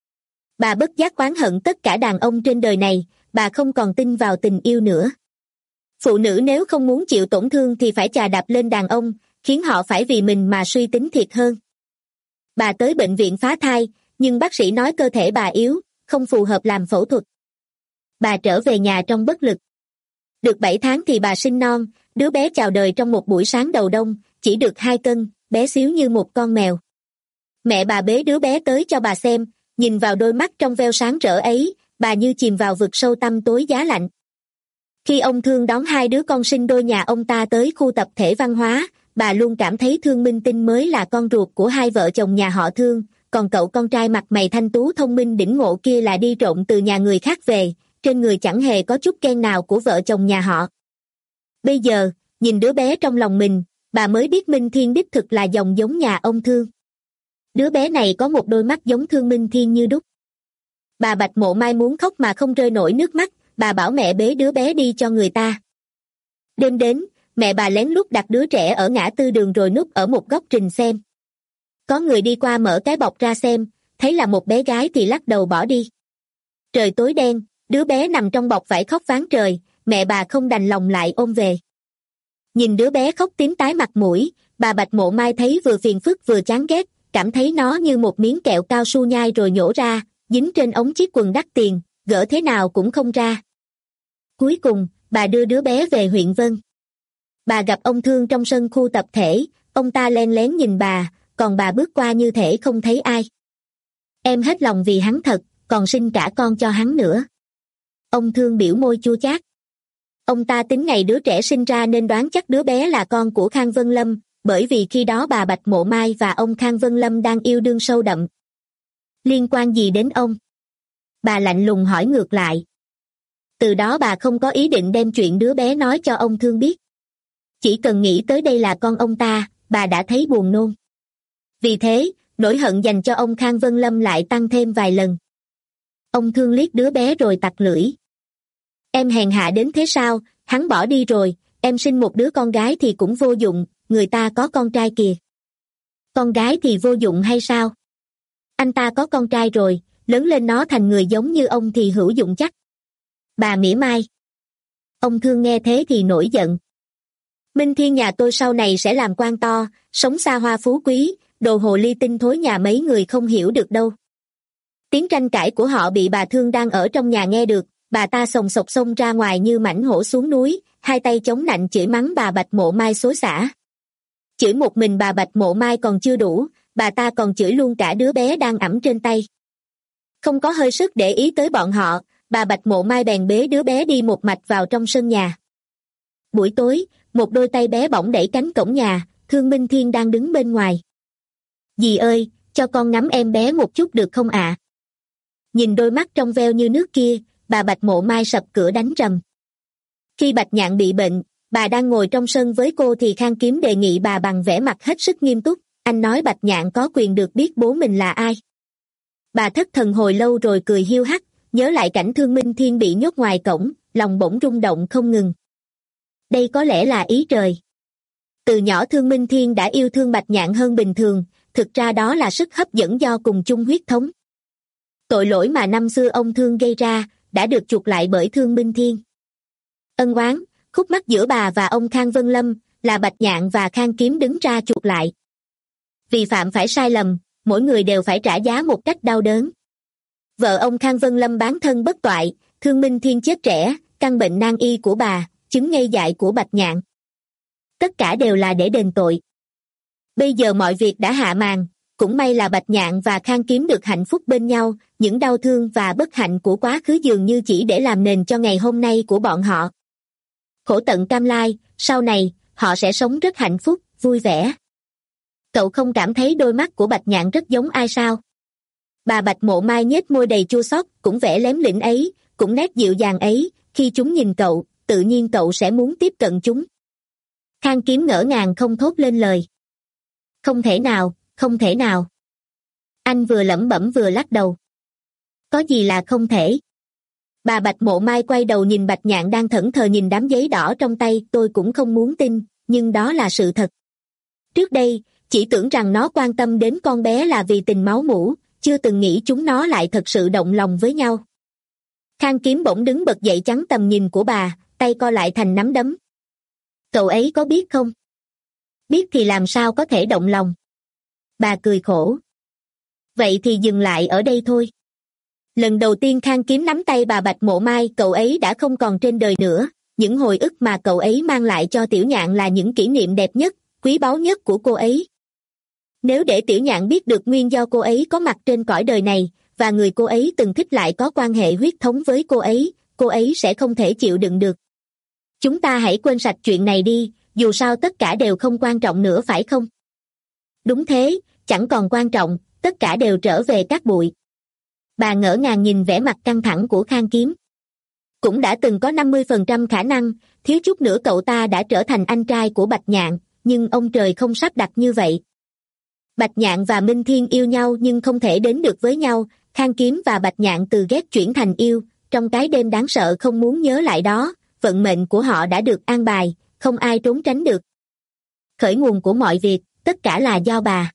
Bà bất giác oán hận tất cả đàn ông trên đời này, bà không còn tin vào tình yêu nữa. Phụ nữ nếu không muốn chịu tổn thương thì phải chà đạp lên đàn ông, khiến họ phải vì mình mà suy tính thiệt hơn. Bà tới bệnh viện phá thai, nhưng bác sĩ nói cơ thể bà yếu, không phù hợp làm phẫu thuật. Bà trở về nhà trong bất lực. Được bảy tháng thì bà sinh non, đứa bé chào đời trong một buổi sáng đầu đông, chỉ được hai cân, bé xíu như một con mèo. Mẹ bà bế đứa bé tới cho bà xem, nhìn vào đôi mắt trong veo sáng rỡ ấy, bà như chìm vào vực sâu tăm tối giá lạnh. Khi ông Thương đón hai đứa con sinh đôi nhà ông ta tới khu tập thể văn hóa, bà luôn cảm thấy Thương Minh Tinh mới là con ruột của hai vợ chồng nhà họ Thương, còn cậu con trai mặt mày thanh tú thông minh đỉnh ngộ kia là đi trộm từ nhà người khác về, trên người chẳng hề có chút ghen nào của vợ chồng nhà họ. Bây giờ, nhìn đứa bé trong lòng mình, bà mới biết Minh Thiên đích thực là dòng giống nhà ông Thương. Đứa bé này có một đôi mắt giống Thương Minh Thiên như đúc. Bà Bạch Mộ Mai muốn khóc mà không rơi nổi nước mắt, bà bảo mẹ bế đứa bé đi cho người ta. Đêm đến, mẹ bà lén lút đặt đứa trẻ ở ngã tư đường rồi núp ở một góc trình xem. Có người đi qua mở cái bọc ra xem, thấy là một bé gái thì lắc đầu bỏ đi. Trời tối đen, đứa bé nằm trong bọc vải khóc váng trời, mẹ bà không đành lòng lại ôm về. Nhìn đứa bé khóc tím tái mặt mũi, bà Bạch Mộ Mai thấy vừa phiền phức vừa chán ghét, cảm thấy nó như một miếng kẹo cao su nhai rồi nhổ ra, dính trên ống chiếc quần đắt tiền, gỡ thế nào cũng không ra. Cuối cùng, bà đưa đứa bé về huyện Vân. Bà gặp ông Thương trong sân khu tập thể, ông ta len lén nhìn bà, còn bà bước qua như thể không thấy ai. Em hết lòng vì hắn thật, còn sinh cả con cho hắn nữa. Ông Thương biểu môi chua chát. Ông ta tính ngày đứa trẻ sinh ra nên đoán chắc đứa bé là con của Khang Vân Lâm, bởi vì khi đó bà Bạch Mộ Mai và ông Khang Vân Lâm đang yêu đương sâu đậm. Liên quan gì đến ông? Bà lạnh lùng hỏi ngược lại. Từ đó bà không có ý định đem chuyện đứa bé nói cho ông Thương biết. Chỉ cần nghĩ tới đây là con ông ta, bà đã thấy buồn nôn. Vì thế, nỗi hận dành cho ông Khang Vân Lâm lại tăng thêm vài lần. Ông Thương liếc đứa bé rồi tặc lưỡi. Em hèn hạ đến thế sao, hắn bỏ đi rồi, em sinh một đứa con gái thì cũng vô dụng, người ta có con trai kìa. Con gái thì vô dụng hay sao? Anh ta có con trai rồi, lớn lên nó thành người giống như ông thì hữu dụng chắc. Bà mỉa mai. Ông Thương nghe thế thì nổi giận. Minh Thiên nhà tôi sau này sẽ làm quan to, sống xa hoa phú quý, đồ hồ ly tinh thối nhà mấy người không hiểu được đâu. Tiếng tranh cãi của họ bị bà Thương đang ở trong nhà nghe được, bà ta sồng sộc xông ra ngoài như mãnh hổ xuống núi, hai tay chống nạnh chửi mắng bà Bạch Mộ Mai xối xả. Chửi một mình bà Bạch Mộ Mai còn chưa đủ, bà ta còn chửi luôn cả đứa bé đang ẵm trên tay. Không có hơi sức để ý tới bọn họ, bà Bạch Mộ Mai bèn bế đứa bé đi một mạch vào trong sân nhà. Buổi tối, một đôi tay bé bỏng đẩy cánh cổng nhà, Thương Minh Thiên đang đứng bên ngoài. Dì ơi, cho con ngắm em bé một chút được không ạ? Nhìn đôi mắt trong veo như nước kia, bà Bạch Mộ Mai sập cửa đánh rầm. Khi Bạch Nhạn bị bệnh, bà đang ngồi trong sân với cô thì Khang Kiếm đề nghị bà bằng vẻ mặt hết sức nghiêm túc, anh nói Bạch Nhạn có quyền được biết bố mình là ai. Bà thất thần hồi lâu rồi cười hiu hắt, nhớ lại cảnh Thương Minh Thiên bị nhốt ngoài cổng, lòng bỗng rung động không ngừng. Đây có lẽ là ý trời. Từ nhỏ Thương Minh Thiên đã yêu thương Bạch Nhạn hơn bình thường, thực ra đó là sức hấp dẫn do cùng chung huyết thống. Tội lỗi mà năm xưa ông Thương gây ra, đã được chuộc lại bởi Thương Minh Thiên. Ân oán, khúc mắc giữa bà và ông Khang Vân Lâm, là Bạch Nhạn và Khang Kiếm đứng ra chuộc lại. Vì phạm phải sai lầm, mỗi người đều phải trả giá một cách đau đớn. Vợ ông Khang Vân Lâm bán thân bất toại, Thương Minh Thiên chết trẻ, căn bệnh nan y của bà, chứng ngây dại của Bạch Nhạn. Tất cả đều là để đền tội. Bây giờ mọi việc đã hạ màn, cũng may là Bạch Nhạn và Khang Kiếm được hạnh phúc bên nhau, những đau thương và bất hạnh của quá khứ dường như chỉ để làm nền cho ngày hôm nay của bọn họ. Khổ tận cam lai, sau này, họ sẽ sống rất hạnh phúc, vui vẻ. Cậu không cảm thấy đôi mắt của Bạch Nhạn rất giống ai sao? Bà Bạch Mộ Mai nhếch môi đầy chua xót, cũng vẻ lém lĩnh ấy, cũng nét dịu dàng ấy, khi chúng nhìn cậu, tự nhiên cậu sẽ muốn tiếp cận chúng. Khang Kiếm ngỡ ngàng không thốt lên lời. Không thể nào, không thể nào. Anh vừa lẩm bẩm vừa lắc đầu. Có gì là không thể? Bà Bạch Mộ Mai quay đầu nhìn Bạch Nhạn đang thẫn thờ nhìn đám giấy đỏ trong tay, tôi cũng không muốn tin, nhưng đó là sự thật. Trước đây, chỉ tưởng rằng nó quan tâm đến con bé là vì tình máu mủ, chưa từng nghĩ chúng nó lại thật sự động lòng với nhau. Khang Kiếm bỗng đứng bật dậy chắn tầm nhìn của bà, tay co lại thành nắm đấm. Cậu ấy có biết không? Biết thì làm sao có thể động lòng? Bà cười khổ. Vậy thì dừng lại ở đây thôi. Lần đầu tiên Khang Kiếm nắm tay bà Bạch Mộ Mai, cậu ấy đã không còn trên đời nữa, những hồi ức mà cậu ấy mang lại cho Tiểu Nhạn là những kỷ niệm đẹp nhất, quý báu nhất của cô ấy. Nếu để Tiểu Nhạn biết được nguyên do cô ấy có mặt trên cõi đời này, và người cô ấy từng thích lại có quan hệ huyết thống với cô ấy, cô ấy sẽ không thể chịu đựng được. Chúng ta hãy quên sạch chuyện này đi, dù sao tất cả đều không quan trọng nữa phải không? Đúng thế, chẳng còn quan trọng, tất cả đều trở về cát bụi. Bà ngỡ ngàng nhìn vẻ mặt căng thẳng của Khang Kiếm. Cũng đã từng có năm mươi phần trăm khả năng, thiếu chút nữa cậu ta đã trở thành anh trai của Bạch Nhạn, nhưng ông trời không sắp đặt như vậy. Bạch Nhạn và Minh Thiên yêu nhau nhưng không thể đến được với nhau, Khang Kiếm và Bạch Nhạn từ ghét chuyển thành yêu, trong cái đêm đáng sợ không muốn nhớ lại đó, vận mệnh của họ đã được an bài, không ai trốn tránh được. Khởi nguồn của mọi việc, tất cả là do bà.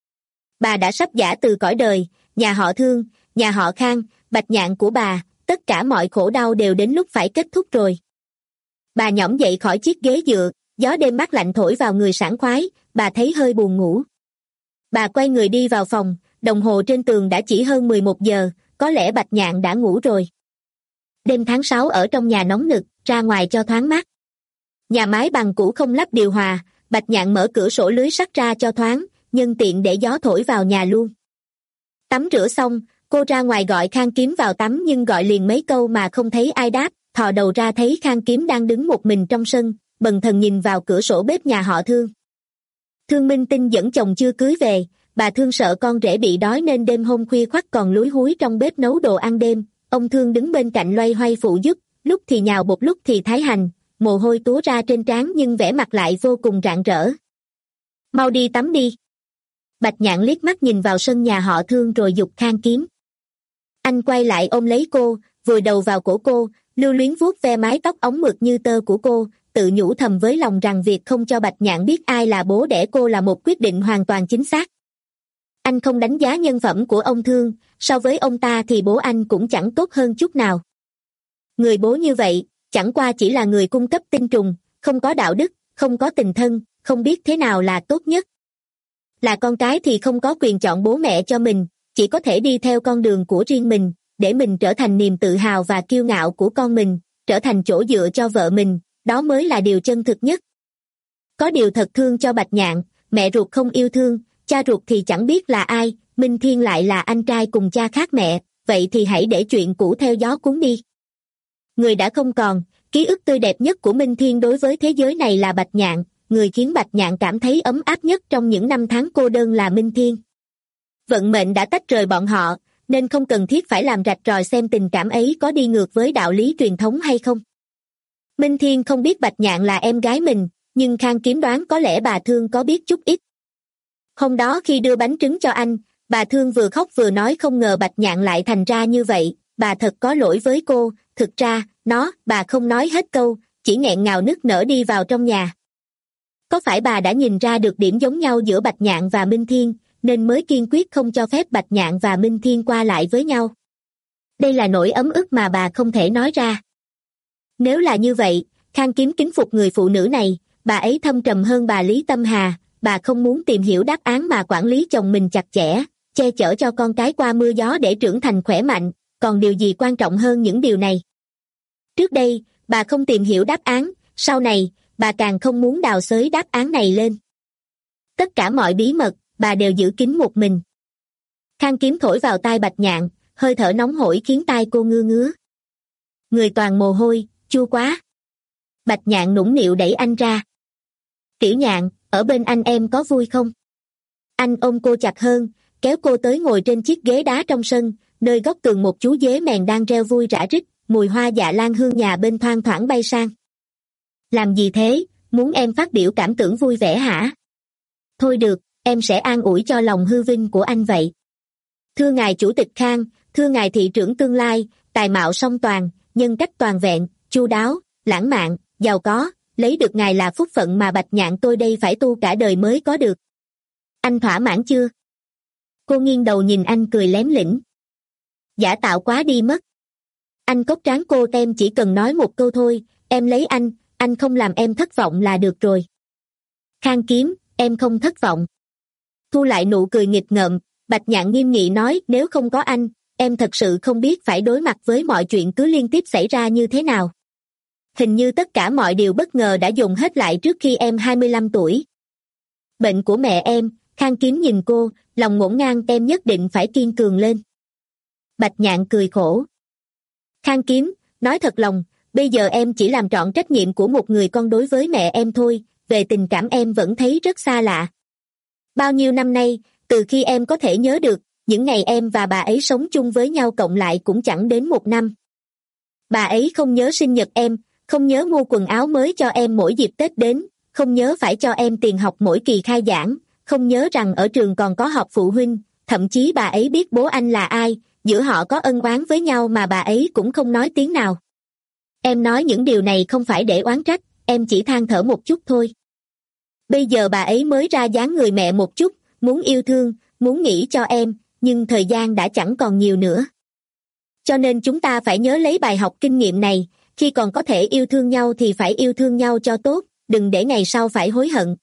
Bà đã sắp giã từ cõi đời, nhà họ Thương, nhà họ Khang, Bạch Nhạn của bà, tất cả mọi khổ đau đều đến lúc phải kết thúc rồi. Bà nhõm dậy khỏi chiếc ghế dựa, gió đêm mát lạnh thổi vào người sảng khoái, bà thấy hơi buồn ngủ. Bà quay người đi vào phòng, đồng hồ trên tường đã chỉ hơn mười một giờ, có lẽ Bạch Nhạn đã ngủ rồi. Đêm tháng sáu ở trong nhà nóng nực, ra ngoài cho thoáng mát. Nhà mái bằng cũ không lắp điều hòa, Bạch Nhạn mở cửa sổ lưới sắt ra cho thoáng, nhân tiện để gió thổi vào nhà luôn. Tắm rửa xong, cô ra ngoài gọi Khang Kiếm vào tắm nhưng gọi liền mấy câu mà không thấy ai đáp, thò đầu ra thấy Khang Kiếm đang đứng một mình trong sân, bần thần nhìn vào cửa sổ bếp nhà họ Thương. Thương Minh Tinh dẫn chồng chưa cưới về, bà Thương sợ con rể bị đói nên đêm hôm khuya khoắt còn lúi húi trong bếp nấu đồ ăn đêm, ông Thương đứng bên cạnh loay hoay phụ giúp, lúc thì nhào bột lúc thì thái hành, mồ hôi túa ra trên trán nhưng vẻ mặt lại vô cùng rạng rỡ. Mau đi tắm đi. Bạch Nhạn liếc mắt nhìn vào sân nhà họ Thương rồi giục Khang Kiếm. Anh quay lại ôm lấy cô, vùi đầu vào cổ cô, lưu luyến vuốt ve mái tóc óng mượt như tơ của cô, tự nhủ thầm với lòng rằng việc không cho Bạch Nhạn biết ai là bố đẻ cô là một quyết định hoàn toàn chính xác. Anh không đánh giá nhân phẩm của ông Thương, so với ông ta thì bố anh cũng chẳng tốt hơn chút nào. Người bố như vậy, chẳng qua chỉ là người cung cấp tinh trùng, không có đạo đức, không có tình thân, không biết thế nào là tốt nhất. Là con cái thì không có quyền chọn bố mẹ cho mình, chỉ có thể đi theo con đường của riêng mình, để mình trở thành niềm tự hào và kiêu ngạo của con mình, trở thành chỗ dựa cho vợ mình, đó mới là điều chân thực nhất. Có điều thật thương cho Bạch Nhạn, mẹ ruột không yêu thương, cha ruột thì chẳng biết là ai, Minh Thiên lại là anh trai cùng cha khác mẹ, vậy thì hãy để chuyện cũ theo gió cuốn đi. Người đã không còn, ký ức tươi đẹp nhất của Minh Thiên đối với thế giới này là Bạch Nhạn, người khiến Bạch Nhạn cảm thấy ấm áp nhất trong những năm tháng cô đơn là Minh Thiên. Vận mệnh đã tách rời bọn họ, nên không cần thiết phải làm rạch ròi xem tình cảm ấy có đi ngược với đạo lý truyền thống hay không. Minh Thiên không biết Bạch Nhạn là em gái mình, nhưng Khang Kiếm đoán có lẽ bà Thương có biết chút ít. Hôm đó khi đưa bánh trứng cho anh, bà Thương vừa khóc vừa nói không ngờ Bạch Nhạn lại thành ra như vậy, bà thật có lỗi với cô, thực ra, nó, bà không nói hết câu, chỉ nghẹn ngào nức nở đi vào trong nhà. Có phải bà đã nhìn ra được điểm giống nhau giữa Bạch Nhạn và Minh Thiên, nên mới kiên quyết không cho phép Bạch Nhạn và Minh Thiên qua lại với nhau? Đây là nỗi ấm ức mà bà không thể nói ra. Nếu là như vậy, Khang Kiếm kính phục người phụ nữ này, bà ấy thâm trầm hơn bà Lý Tâm Hà, bà không muốn tìm hiểu đáp án mà quản lý chồng mình chặt chẽ, che chở cho con cái qua mưa gió để trưởng thành khỏe mạnh, còn điều gì quan trọng hơn những điều này? Trước đây, bà không tìm hiểu đáp án, sau này, bà càng không muốn đào xới đáp án này lên. Tất cả mọi bí mật, bà đều giữ kín một mình. Khang Kiếm thổi vào tai Bạch Nhạn, hơi thở nóng hổi khiến tai cô ngứa ngứa. Người toàn mồ hôi, chua quá. Bạch Nhạn nũng nịu đẩy anh ra. Tiểu Nhạn, ở bên anh em có vui không? Anh ôm cô chặt hơn, kéo cô tới ngồi trên chiếc ghế đá trong sân, nơi góc tường một chú dế mèn đang reo vui rã rít, mùi hoa dạ lan hương nhà bên thoang thoảng bay sang. Làm gì thế, muốn em phát biểu cảm tưởng vui vẻ hả? Thôi được, em sẽ an ủi cho lòng hư vinh của anh vậy. Thưa ngài chủ tịch Khang, thưa ngài thị trưởng tương lai, tài mạo song toàn, nhân cách toàn vẹn, chu đáo, lãng mạn, giàu có, lấy được ngài là phúc phận mà Bạch Nhạn tôi đây phải tu cả đời mới có được. Anh thỏa mãn chưa? Cô nghiêng đầu nhìn anh cười lém lĩnh. Giả tạo quá đi mất. Anh cốc trán cô, em chỉ cần nói một câu thôi, em lấy anh, anh không làm em thất vọng là được rồi. Khang Kiếm, em không thất vọng. Thu lại nụ cười nghịch ngợm, Bạch Nhạn nghiêm nghị nói, nếu không có anh, em thật sự không biết phải đối mặt với mọi chuyện cứ liên tiếp xảy ra như thế nào. Hình như tất cả mọi điều bất ngờ đã dồn hết lại trước khi em hai mươi lăm tuổi. Bệnh của mẹ em, Khang Kiếm nhìn cô, lòng ngổn ngang, em nhất định phải kiên cường lên. Bạch Nhạn cười khổ. Khang Kiếm, nói thật lòng, bây giờ em chỉ làm trọn trách nhiệm của một người con đối với mẹ em thôi, về tình cảm em vẫn thấy rất xa lạ. Bao nhiêu năm nay, từ khi em có thể nhớ được, những ngày em và bà ấy sống chung với nhau cộng lại cũng chẳng đến một năm. Bà ấy không nhớ sinh nhật em, không nhớ mua quần áo mới cho em mỗi dịp Tết đến, không nhớ phải cho em tiền học mỗi kỳ khai giảng, không nhớ rằng ở trường còn có họp phụ huynh, thậm chí bà ấy biết bố anh là ai, giữa họ có ân oán với nhau mà bà ấy cũng không nói tiếng nào. Em nói những điều này không phải để oán trách, em chỉ than thở một chút thôi. Bây giờ bà ấy mới ra dáng người mẹ một chút, muốn yêu thương, muốn nghĩ cho em, nhưng thời gian đã chẳng còn nhiều nữa. Cho nên chúng ta phải nhớ lấy bài học kinh nghiệm này, khi còn có thể yêu thương nhau thì phải yêu thương nhau cho tốt, đừng để ngày sau phải hối hận.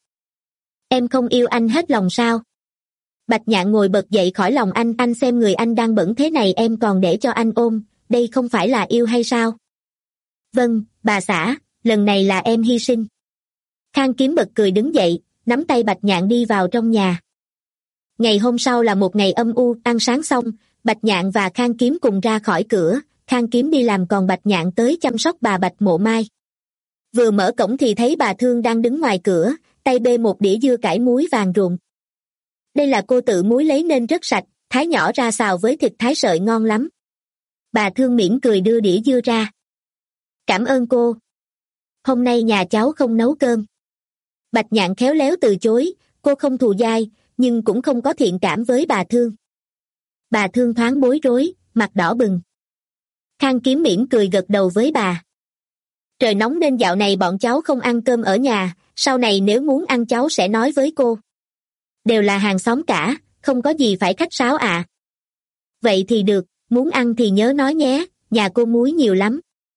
Em không yêu anh hết lòng sao? Bạch Nhạn ngồi bật dậy khỏi lòng anh, anh xem người anh đang bẩn thế này em còn để cho anh ôm, đây không phải là yêu hay sao? Vâng, bà xã, lần này là em hy sinh. Khang Kiếm bật cười đứng dậy, nắm tay Bạch Nhạn đi vào trong nhà. Ngày hôm sau là một ngày âm u, ăn sáng xong, Bạch Nhạn và Khang Kiếm cùng ra khỏi cửa, Khang Kiếm đi làm còn Bạch Nhạn tới chăm sóc bà Bạch Mộ Mai. Vừa mở cổng thì thấy bà Thương đang đứng ngoài cửa, tay bê một đĩa dưa cải muối vàng ruộm. Đây là cô tự muối lấy nên rất sạch, thái nhỏ ra xào với thịt thái sợi ngon lắm. Bà Thương mỉm cười đưa đĩa dưa ra. Cảm ơn cô. Hôm nay nhà cháu không nấu cơm. Bạch Nhạn khéo léo từ chối, cô không thù dai, nhưng cũng không có thiện cảm với bà Thương. Bà Thương thoáng bối rối, mặt đỏ bừng. Khang Kiếm mỉm cười gật đầu với bà. Trời nóng nên dạo này bọn cháu không ăn cơm ở nhà, sau này nếu muốn ăn cháu sẽ nói với cô. Đều là hàng xóm cả, không có gì phải khách sáo ạ. À. Vậy thì được, muốn ăn thì nhớ nói nhé, nhà cô muối nhiều lắm.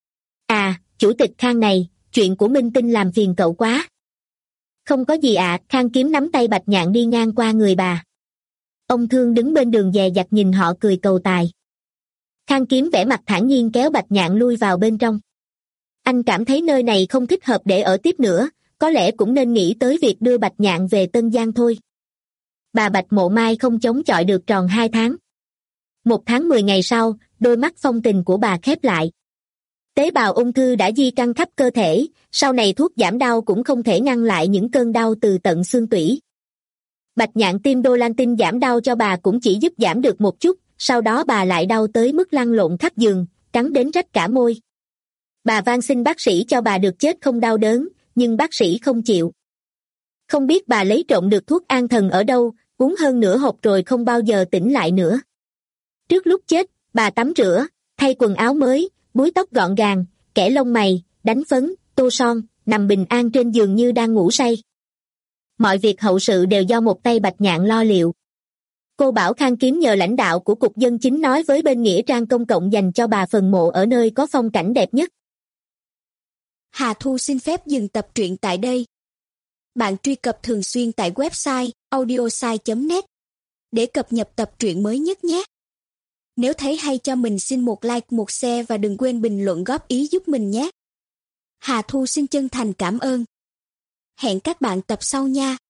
À, chủ tịch Khang này, chuyện của Minh Tinh làm phiền cậu quá. Không có gì ạ, à, Khang Kiếm nắm tay Bạch Nhạn đi ngang qua người bà. Ông Thương đứng bên đường dè dặt nhìn họ cười cầu tài. Khang Kiếm vẻ mặt thản nhiên kéo Bạch Nhạn lui vào bên trong. Anh cảm thấy nơi này không thích hợp để ở tiếp nữa, có lẽ cũng nên nghĩ tới việc đưa Bạch Nhạn về Tân Giang thôi. Bà Bạch Mộ Mai không chống chọi được tròn hai tháng. Một tháng mười ngày sau, đôi mắt phong tình của bà khép lại. Tế bào ung thư đã di căn khắp cơ thể, sau này thuốc giảm đau cũng không thể ngăn lại những cơn đau từ tận xương tủy. Bạch Nhạn tiêm Dolantin giảm đau cho bà cũng chỉ giúp giảm được một chút, sau đó bà lại đau tới mức lăn lộn khắp giường, cắn đến rách cả môi. Bà van xin bác sĩ cho bà được chết không đau đớn, nhưng bác sĩ không chịu. Không biết bà lấy trộm được thuốc an thần ở đâu, uống hơn nửa hộp rồi không bao giờ tỉnh lại nữa. Trước lúc chết, bà tắm rửa, thay quần áo mới, búi tóc gọn gàng, kẻ lông mày, đánh phấn, tô son, nằm bình an trên giường như đang ngủ say. Mọi việc hậu sự đều do một tay Bạch Nhạn lo liệu. Cô bảo Khang Kiếm nhờ lãnh đạo của Cục Dân Chính nói với bên nghĩa trang công cộng dành cho bà phần mộ ở nơi có phong cảnh đẹp nhất. Hà Thu xin phép dừng tập truyện tại đây. Bạn truy cập thường xuyên tại website audiosai chấm net để cập nhật tập truyện mới nhất nhé. Nếu thấy hay cho mình xin một like, một share và đừng quên bình luận góp ý giúp mình nhé. Hà Thu xin chân thành cảm ơn. Hẹn các bạn tập sau nha.